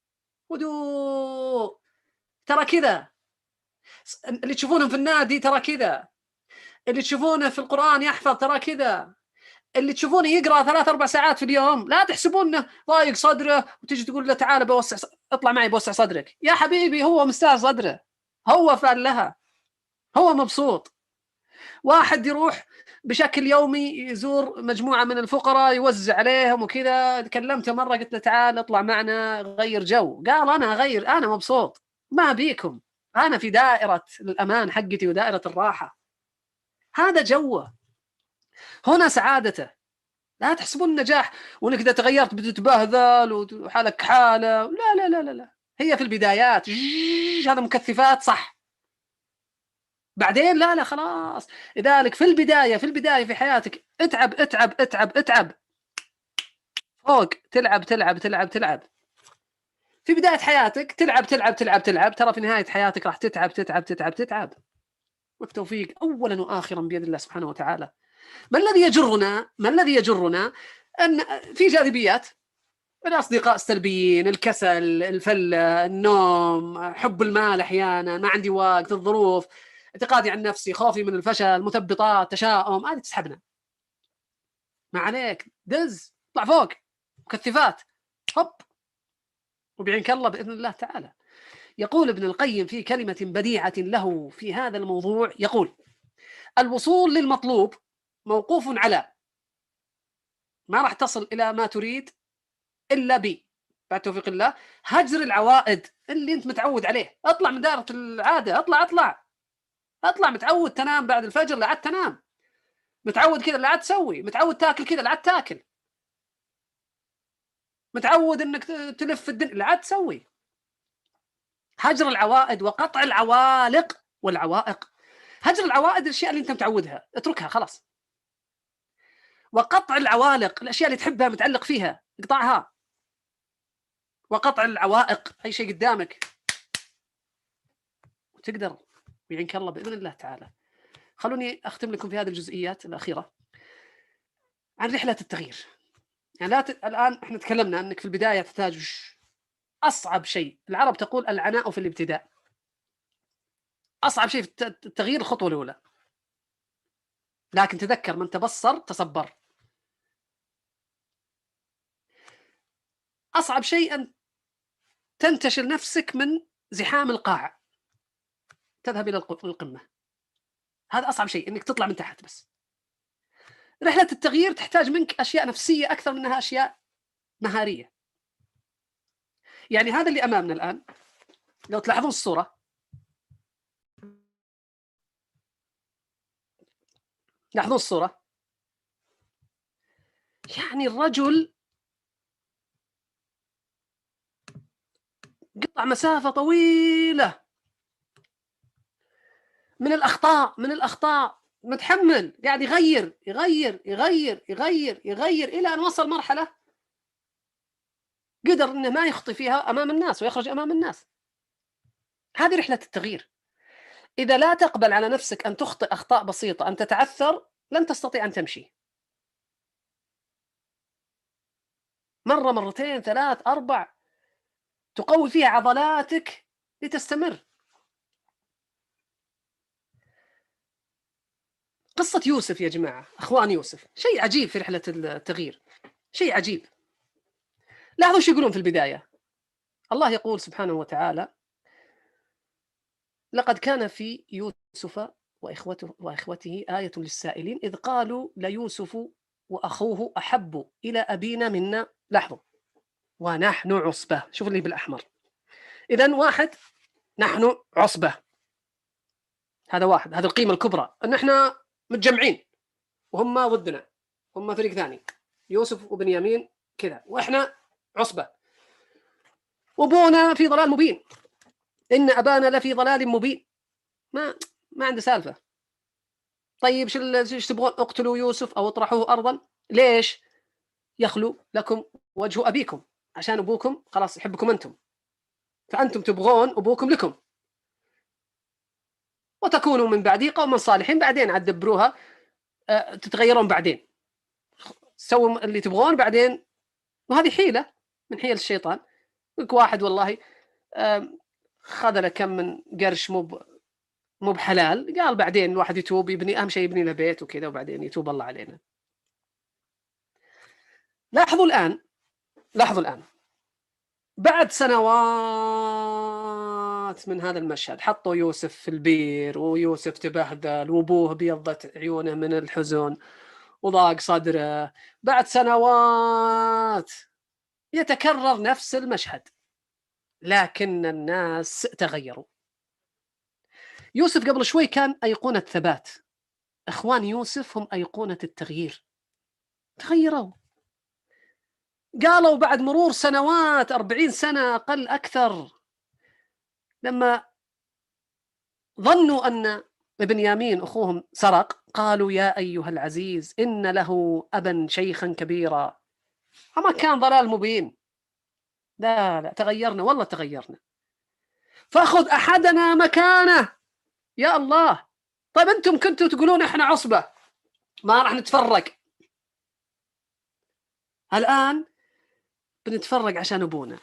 هدوء. ترى كذا اللي تشوفونهم في النادي، ترى كذا اللي تشوفونه في القرآن يحفظ، ترى كذا اللي تشوفونه يقرأ ثلاث أربع ساعات في اليوم. لا تحسبونه ضايق صدره وتجي تقول له تعال بوسع، اطلع معي بوسع صدرك. يا حبيبي هو مستاهل صدره، هو فعل لها، هو مبسوط. واحد يروح بشكل يومي يزور مجموعة من الفقراء يوزع عليهم وكذا، كلمته مرة قلت له تعال اطلع معنا غير جو، قال أنا أغير، أنا مبسوط، ما بيكم، أنا في دائرة الأمان حقتي ودائرة الراحة. هذا جوه، هنا سعادته. لا تحسبون النجاح وانك اذا تغيرت بتتبهذل وحالك حاله. لا لا لا لا، هي في البدايات هذا مكثفات صح، بعدين لا لا خلاص. لذلك في البدايه في البدايه في حياتك اتعب اتعب اتعب اتعب فوق، تلعب تلعب تلعب تلعب في بدايه حياتك، تلعب تلعب تلعب تلعب ترى في نهايه حياتك راح تتعب تتعب تتعب تتعب. والتوفيق اولا واخرا بيد الله سبحانه وتعالى. ما الذي يجرنا ما الذي يجرنا ان في جاذبيات، الأصدقاء السلبيين، الكسل، الفلة، النوم، حب المال أحيانا، ما عندي وقت، الظروف، اعتقادي عن نفسي، خوفي من الفشل، مثبطات، تشاؤم، هذه تسحبنا. ما عليك، دز، طلع فوق، مكثفات، هب، وبيعينك الله بإذن الله تعالى. يقول ابن القيم في كلمة بديعة له في هذا الموضوع، يقول الوصول للمطلوب موقوف على، ما راح تصل إلى ما تريد إلا بي بعد توفيق الله، هجر العوائد اللي أنت متعود عليه. أطلع من دائرة العادة، أطلع أطلع أطلع. متعود تنام بعد الفجر لا عاد تنام، متعود كذا لا عاد تسوي، متعود تاكل كذا لا عاد تاكل، متعود أنك تلف الدنيا لا عاد تسوي. هجر العوائد وقطع العوالق والعوائق. هجر العوائد الأشياء اللي أنت متعودها اتركها خلاص، وقطع العوالق الأشياء اللي تحبها متعلق فيها اقطعها. وقطع العوائق أي شيء قدامك وتقدر ويعينك الله بإذن الله تعالى. خلوني أختم لكم في هذه الجزئيات الأخيرة عن رحلة التغيير. يعني لا ت... الآن إحنا تكلمنا أنك في البداية تحتاج أصعب شيء، العرب تقول العناء في الابتداء. أصعب شيء في التغيير الخطوة الأولى، لكن تذكر من تبصر تصبر. أصعب شيء أن تنتشل نفسك من زحام القاع تذهب إلى القمة، هذا أصعب شيء، أنك تطلع من تحت. بس رحلة التغيير تحتاج منك أشياء نفسية أكثر منها أشياء مهارية. يعني هذا اللي أمامنا الآن لو تلاحظون الصورة، لاحظوا الصورة، يعني الرجل قطع مسافة طويلة من الأخطاء من الأخطاء متحمل، قاعد يغير يغير يغير يغير يغير إلى أن وصل مرحلة قدر إنه ما يخطي فيها أمام الناس ويخرج أمام الناس. هذه رحلة التغيير. إذا لا تقبل على نفسك أن تخطئ أخطاء بسيطة، أن تتعثر، لن تستطيع أن تمشي. مرة مرتين ثلاث أربع تقوي فيها عضلاتك لتستمر. قصة يوسف يا جماعة، أخوان يوسف، شيء عجيب في رحلة التغيير، شيء عجيب. لاحظوا شو يقولون في البداية. الله يقول سبحانه وتعالى: لقد كان في يوسف وإخوته, وإخوته آية للسائلين إذ قالوا ليوسف وأخوه أحب إلى أبينا منا. لاحظوا، ونحن عصبة. شوف اللي بالأحمر. إذن واحد، نحن عصبة، هذا واحد، هذا القيمة الكبرى، أن احنا متجمعين وهم ضدنا، هم فريق ثاني، يوسف وبنيامين كذا، وإحنا عصبة، وابونا في ضلال مبين، إن أبانا لفي ضلال مبين. ما ما عنده سالفة. طيب ايش تبغون؟ اقتلوا يوسف أو اطرحوه أرضا. ليش؟ يخلو لكم وجه أبيكم، عشان أبوكم خلاص يحبكم أنتم، فأنتم تبغون أبوكم لكم، وتكونوا من بعدي قوما صالحين، بعدين عاد دبروها، أه تتغيرون بعدين، سووا اللي تبغون بعدين. وهذه حيلة من حيل الشيطان. لك واحد والله خذ له كم من قرش مو مو بحلال، قال بعدين الواحد يتوب، يبني أهم شيء يبني له بيت وكذا، وبعدين يتوب الله علينا. لاحظوا الآن لاحظوا الآن بعد سنوات من هذا المشهد، حطوا يوسف في البير، ويوسف تبهدل، وابوه بيضت عيونه من الحزن وضاق صدره. بعد سنوات يتكرر نفس المشهد، لكن الناس تغيروا. يوسف قبل شوي كان أيقونة ثبات، إخوان يوسف هم أيقونة التغيير. تغيروا، قالوا بعد مرور سنوات، أربعين سنة أقل أكثر، لما ظنوا أن بنيامين أخوهم سرق، قالوا يا أيها العزيز إن له أبا شيخا كبيرا. أما كان ضلال مبين. لا لا تغيرنا، والله تغيرنا، فأخذ أحدنا مكانه. يا الله، طيب أنتم كنتوا تقولون إحنا عصبة ما راح نتفرق، الآن بنتفرق عشان أبونا،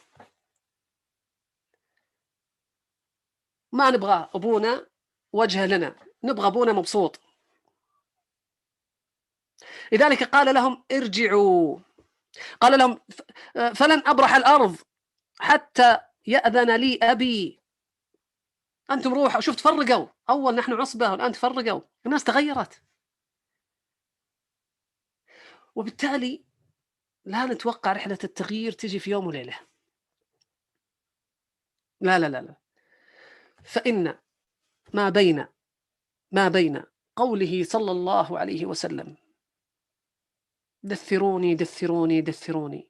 ما نبغى أبونا وجهه لنا، نبغى أبونا مبسوط. لذلك قال لهم ارجعوا، قال لهم فلن أبرح الأرض حتى يأذن لي أبي. أنتم روحوا، شوف تفرقوا، أول نحن عصبة والآن تفرقوا، الناس تغيرت. وبالتالي لا نتوقع رحلة التغيير تجي في يوم وليلة، لا لا لا لا. فإن ما بين ما بين قوله صلى الله عليه وسلم دثروني دثروني دثروني،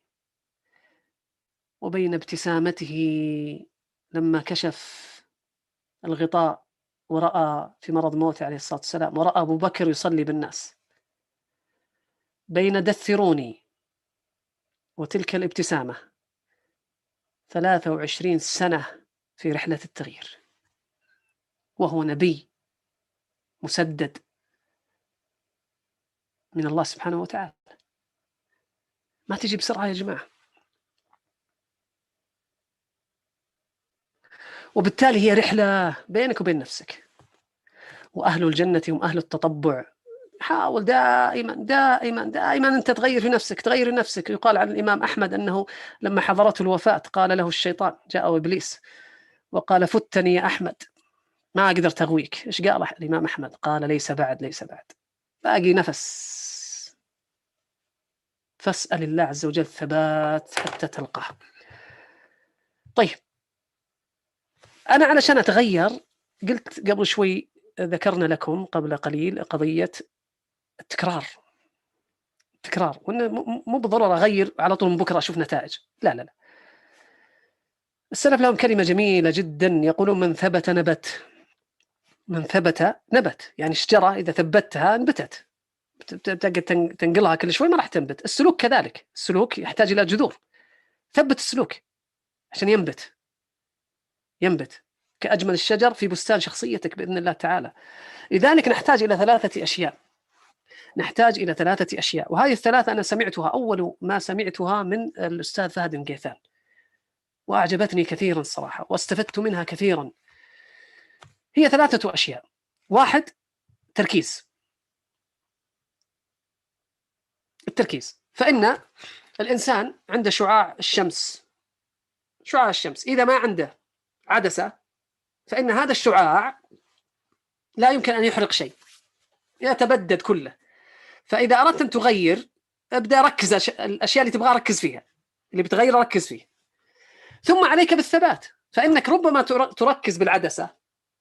وبين ابتسامته لما كشف الغطاء ورأى في مرض موته عليه الصلاة والسلام، ورأى أبو بكر يصلي بالناس، بين دثروني وتلك الابتسامة ثلاثة وعشرين سنة في رحلة التغيير، وهو نبي مسدد من الله سبحانه وتعالى. ما تجي بسرعة يا جماعة. وبالتالي هي رحلة بينك وبين نفسك، وأهل الجنة هم أهل التطبع. حاول دائما دائما دائما أنت تغير في نفسك، تغير في نفسك. يقال عن الإمام أحمد أنه لما حضرته الوفاة قال له الشيطان، جاءه إبليس وقال فتني يا أحمد ما أقدر تغويك. إيش قال الإمام أحمد؟ قال ليس بعد ليس بعد، باقي نفس، فاسأل الله عز وجل الثبات حتى تلقاه. طيب أنا علشان أتغير، قلت قبل شوي، ذكرنا لكم قبل قليل قضية التكرار. تكرار، وإنه مو بالضرورة أغير على طول من بكرة أشوف نتائج، لا لا لا. السلف لهم كلمة جميلة جدا، يقولون من ثبت نبت. من ثبت نبت، يعني الشجرة إذا ثبتها نبتت، تقعد تنقلها كل شوي ما راح تنبت. السلوك كذلك، السلوك يحتاج إلى جذور. ثبت السلوك عشان ينبت ينبت كأجمل الشجر في بستان شخصيتك بإذن الله تعالى. لذلك نحتاج إلى ثلاثة أشياء نحتاج إلى ثلاثة أشياء وهذه الثلاثة أنا سمعتها أول ما سمعتها من الأستاذ فهد القيثان، وأعجبتني كثيرا صراحة واستفدت منها كثيرا. هي ثلاثة أشياء. واحد، تركيز. التركيز، فإن الإنسان عنده شعاع الشمس شعاع الشمس إذا ما عنده عدسة فإن هذا الشعاع لا يمكن أن يحرق شيء، يتبدد كله. فإذا أردت أن تغير ابدأ ركز الأشياء اللي تبغى ركز فيها، اللي بتغير ركز فيه. ثم عليك بالثبات، فإنك ربما تركز بالعدسة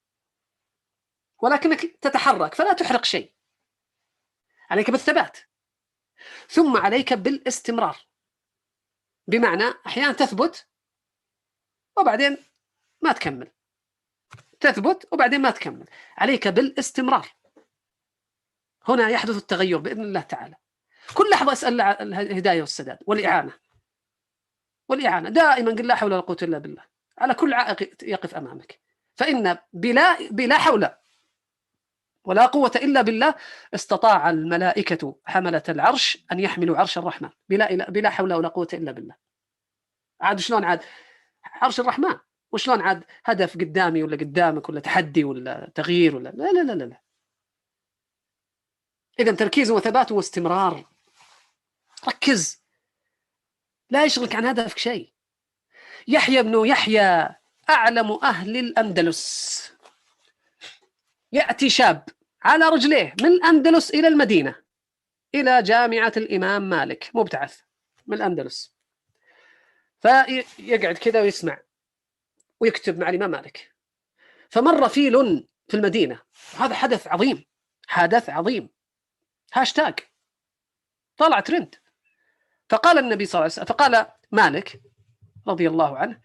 ولكنك تتحرك فلا تحرق شيء. عليك بالثبات. ثم عليك بالاستمرار، بمعنى أحيانا تثبت وبعدين ما تكمل، تثبت وبعدين ما تكمل. عليك بالاستمرار، هنا يحدث التغير بإذن الله تعالى. كل لحظة أسأل الهداية والسداد والإعانة والإعانة دائما. قل لا حول ولا قوة إلا بالله على كل عائق يقف أمامك، فإن بلا, بلا حول ولا قوة إلا بالله استطاع الملائكة حملة العرش أن يحملوا عرش الرحمن بلا, بلا حول ولا قوة إلا بالله. عاد شلون عاد عرش الرحمن، وشلون عاد هدف قدامي ولا قدامك ولا تحدي ولا تغيير ولا لا لا لا لا, لا. إذن تركيز وثبات واستمرار. ركز، لا يشغلك عن هدفك شيء. يحيى بن يحيى أعلم أهل الأندلس، يأتي شاب على رجليه من الأندلس إلى المدينة إلى جامعة الإمام مالك، مبتعث من الأندلس، فيقعد كذا ويسمع ويكتب مع الإمام مالك. فمر فيل في المدينة، هذا حدث عظيم، حدث عظيم، هاشتاج طلع ترند. فقال النبي صلى الله عليه وسلم، فقال مالك رضي الله عنه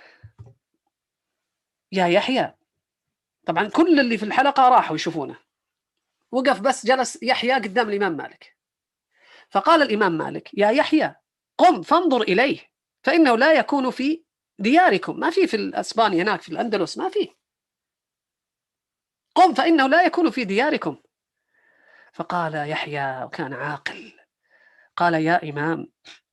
يا يحيى، طبعا كل اللي في الحلقة راحوا يشوفونه، وقف بس جلس يحيى قدام الإمام مالك. فقال الإمام مالك يا يحيى قم فانظر إليه فإنه لا يكون في دياركم، ما في في الأسباني هناك في الأندلس ما في، قم فإنه لا يكون في دياركم. فقال يحيى وكان عاقل، قال يا إمام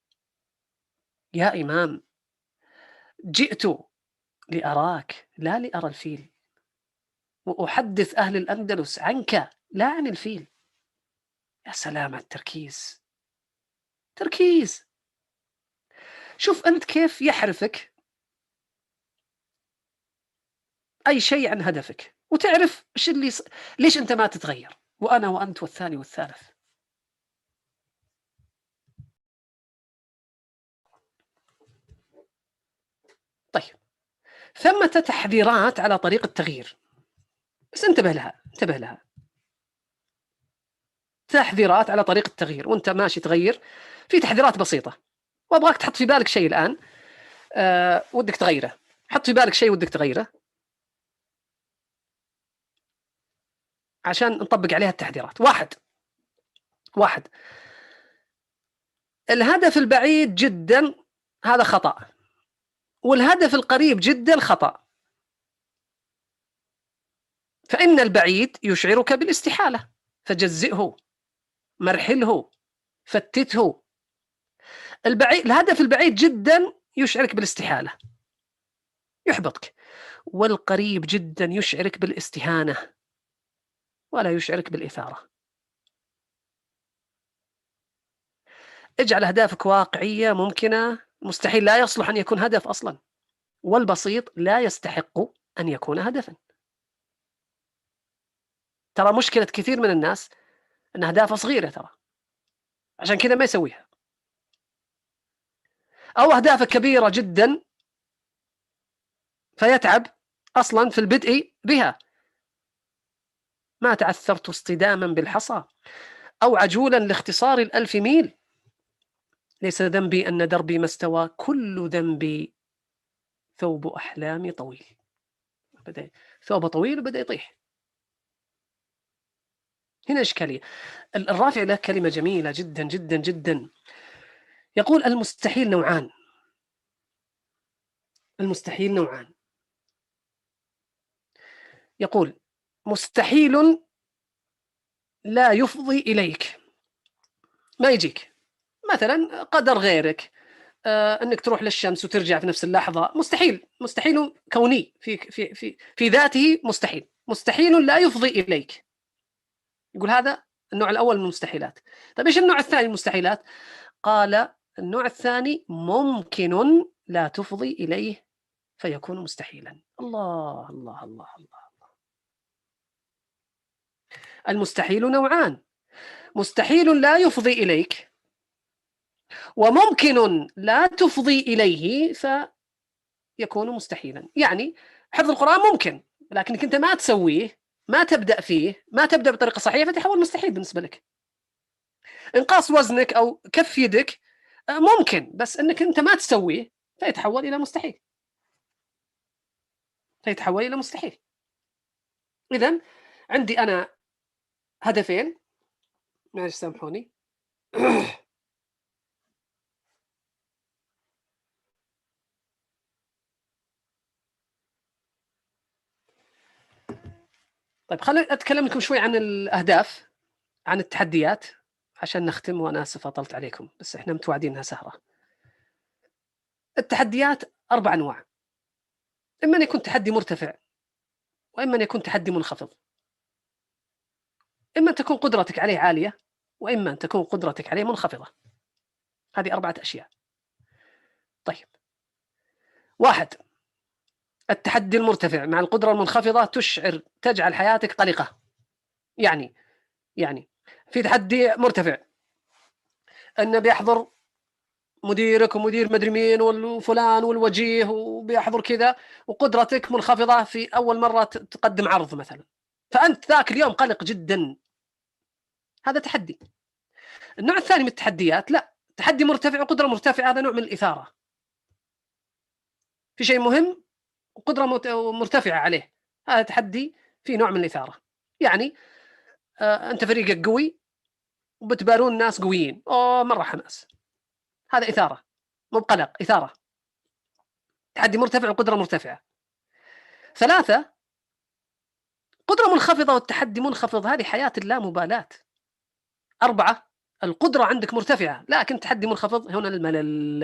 يا إمام جئت لأراك لا لأرى الفيل، وأحدث أهل الأندلس عنك لا عن الفيل. يا سلام على التركيز، تركيز. شوف أنت كيف يحرفك أي شيء عن هدفك، وتعرف إيش اللي س... ليش أنت ما تتغير، وأنا وأنت والثاني والثالث. طيب، ثمة تحذيرات على طريق التغيير، بس انتبه لها انتبه لها تحذيرات على طريق التغيير وانت ماشي تغير. في تحذيرات بسيطة، وابغاك تحط في بالك شيء الآن أه ودك تغيره. حط في بالك شيء ودك تغيره عشان نطبق عليها التحذيرات. واحد واحد الهدف البعيد جدا هذا خطأ، والهدف القريب جدا خطأ. فإن البعيد يشعرك بالاستحالة فجزئه، مرحله، فتته. البعيد الهدف البعيد جدا يشعرك بالاستحالة، يحبطك. والقريب جدا يشعرك بالاستهانة ولا يشعرك بالإثارة. اجعل أهدافك واقعية ممكنة، مستحيل لا يصلح أن يكون هدف أصلا، والبسيط لا يستحق أن يكون هدفا. ترى مشكلة كثير من الناس أن أهدافها صغيرة، ترى عشان كذا ما يسويها. أو أهدافك كبيرة جدا فيتعب أصلا في البدء بها. ما تعثرت اصطداما بالحصى. أو عجولا لاختصار الألف ميل. ليس ذنبي أن دربي ما استوى، كل ذنبي ثوب أحلامي طويل. بدأ ثوبه طويل وبدأ يطيح. هنا إشكالية. الرافع له كلمة جميلة جدا جدا جدا، يقول المستحيل نوعان. المستحيل نوعان. يقول مستحيل لا يفضي إليك، ما يجيك. مثلا قدر غيرك آه أنك تروح للشمس وترجع في نفس اللحظة، مستحيل. مستحيل كوني في, في, في, في ذاته مستحيل. مستحيل لا يفضي إليك. يقول هذا النوع الأول من المستحيلات. طيب إيش النوع الثاني من المستحيلات؟ قال النوع الثاني ممكن لا تفضي إليه فيكون مستحيلا. الله الله الله الله. المستحيل نوعان، مستحيل لا يفضي إليك، وممكن لا تفضي إليه فيكون مستحيلا. يعني حفظ القرآن ممكن، لكنك أنت ما تسويه، ما تبدأ فيه، ما تبدأ بطريقة صحيحة، فتحول مستحيل بالنسبة لك. انقاص وزنك أو كف يدك ممكن، بس أنك أنت ما تسويه فيتحول إلى مستحيل. فيتحول إلى مستحيل. إذن عندي أنا هدفين، معلش سامحوني. طيب خليني أتكلم لكم شوي عن الأهداف، عن التحديات عشان نختم، وأنا آسف أطلت عليكم بس إحنا متوعدين إنها سهرة. التحديات أربع أنواع، إما أن يكون تحدي مرتفع، وإما أن يكون تحدي منخفض. إما أن تكون قدرتك عليه عالية، وإما أن تكون قدرتك عليه منخفضة. هذه أربعة أشياء. طيب، واحد، التحدي المرتفع مع القدرة المنخفضة تشعر تجعل حياتك قلقة. يعني يعني في تحدي مرتفع أنه بيحضر مديرك ومدير مدري مين والفلان والوجيه وبيحضر كذا، وقدرتك منخفضة في أول مرة تقدم عرض مثلا، فأنت ذاك اليوم قلق جدا. هذا تحدي. النوع الثاني من التحديات لا، تحدي مرتفع وقدرة مرتفعة، هذا نوع من الإثارة. في شيء مهم وقدرة مرتفعة عليه، هذا تحدي في نوع من الإثارة. يعني آه أنت فريقك قوي وبتبارون ناس قويين، أوه مرة حماس، هذا إثارة مو بقلق، إثارة. تحدي مرتفع وقدرة مرتفعة. ثلاثة، قدرة منخفضة والتحدي منخفض، هذه حياة اللامبالاة. أربعة، القدرة عندك مرتفعة لكن تحدي منخفض، هنا الملل.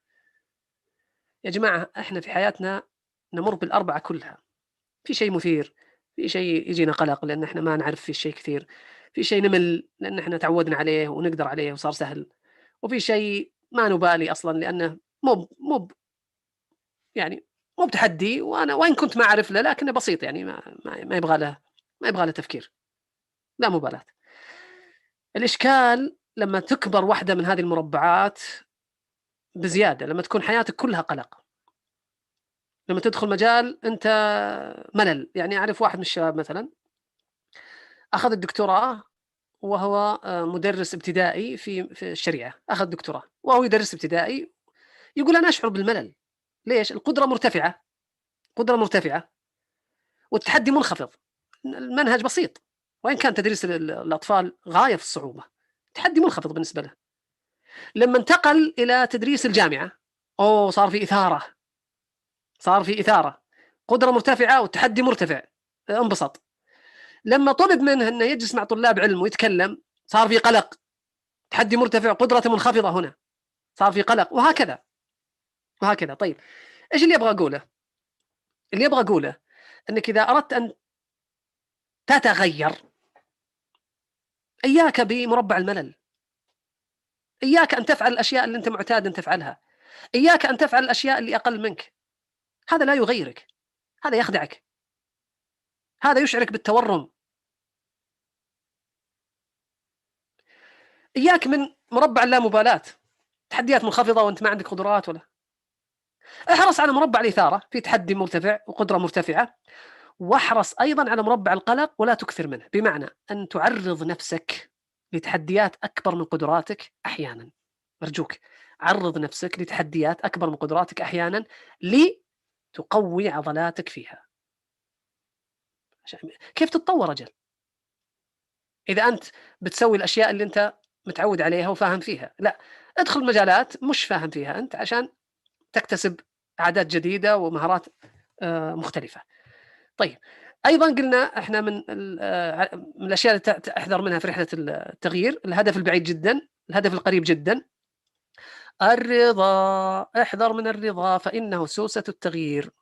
يا جماعة احنا في حياتنا نمر بالأربعة كلها. في شيء مثير، في شيء يجينا قلق لأن احنا ما نعرف فيه شيء كثير، في شيء نمل لأن احنا تعودنا عليه ونقدر عليه وصار سهل، وفي شيء ما نبالي أصلا لأنه مو مو يعني مو بتحدي، وأنا وين كنت ما أعرف له لكنه بسيط، يعني ما ما, ما يبغى له ما يبغى له تفكير، لا مبالاة. الإشكال لما تكبر واحدة من هذه المربعات بزيادة، لما تكون حياتك كلها قلق، لما تدخل مجال أنت ملل. يعني أعرف واحد من الشباب مثلا أخذ الدكتوراه وهو مدرس ابتدائي في في الشريعة، أخذ دكتوراه وهو يدرس ابتدائي، يقول أنا أشعر بالملل. ليش؟ القدرة مرتفعة، قدرة مرتفعة والتحدي منخفض. المنهج بسيط، وإن كان تدريس الأطفال غاية في الصعوبة، تحدي منخفض بالنسبة له. لما انتقل إلى تدريس الجامعة، أوه صار في إثارة، صار في إثارة، قدرة مرتفعة والتحدي مرتفع، انبسط. لما طلب منه أنه يجلس مع طلاب علم ويتكلم، صار في قلق، تحدي مرتفع، قدرته منخفضة، هنا صار في قلق، وهكذا وهكذا. طيب إيش اللي أبغى أقوله؟ اللي أبغى أقوله أنك إذا أردت أن تتغير، إياك بمربع الملل، إياك أن تفعل الأشياء اللي أنت معتاد أن تفعلها، إياك أن تفعل الأشياء اللي أقل منك. هذا لا يغيرك، هذا يخدعك، هذا يشعرك بالتورم. إياك من مربع اللامبالاة، تحديات منخفضة وأنت ما عندك قدرات ولا. احرص على مربع الإثارة، في تحدي مرتفع وقدرة مرتفعة، واحرص أيضا على مربع القلق ولا تكثر منه، بمعنى أن تعرض نفسك لتحديات أكبر من قدراتك أحيانا. أرجوك عرض نفسك لتحديات أكبر من قدراتك أحيانا لتقوي عضلاتك فيها. كيف تتطور أجل؟ إذا أنت بتسوي الأشياء اللي أنت متعود عليها وفاهم فيها، لا، ادخل مجالات مش فاهم فيها أنت عشان تكتسب عادات جديدة ومهارات مختلفة. طيب، أيضا قلنا إحنا من, من الأشياء اللي تحذر منها في رحلة التغيير الهدف البعيد جدا، الهدف القريب جدا، الرضا. احذر من الرضا فإنه سوسة التغيير.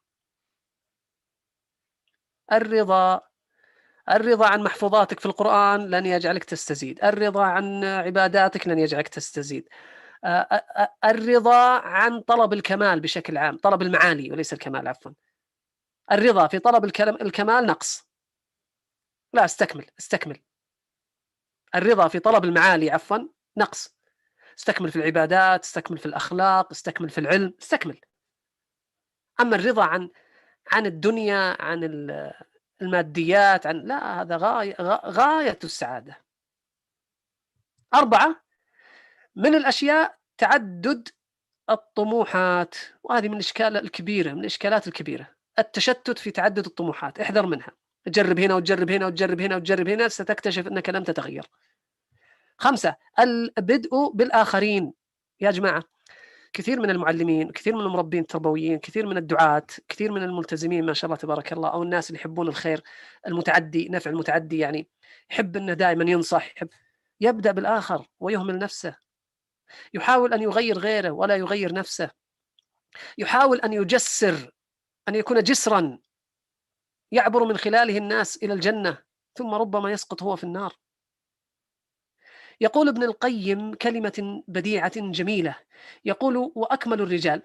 الرضا الرضا عن محفوظاتك في القرآن لن يجعلك تستزيد، الرضا عن عباداتك لن يجعلك تستزيد، الرضا عن طلب الكمال بشكل عام، طلب المعالي وليس الكمال، عفوا. الرضا في طلب الكمال نقص. لا، استكمل استكمل. الرضا في طلب المعالي عفوا نقص. استكمل في العبادات، استكمل في الأخلاق، استكمل في العلم، استكمل. أما الرضا عن عن الدنيا، عن الماديات، عن لا، هذا غاية غاية السعادة. أربعة، من الأشياء تعدد الطموحات، وهذه من الإشكال الكبيرة، من الإشكالات الكبيرة، التشتت في تعدد الطموحات. احذر منها، تجرب هنا وتجرب هنا وتجرب هنا وتجرب هنا، ستكتشف أنك لم تتغير. خمسة، البدء بالآخرين. يا جماعة، كثير من المعلمين، كثير من المربين التربويين، كثير من الدعاة، كثير من الملتزمين ما شاء الله تبارك الله، أو الناس اللي يحبون الخير المتعدي، نفع المتعدي، يعني يحب أنه دائما ينصح، يحب يبدأ بالآخر ويهمل نفسه، يحاول أن يغير غيره ولا يغير نفسه، يحاول أن يجسر، أن يكون جسرا يعبر من خلاله الناس إلى الجنة، ثم ربما يسقط هو في النار. يقول ابن القيم كلمة بديعة جميلة، يقول: وأكمل الرجال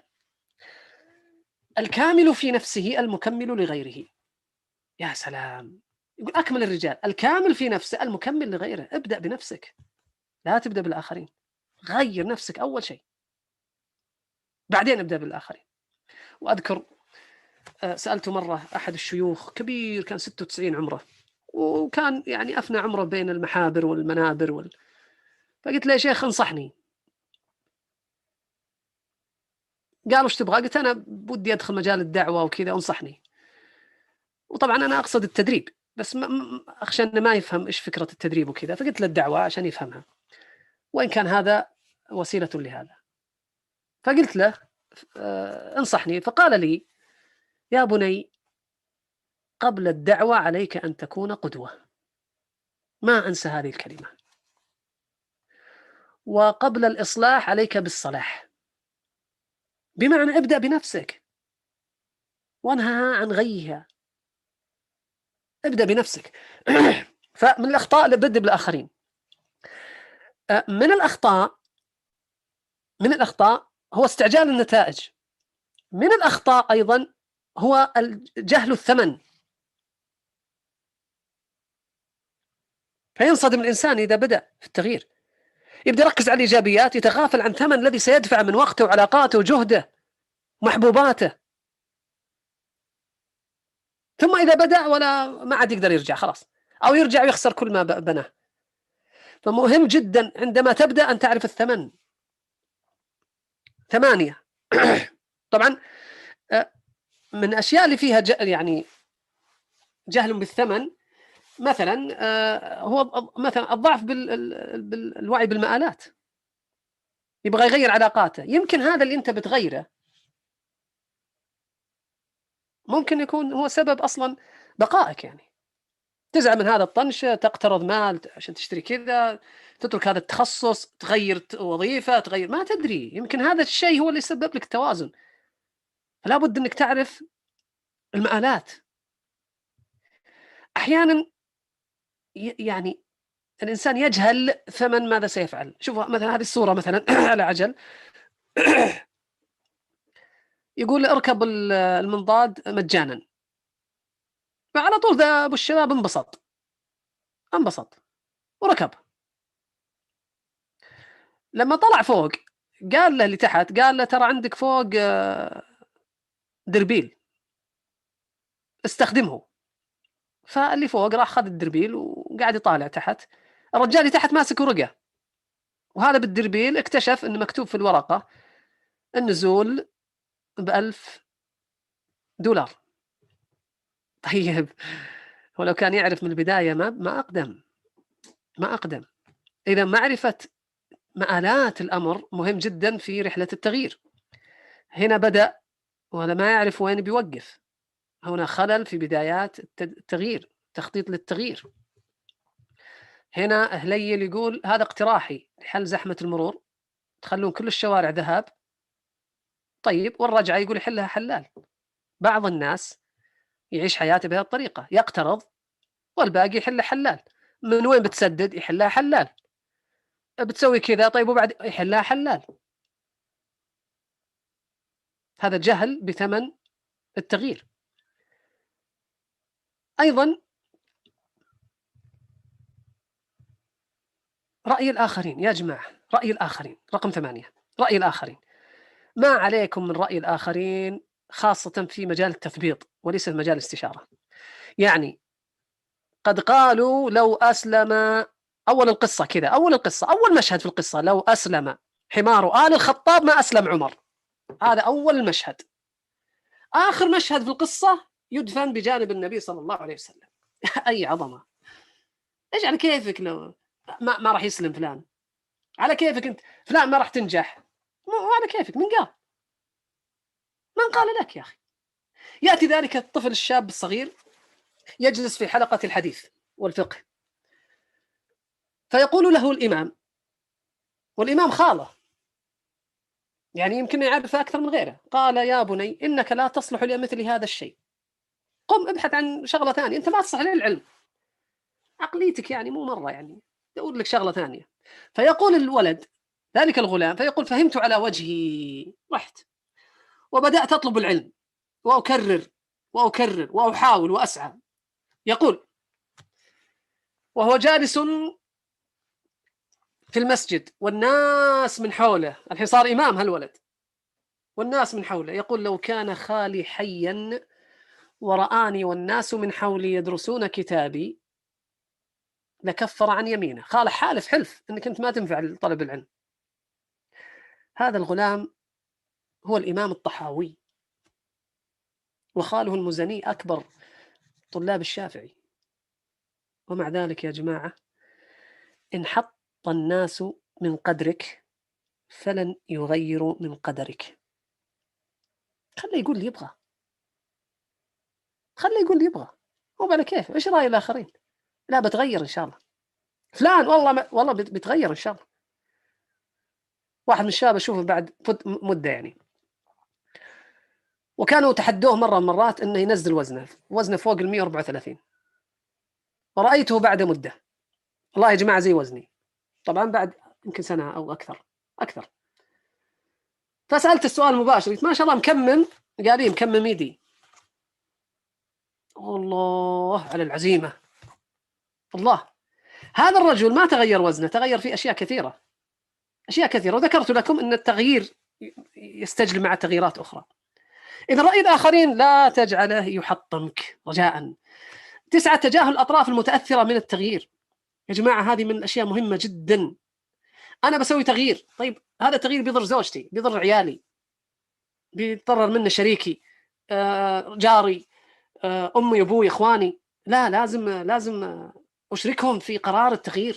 الكامل في نفسه المكمل لغيره. يا سلام، يقول أكمل الرجال الكامل في نفسه المكمل لغيره. ابدأ بنفسك، لا تبدأ بالآخرين. غير نفسك أول شيء، بعدين ابدأ بالآخرين. وأذكر سألت مرة أحد الشيوخ كبير، كان ستة وتسعين عمره، وكان يعني أفنى عمره بين المحابر والمنابر وال... فقلت له: يا شيخ انصحني. قال: وش تبغى؟ قلت: أنا بدي أدخل مجال الدعوة وكذا، انصحني. وطبعا أنا أقصد التدريب، بس أخشى أنه ما يفهم إيش فكرة التدريب وكذا، فقلت له الدعوة عشان يفهمها، وإن كان هذا وسيلة لهذا. فقلت له: انصحني. فقال لي: يا بني، قبل الدعوة عليك أن تكون قدوة. ما أنسى هذه الكلمة. وقبل الإصلاح عليك بالصلاح، بمعنى ابدأ بنفسك وانهى عن غيها. ابدأ بنفسك. فمن الأخطاء اللي بدأ بالآخرين. من الأخطاء من الأخطاء هو استعجال النتائج. من الأخطاء أيضا هو جهل الثمن. فينصدم الإنسان إذا بدأ في التغيير، يبدأ يركز على الإيجابيات، يتغافل عن ثمن الذي سيدفع من وقته وعلاقاته وجهده ومحبوباته، ثم إذا بدأ ولا ما عاد يقدر يرجع، خلاص، أو يرجع ويخسر كل ما بناه. فمهم جدا عندما تبدأ أن تعرف الثمن. ثمانية. طبعا من الأشياء اللي فيها يعني جهل بالثمن، مثلا هو مثلا الضعف بالوعي بالمآلات، يبغى يغير علاقاته. يمكن هذا اللي أنت بتغيره ممكن يكون هو سبب أصلا بقائك. يعني تزعل من هذا الطنش، تقترض مال عشان تشتري كذا، تترك هذا التخصص، تغير وظيفة، تغير، ما تدري، يمكن هذا الشيء هو اللي يسبب لك التوازن. فلا بد أنك تعرف المآلات. أحيانا يعني الإنسان يجهل ثمن ماذا سيفعل. شوفوا مثلا هذه الصورة مثلا على عجل، يقول اركب المنضاد مجانا، فعلى طول ذا أبو الشباب انبسط انبسط وركب. لما طلع فوق قال له اللي تحت، قال له: ترى عندك فوق دربيل، استخدمه. فاللي فوق راح خذ الدربيل وقاعد يطالع تحت، الرجال اللي تحت ماسك ورقة، وهذا بالدربيل اكتشف أن مكتوب في الورقة النزول بألف دولار. طيب ولو كان يعرف من البداية ما ما أقدم ما أقدم. إذا معرفة مآلات الأمر مهم جدا في رحلة التغيير. هنا بدأ ولا ما يعرف وين بيوقف. هنا خلل في بدايات التغيير، تخطيط للتغيير. هنا هليل يقول هذا اقتراحي لحل زحمة المرور، تخلون كل الشوارع ذهب. طيب والرجعة يقول يحلها حلال. بعض الناس يعيش حياته بهذه الطريقة، يقترض والباقي يحلها حلال. من وين بتسدد؟ يحلها حلال. بتسوي كذا طيب وبعد يحلها حلال. هذا جهل بثمن التغيير. أيضا رأي الآخرين يا جماعة، رأي الآخرين رقم ثمانية، رأي الآخرين. ما عليكم من رأي الآخرين، خاصة في مجال التثبيط وليس في مجال الاستشارة. يعني قد قالوا لو أسلم، أول القصة كذا، أول القصة أول مشهد في القصة، لو أسلم حمار آل الخطاب ما أسلم عمر. هذا أول المشهد. آخر مشهد في القصة يدفن بجانب النبي صلى الله عليه وسلم. أي عظمة! إيش على كيفك لو ما, ما راح يسلم فلان، على كيفك أنت فلان ما راح تنجح، على كيفك. من قال؟ من قال لك يا أخي؟ يأتي ذلك الطفل الشاب الصغير يجلس في حلقة الحديث والفقه، فيقول له الإمام، والإمام خاله يعني يمكن يعرف أكثر من غيره، قال يا بني إنك لا تصلح لمثل هذا الشيء، قم ابحث عن شغلة ثانية، أنت ما تصلح للعلم، عقليتك يعني مو مرة، يعني دور لك شغلة ثانية. فيقول الولد ذلك الغلام، فيقول فهمت على وجهي، رحت وبدأت أطلب العلم وأكرر وأكرر وأحاول وأسعى. يقول وهو جالس في المسجد والناس من حوله، الحين صار إمام هالولد والناس من حوله، يقول لو كان خالي حيا ورآني والناس من حولي يدرسون كتابي لكفر عن يمينه. خاله حالف حلف أنك أنت ما تنفع لطلب العلم. هذا الغلام هو الإمام الطحاوي، وخاله المزني أكبر طلاب الشافعي. ومع ذلك يا جماعة إن حط الناس من قدرك فلن يغيروا من قدرك. خليه يقول لي يبغى، خليه يقول لي يبغى، هو على كيف. إيش رأي الآخرين؟ لا بتغير إن شاء الله فلان، والله ما والله بتغير إن شاء الله. واحد من الشباب أشوفه بعد مدة يعني، وكانوا تحدوه مرة من مرات إنه ينزل وزنه وزنه فوق المئة وأربعة وثلاثين، ورأيته بعد مدة والله يا جماعة زي وزني، طبعا بعد يمكن سنة أو أكثر أكثر. فسألت السؤال مباشر، قلت ما شاء الله مكمم؟ قال لي مكمم يدي. الله على العزيمة. الله، هذا الرجل ما تغير وزنه، تغير في أشياء كثيرة أشياء كثيرة، وذكرت لكم أن التغيير يستجلب مع تغييرات أخرى. إذا رأي الآخرين لا تجعله يحطمك رجاء. تسعة، تجاهل الأطراف المتأثرة من التغيير. يا جماعة هذه من الأشياء مهمة جدا. أنا بسوي تغيير، طيب هذا التغيير بيضر زوجتي، بيضر عيالي، بيضرر منه شريكي، آه، جاري، آه، أمي أبوي إخواني. لا، لازم لازم أشركهم في قرار التغيير،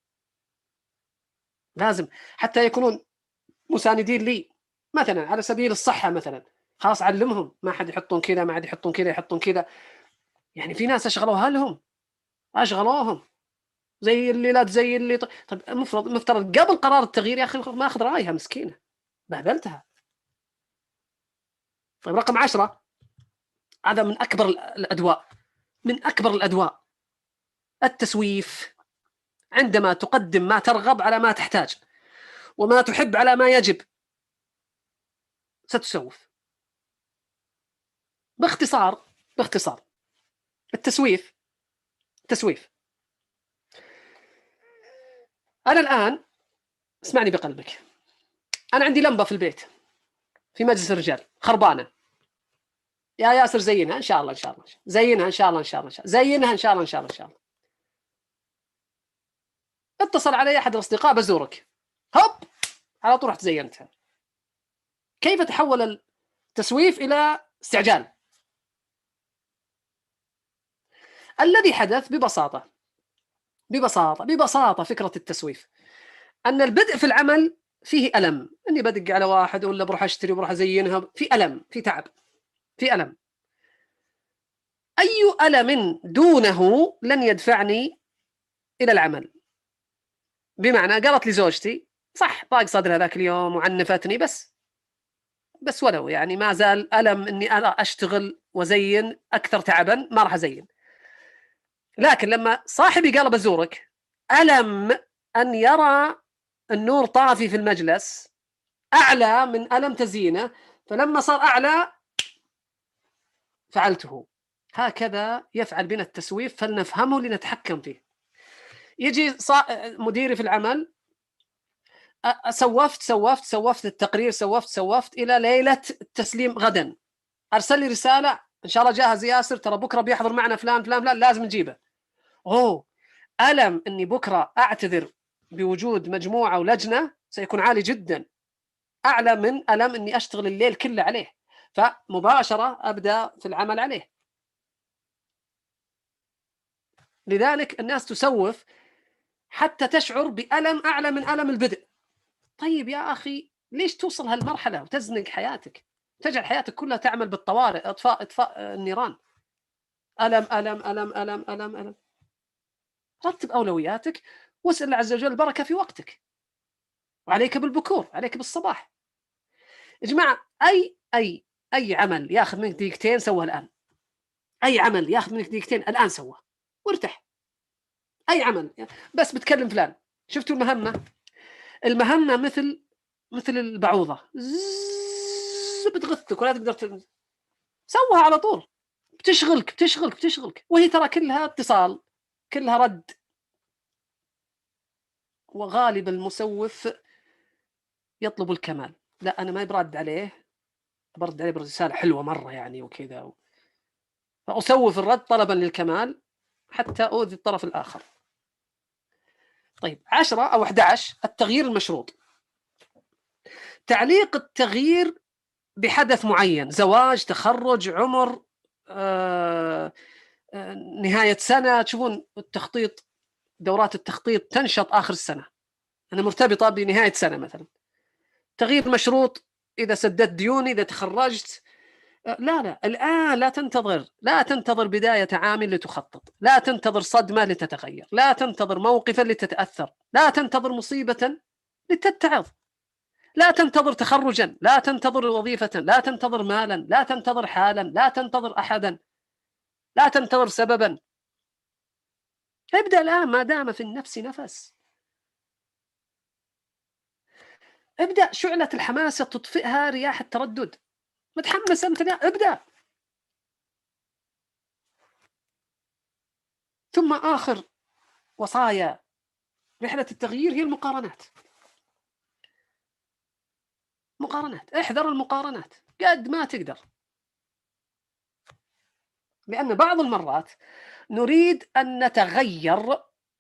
لازم حتى يكونون مساندين لي. مثلا على سبيل الصحة مثلا، خلاص علمهم ما حد يحطون كذا، ما حد يحطون كذا، يحطون كذا. يعني في ناس أشغلوها لهم، أشغلوهم زي اللي لا زي اللي. طيب المفروض مفترض قبل قرار التغيير يا أخي ما أخذ رأيها، مسكينة بهدلتها. طيب رقم عشرة، هذا من أكبر الأدواء، من أكبر الأدواء، التسويف. عندما تقدم ما ترغب على ما تحتاج وما تحب على ما يجب ستسوف. باختصار باختصار التسويف تسويف. أنا الآن اسمعني بقلبك، أنا عندي لمبة في البيت في مجلس الرجال خربانة، يا ياسر زينها إن شاء الله إن شاء الله زينها إن شاء الله إن شاء الله زينها إن شاء الله إن شاء الله إن شاء الله. اتصل علي أحد الأصدقاء بزورك، هوب على طول رحت زينتها. كيف تحول التسويف إلى استعجال؟ الذي حدث ببساطة ببساطة ببساطة فكرة التسويف أن البدء في العمل فيه ألم، أني بدق على واحد ولا بروح أشتري وبروح أزينها، في ألم، في تعب، في ألم. أي ألم دونه لن يدفعني إلى العمل. بمعنى قالت لي زوجتي صح ضاق صدرها ذاك اليوم وعنفتني، بس بس ولو يعني ما زال ألم أني أنا أشتغل وزين أكثر تعبا، ما راح أزين. لكن لما صاحبي قال بزورك، ألم أن يرى النور طافي في المجلس أعلى من ألم تزيينه، فلما صار أعلى فعلته. هكذا يفعل بنا التسويف، فلنفهمه لنتحكم فيه. يجي مديري في العمل، سوفت سوفت سوفت التقرير، سوفت سوفت إلى ليلة التسليم غدا، أرسل لي رسالة إن شاء الله جاهز ياسر، ترى بكرة بيحضر معنا فلان فلان فلان لازم نجيبه. أوه، ألم أني بكرة أعتذر بوجود مجموعة ولجنة سيكون عالي جدا، أعلى من ألم أني أشتغل الليل كله عليه، فمباشرة أبدأ في العمل عليه. لذلك الناس تسوف حتى تشعر بألم أعلى من ألم البدء. طيب يا أخي ليش توصل هالمرحلة وتزنق حياتك، تجعل حياتك كلها تعمل بالطوارئ، إطفاء إطفاء النيران، ألم ألم ألم ألم ألم ألم. رتب أولوياتك واسأل الله عز وجل البركة في وقتك، وعليك بالبكور، عليك بالصباح. يا جماعة أي أي أي عمل ياخذ منك دقيقتين سوه الآن، أي عمل ياخذ منك دقيقتين الآن سوه وارتاح. أي عمل بس بتكلم فلان، شفتوا المهمة؟ المهمة مثل مثل البعوضة، بتغثك ولا تقدر ت... سوها على طول، بتشغلك بتشغلك بتشغلك وهي ترى كلها اتصال، كلها رد. وغالب المسوف يطلب الكمال، لا أنا ما برد عليه، برد عليه برسالة حلوة مرة يعني وكذا و... فأسوف الرد طلبا للكمال حتى أؤذي الطرف الآخر. طيب عشرة أو أحد عشر، التغيير المشروط. تعليق التغيير بحدث معين، زواج، تخرج، عمر، آه، آه، نهاية سنة. تشوفون التخطيط، دورات التخطيط تنشط آخر السنة، أنا مرتبطة بنهاية سنة مثلا. تغيير مشروط إذا سددت ديوني، إذا تخرجت. لا لا الآن لا تنتظر، لا تنتظر بداية عام لتخطط، لا تنتظر صدمة لتتغير، لا تنتظر موقفا لتتأثر، لا تنتظر مصيبة لتتعظ، لا تنتظر تخرجا، لا تنتظر وظيفة، لا تنتظر مالا، لا تنتظر حالا، لا تنتظر أحدا، لا تنتظر سببا. ابدأ الآن ما دام في النفس نفس. ابدأ، شعلة الحماسة تطفئها رياح التردد. متحمس أنت، ابدأ. ثم آخر وصايا رحلة التغيير هي المقارنات. مقارنات، احذر المقارنات قد ما تقدر، لأن بعض المرات نريد أن نتغير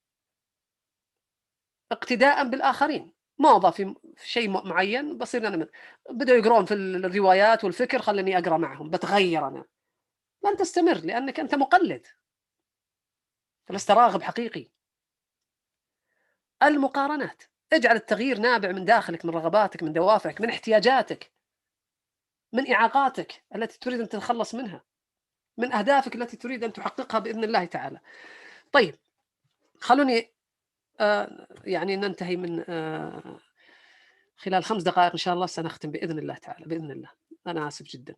اقتداء بالآخرين. موضة في شيء معين بصير أنا بدأوا يقرون في الروايات والفكر، خلني أقرأ معهم بتغير أنا. لن تستمر لأنك أنت مقلد، فلست راغب حقيقي. المقارنات، اجعل التغيير نابع من داخلك، من رغباتك، من دوافعك، من احتياجاتك، من إعاقاتك التي تريد أن تتخلص منها، من أهدافك التي تريد أن تحققها بإذن الله تعالى. طيب خلوني آه يعني ننتهي من آه خلال خمس دقائق إن شاء الله سنختم بإذن الله تعالى، بإذن الله. أنا آسف جدا.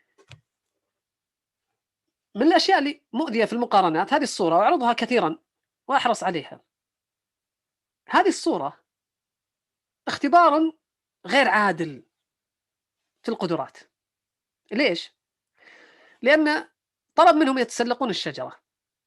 من الأشياء اللي مؤذية في المقارنات هذه الصورة، وأعرضها كثيرا وأحرص عليها. هذه الصورة اختبار غير عادل في القدرات. ليش؟ لأن طلب منهم يتسلقون الشجرة.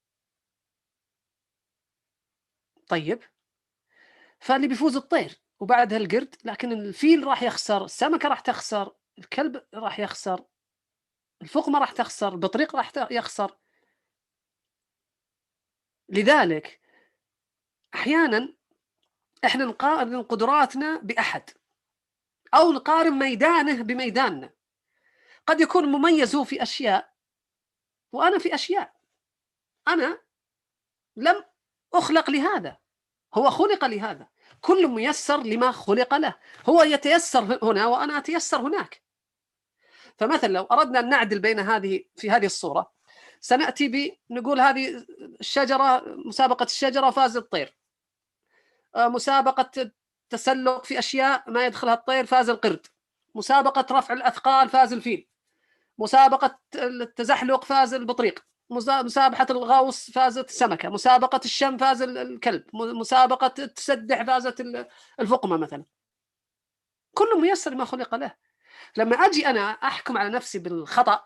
طيب فاللي بيفوز الطير وبعدها القرد، لكن الفيل راح يخسر، السمكة راح تخسر، الكلب راح يخسر، الفقمة راح تخسر، البطريق راح يخسر. لذلك أحيانا إحنا نقارن قدراتنا بأحد أو نقارن ميدانه بميداننا. قد يكون مميز هو في أشياء وأنا في أشياء. أنا لم أخلق لهذا، هو خلق لهذا. كل ميسر لما خلق له، هو يتيسر هنا وأنا أتيسر هناك. فمثلا لو أردنا أن نعدل بين هذه في هذه الصورة، سنأتي بنقول هذه الشجرة، مسابقة الشجرة فاز الطير، مسابقة تسلق في أشياء ما يدخلها الطير فاز القرد، مسابقة رفع الأثقال فاز الفيل، مسابقة التزحلق فاز البطريق، مسابقة الغوص فازت السمكة، مسابقة الشم فاز الكلب، مسابقة التسدح فازت الفقمة مثلا. كل ميسر ما خلق له. لما أجي أنا أحكم على نفسي بالخطأ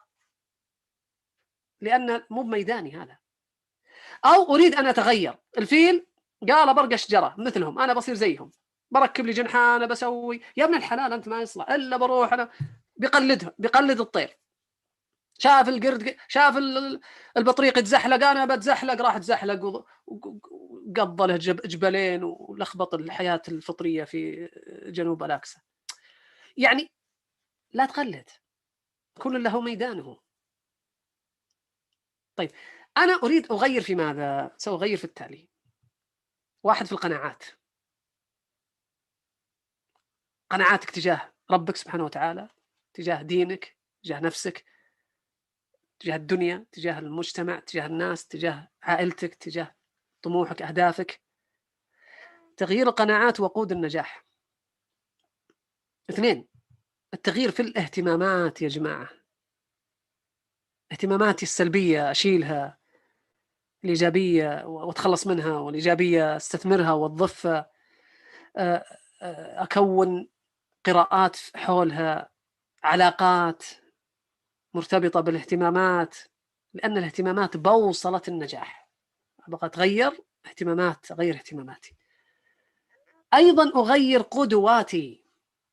لأن مو بميداني هذا، أو أريد أن أتغير، الفيل قال برقى شجرة مثلهم، أنا بصير زيهم، بركب لي جنحان، بسوي، يا ابن الحلال أنت ما يصلح إلا بروح أنا بقلدها، بقلد الطير. شاف القرد، شاف البطريق يتزحلق، أنا بتزحلق، راح تزحلق وقض له جبلين ولخبط الحياة الفطرية في جنوب ألاكسا. يعني لا تقلد، كل له ميدانه. طيب أنا أريد أغير في ماذا؟ سأغير في التالي. واحد، في القناعات، قناعاتك تجاه ربك سبحانه وتعالى، تجاه دينك، تجاه نفسك، تجاه الدنيا، تجاه المجتمع، تجاه الناس، تجاه عائلتك، تجاه طموحك، أهدافك. تغيير القناعات وقود النجاح. اثنين، التغيير في الاهتمامات يا جماعة. اهتماماتي السلبية أشيلها، الإيجابية وأتخلص منها، والإيجابية استثمرها وأوظفها، أكون قراءات حولها، علاقات مرتبطة بالاهتمامات، لأن الاهتمامات بوصلة النجاح. أبغى أتغير اهتمامات، أغير اهتماماتي. أيضا أغير قدواتي،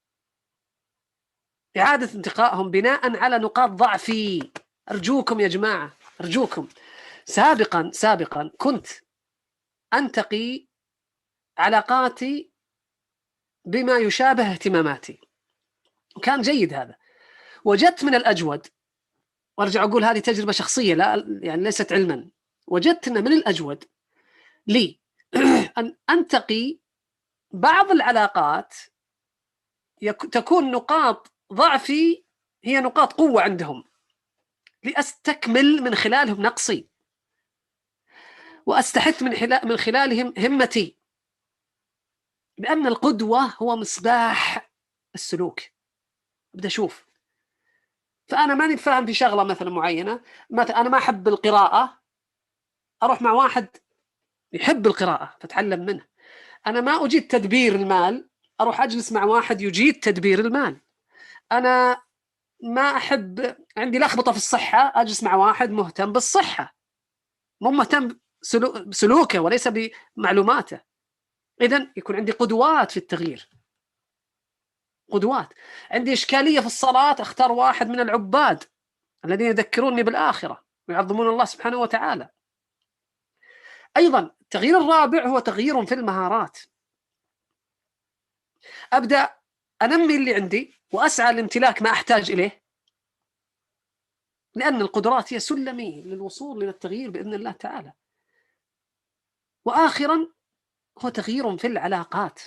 إعادة انتقائهم بناء على نقاط ضعفي. أرجوكم يا جماعة، أرجوكم. سابقا سابقا كنت أنتقي علاقاتي بما يشابه اهتماماتي، وكان جيد هذا. وجدت من الأجود، وارجع أقول هذه تجربة شخصية لا يعني ليست علما، وجدت أن من الأجود لي أن أنتقي بعض العلاقات تكون نقاط ضعفي هي نقاط قوة عندهم، لأستكمل من خلالهم نقصي، وأستحث من من خلالهم همتي، لأن القدوة هو مصباح السلوك. بدأ أشوف، فأنا ماني فاهم في شغلة مثلا معينة، مثلا أنا ما أحب القراءة، أروح مع واحد يحب القراءة فتعلم منه. أنا ما أجيد تدبير المال، أروح أجلس مع واحد يجيد تدبير المال. أنا ما أحب، عندي لخبطة في الصحة، أجلس مع واحد مهتم بالصحة، مو مهتم بسلوكه وليس بمعلوماته. إذن يكون عندي قدوات في التغيير، قدوات. عندي إشكالية في الصلاة، أختار واحد من العباد الذين يذكروني بالآخرة ويعظمون الله سبحانه وتعالى. أيضا التغيير الرابع هو تغيير في المهارات. أبدأ أنمي اللي عندي وأسعى لامتلاك ما أحتاج إليه، لأن القدرات هي سلمي للوصول إلى التغيير بإذن الله تعالى. وآخرا هو تغيير في العلاقات.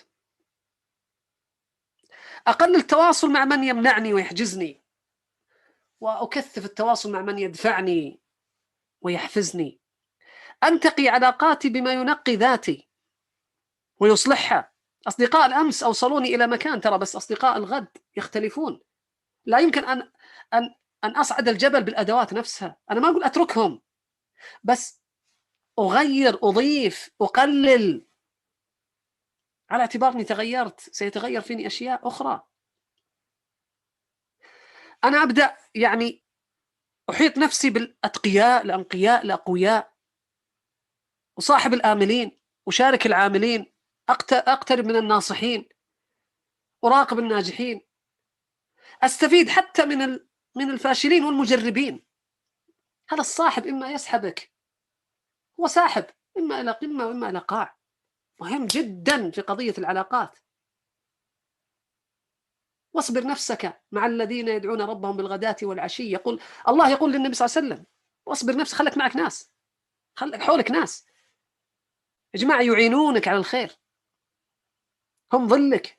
أقلل التواصل مع من يمنعني ويحجزني، وأكثف التواصل مع من يدفعني ويحفزني. أنتقي علاقاتي بما ينقي ذاتي ويصلحها. أصدقاء الأمس أوصلوني إلى مكان، ترى بس أصدقاء الغد يختلفون. لا يمكن أن أن أن أصعد الجبل بالأدوات نفسها. أنا ما أقول أتركهم، بس أغير، أضيف، أقلل، على اعتبار أني تغيرت سيتغير فيني أشياء أخرى. أنا أبدأ يعني أحيط نفسي بالأتقياء، الأنقياء، الأقوياء، وصاحب الآملين، وشارك العاملين، أقترب من الناصحين، أراقب الناجحين، أستفيد حتى من من الفاشلين والمجربين. هذا الصاحب إما يسحبك، هو ساحب إما إلى قمة وإما إلى قاع. مهم جدا في قضية العلاقات. واصبر نفسك مع الذين يدعون ربهم بالغداة والعشي. يقول الله يقول للنبي صلى الله عليه وسلم واصبر نفسك، خلك معك ناس، خلك حولك ناس يا جماعة يعينونك على الخير، هم ظلك.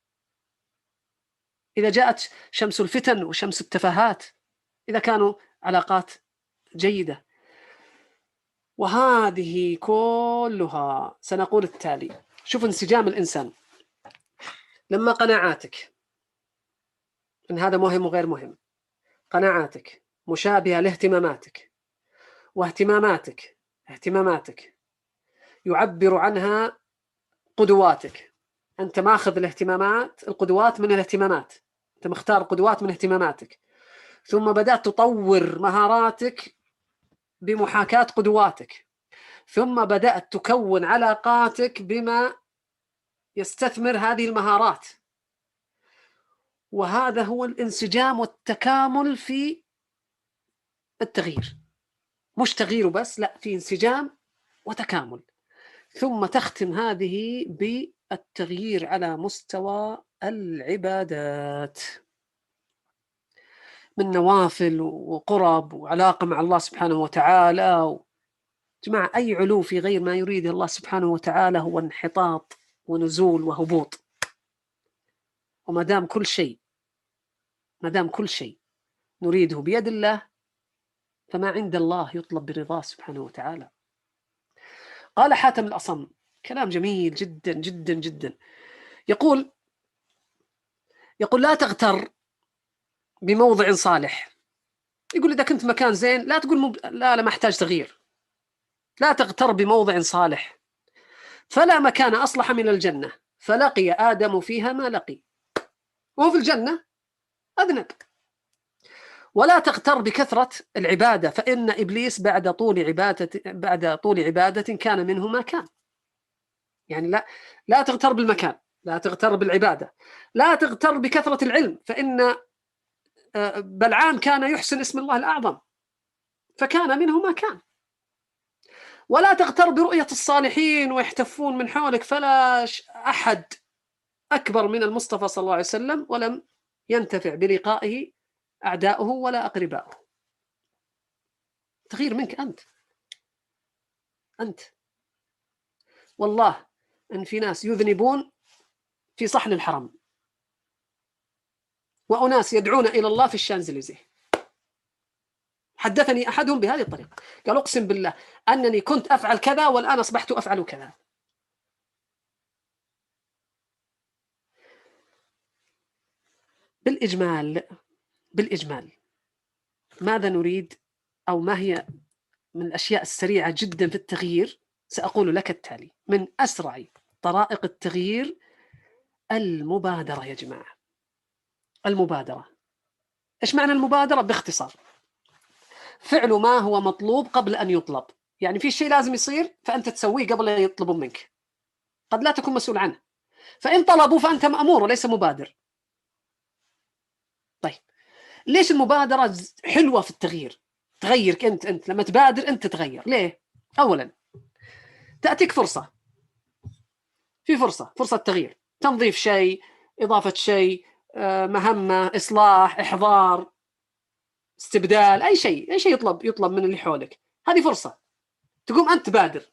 إذا جاءت شمس الفتن وشمس التفاهات، إذا كانوا علاقات جيدة. وهذه كلها سنقول التالي. شوف انسجام الإنسان لما قناعاتك، إن هذا مهم وغير مهم، قناعاتك مشابهة لاهتماماتك، واهتماماتك اهتماماتك يعبر عنها قدواتك. أنت ماخذ الاهتمامات القدوات من الاهتمامات، أنت مختار قدوات من اهتماماتك، ثم بدأت تطور مهاراتك بمحاكاة قدواتك، ثم بدأت تكون علاقاتك بما يستثمر هذه المهارات. وهذا هو الانسجام والتكامل في التغيير، مش تغيير بس، لا، في انسجام وتكامل. ثم تختم هذه بالتغيير على مستوى العبادات، من نوافل وقرب وعلاقة مع الله سبحانه وتعالى. جماعة أي علو في غير ما يريده الله سبحانه وتعالى هو انحطاط ونزول وهبوط. وما دام كل شيء ما دام كل شيء نريده بيد الله، فما عند الله يطلب برضاه سبحانه وتعالى. قال حاتم الأصم كلام جميل جدا جدا جدا، يقول يقول لا تغتر بموضع صالح. يقول إذا كنت مكان زين لا تقول مب... لا لا ما احتاج تغيير. لا تغتر بموضع صالح، فلا مكان أصلح من الجنة، فلقي آدم فيها ما لقي، وهو في الجنة أذنب. ولا تغتر بكثرة العبادة، فإن إبليس بعد طول عبادة بعد طول عبادة كان منه ما كان. يعني لا لا تغتر بالمكان، لا تغتر بالعبادة، لا تغتر بكثرة العلم، فإن بلعام كان يحسن اسم الله الأعظم فكان منه ما كان. ولا تغتر برؤية الصالحين ويحتفون من حولك، فلا أحد أكبر من المصطفى صلى الله عليه وسلم ولم ينتفع بلقائه أعداؤه ولا أقرباؤه. تغيير منك أنت أنت والله أن في ناس يذنبون في صحن الحرم، وأناس يدعون إلى الله في الشانزليزيه. حدثني أحدهم بهذه الطريقة، قال أقسم بالله أنني كنت أفعل كذا والآن أصبحت أفعل كذا. بالإجمال بالإجمال ماذا نريد، أو ما هي من الأشياء السريعة جدا في التغيير؟ سأقول لك التالي. من أسرع طرائق التغيير المبادرة يا جماعة. المبادرة، إيش معنى المبادرة؟ باختصار فعل ما هو مطلوب قبل أن يطلب. يعني في شيء لازم يصير فأنت تسويه قبل أن يطلبوا منك، قد لا تكون مسؤول عنه، فإن طلبوا فأنت مأمور وليس مبادر. طيب ليش المبادرة حلوة في التغيير؟ تغيرك أنت أنت لما تبادر أنت تتغير. ليه؟ أولا تأتيك فرصة، في فرصة فرصة تغيير، تنظيف شيء، إضافة شيء، مهمة، إصلاح، إحضار، استبدال، أي شيء أي شيء يطلب يطلب من اللي حولك، هذه فرصة تقوم أنت تبادر.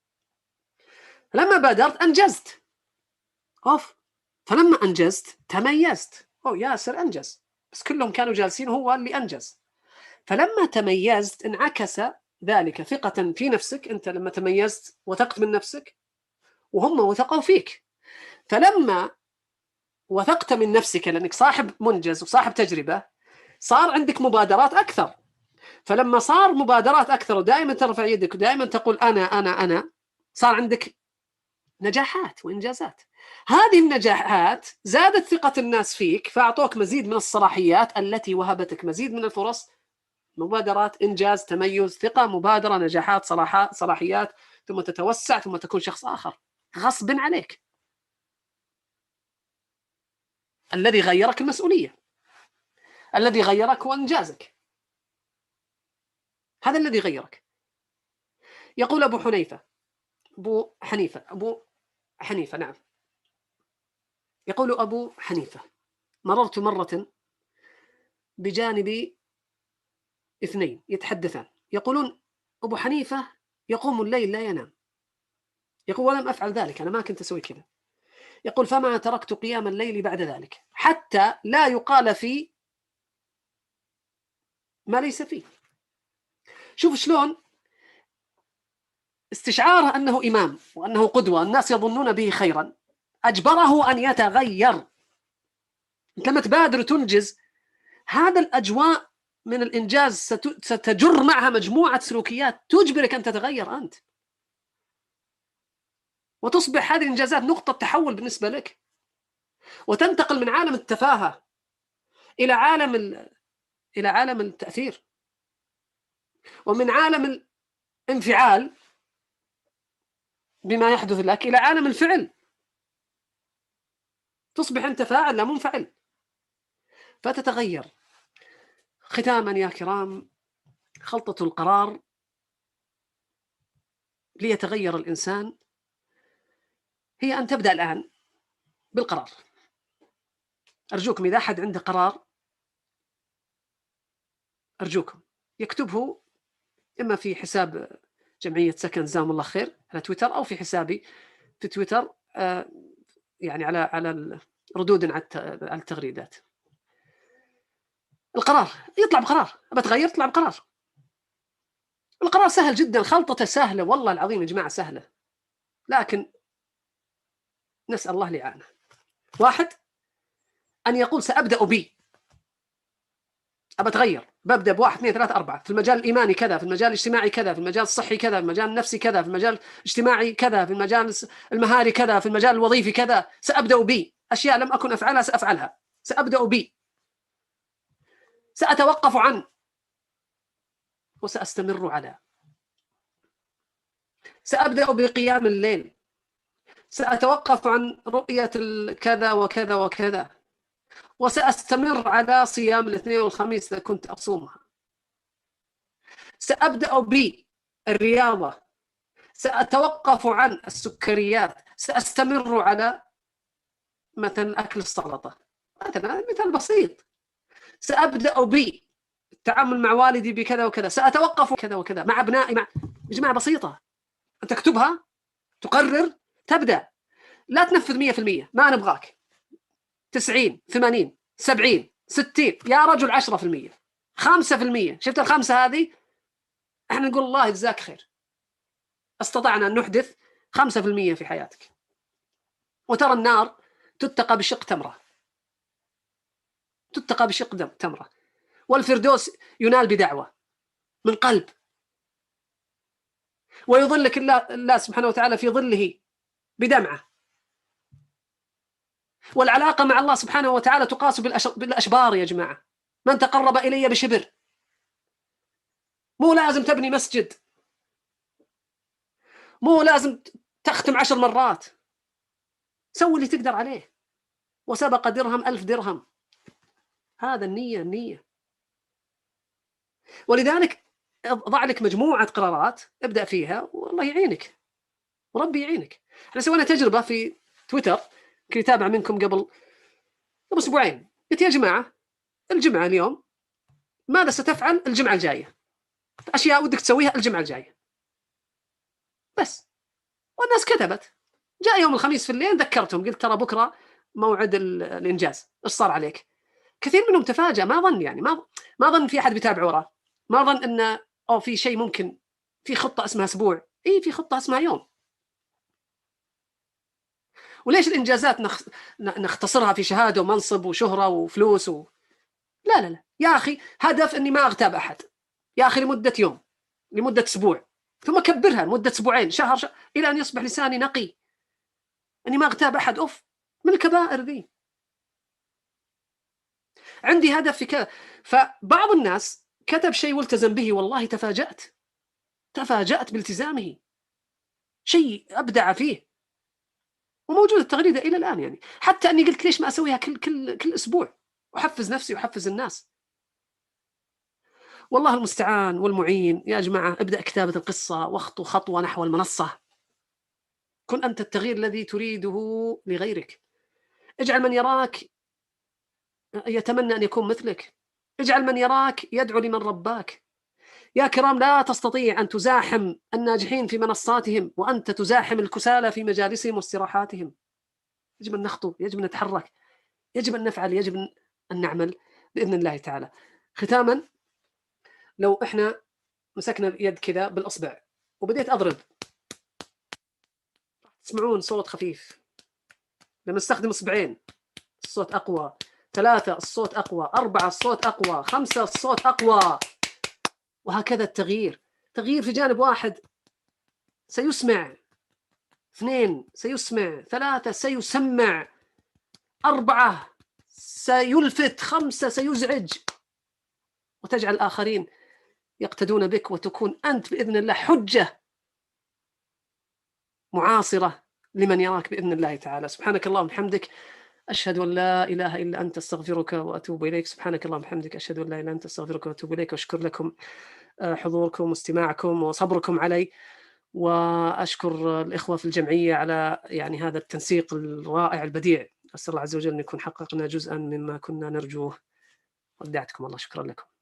لما بادرت أنجزت، أوف، فلما أنجزت تميزت. أو ياسر أنجز، بس كلهم كانوا جالسين هو اللي أنجز. فلما تميزت انعكس ذلك ثقة في نفسك. أنت لما تميزت وثقت من نفسك وهم وثقوا فيك. فلما وثقت من نفسك لأنك صاحب منجز وصاحب تجربة، صار عندك مبادرات أكثر. فلما صار مبادرات أكثر ودائما ترفع يدك ودائما تقول أنا أنا أنا، صار عندك نجاحات وإنجازات. هذه النجاحات زادت ثقة الناس فيك، فأعطوك مزيد من الصلاحيات التي وهبتك مزيد من الفرص. مبادرات، إنجاز، تميز، ثقة، مبادرة، نجاحات، صلاحيات، ثم تتوسع، ثم تكون شخص آخر غصب عليك. الذي غيرك المسؤولية، الذي غيرك هو إنجازك، هذا الذي غيرك. يقول أبو حنيفة أبو حنيفة أبو حنيفة نعم. يقول أبو حنيفة: مررت مرة بجانب اثنين يتحدثان، يقولون أبو حنيفة يقوم الليل لا ينام. يقول: ولم أفعل ذلك، أنا ما كنت أسوي كذا. يقول: فما تركت قيام الليل بعد ذلك حتى لا يقال في ما ليس فيه. شوف شلون استشعاره أنه إمام وأنه قدوة، الناس يظنون به خيرا، أجبره أن يتغير. أنت لما تبادر وتنجز، هذا الأجواء من الإنجاز ستجر معها مجموعة سلوكيات تجبرك أن تتغير أنت، وتصبح هذه الإنجازات نقطة تحول بالنسبة لك، وتنتقل من عالم التفاهة إلى عالم ال... إلى عالم التأثير، ومن عالم الانفعال بما يحدث لك إلى عالم الفعل. تصبح أنت فاعل لا منفعل، فتتغير. ختاما يا كرام، خلطة القرار ليتغير الإنسان هي أن تبدأ الآن بالقرار. أرجوكم إذا أحد عنده قرار، أرجوكم يكتبه إما في حساب جمعية سكن جزاهم الله خير على تويتر، أو في حسابي في تويتر، يعني على على ردود على التغريدات. القرار يطلع بقرار، بتغير تطلع بقرار. القرار سهل جدا، خلطته سهلة والله العظيم يا جماعة سهلة، لكن نسأل الله الإعانة. واحد، أن يقول سأبدأ بي، أبى أتغير، ببدأ بواحد اثنين ثلاثة أربعة، في المجال الإيماني كذا، في المجال الاجتماعي كذا، في المجال الصحي كذا، في المجال النفسي كذا، في المجال الاجتماعي كذا، في المجال المهاري كذا، في المجال الوظيفي كذا. سأبدأ بي، أشياء لم أكن أفعلها سأفعلها. سأبدأ بي، سأتوقف عن، وسأستمر على. سأبدأ بقيام الليل، سأتوقف عن رؤية كذا وكذا وكذا، وسأستمر على صيام الاثنين والخميس إذا كنت أصومها. سأبدأ بالرياضة، سأتوقف عن السكريات، سأستمر على مثلا أكل السلطة، مثلا مثال بسيط. سأبدأ بالتعامل مع والدي بكذا وكذا، سأتوقف كذا وكذا مع أبنائي. مع يا جماعة بسيطة، أنت تكتبها، تقرر، تبدأ. لا تنفذ مية في المية، ما نبغاك تسعين ثمانين سبعين ستين، يا رجل عشرة في المية خمسة في المية. شفت الخمسة هذه؟ احنا نقول الله يجزاك خير، استطعنا أن نحدث خمسة في المية في حياتك. وترى النار تتقى بشق تمرة، تتقى بشق تمرة، والفردوس ينال بدعوة من قلب، ويظلك الله, الله سبحانه وتعالى في ظله بدمعة. والعلاقة مع الله سبحانه وتعالى تقاس بالأشبار يا جماعة. من تقرب إلي بشبر. مو لازم تبني مسجد، مو لازم تختم عشر مرات، سوي اللي تقدر عليه. وسبق درهم ألف درهم، هذا النية النية. ولذلك ضع لك مجموعة قرارات ابدأ فيها، والله يعينك وربي يعينك. احنا سوينا تجربة في تويتر، كنت يتابع منكم قبل قبل أسبوعين، قلت يا جماعة الجمعة اليوم ماذا ستفعل الجمعة الجاية؟ أشياء ودك تسويها الجمعة الجاية بس. والناس كتبت. جاء يوم الخميس في الليل ذكرتهم، قلت ترى بكرة موعد الإنجاز، إيش صار عليك؟ كثير منهم تفاجأ، ما ظن يعني ما ما ظن في أحد بيتابع وراه، ما ظن إنه أو في شيء ممكن في خطة اسمها أسبوع. إيه، في خطة اسمها يوم. وليش الإنجازات نخ... نختصرها في شهادة ومنصب وشهرة وفلوس و... لا لا لا يا أخي، هدف إني ما أغتاب أحد يا أخي لمدة يوم، لمدة أسبوع، ثم كبرها لمدة أسبوعين، شهر, شهر إلى أن يصبح لساني نقي، إني ما أغتاب أحد. أوف، من الكبائر ذي. عندي هدف في كذا. فبعض الناس كتب شيء والتزم به، والله تفاجأت تفاجأت بالتزامه، شيء أبدع فيه، وموجود التغريدة إلى الآن. يعني حتى أني قلت ليش ما أسويها كل كل كل أسبوع، وحفز نفسي وحفز الناس. والله المستعان والمعين يا جماعة. ابدأ كتابة القصة واخطو خطوة نحو المنصة. كن أنت التغيير الذي تريده لغيرك. اجعل من يراك يتمنى أن يكون مثلك. اجعل من يراك يدعو لمن رباك. يا كرام، لا تستطيع أن تزاحم الناجحين في منصاتهم وأنت تزاحم الكسالى في مجالسهم واستراحاتهم. يجب أن نخطو، يجب أن نتحرك، يجب أن نفعل، يجب أن نعمل بإذن الله تعالى. ختاما، لو إحنا مسكنا اليد كذا بالأصبع وبديت أضرب، تسمعون صوت خفيف. لما نستخدم إصبعين الصوت أقوى، ثلاثة الصوت أقوى، أربعة الصوت أقوى، خمسة الصوت أقوى، وهكذا التغيير. تغيير في جانب واحد سيسمع، اثنين سيسمع، ثلاثة سيسمع، أربعة سيلفت، خمسة سيزعج، وتجعل الآخرين يقتدون بك، وتكون أنت بإذن الله حجة معاصرة لمن يراك بإذن الله تعالى. سبحانك اللهم وبحمدك، أشهد أن لا إله إلا أنت، أستغفرك وأتوب إليك. سبحانك اللهم وبحمدك، أشهد أن لا إله إلا أنت، أستغفرك وأتوب إليك. وأشكر لكم حضوركم واستماعكم وصبركم علي، وأشكر الإخوة في الجمعية على يعني هذا التنسيق الرائع البديع. أسأل الله عز وجل أن يكون حققنا جزءا مما كنا نرجوه. ودعتكم الله، شكرا لكم.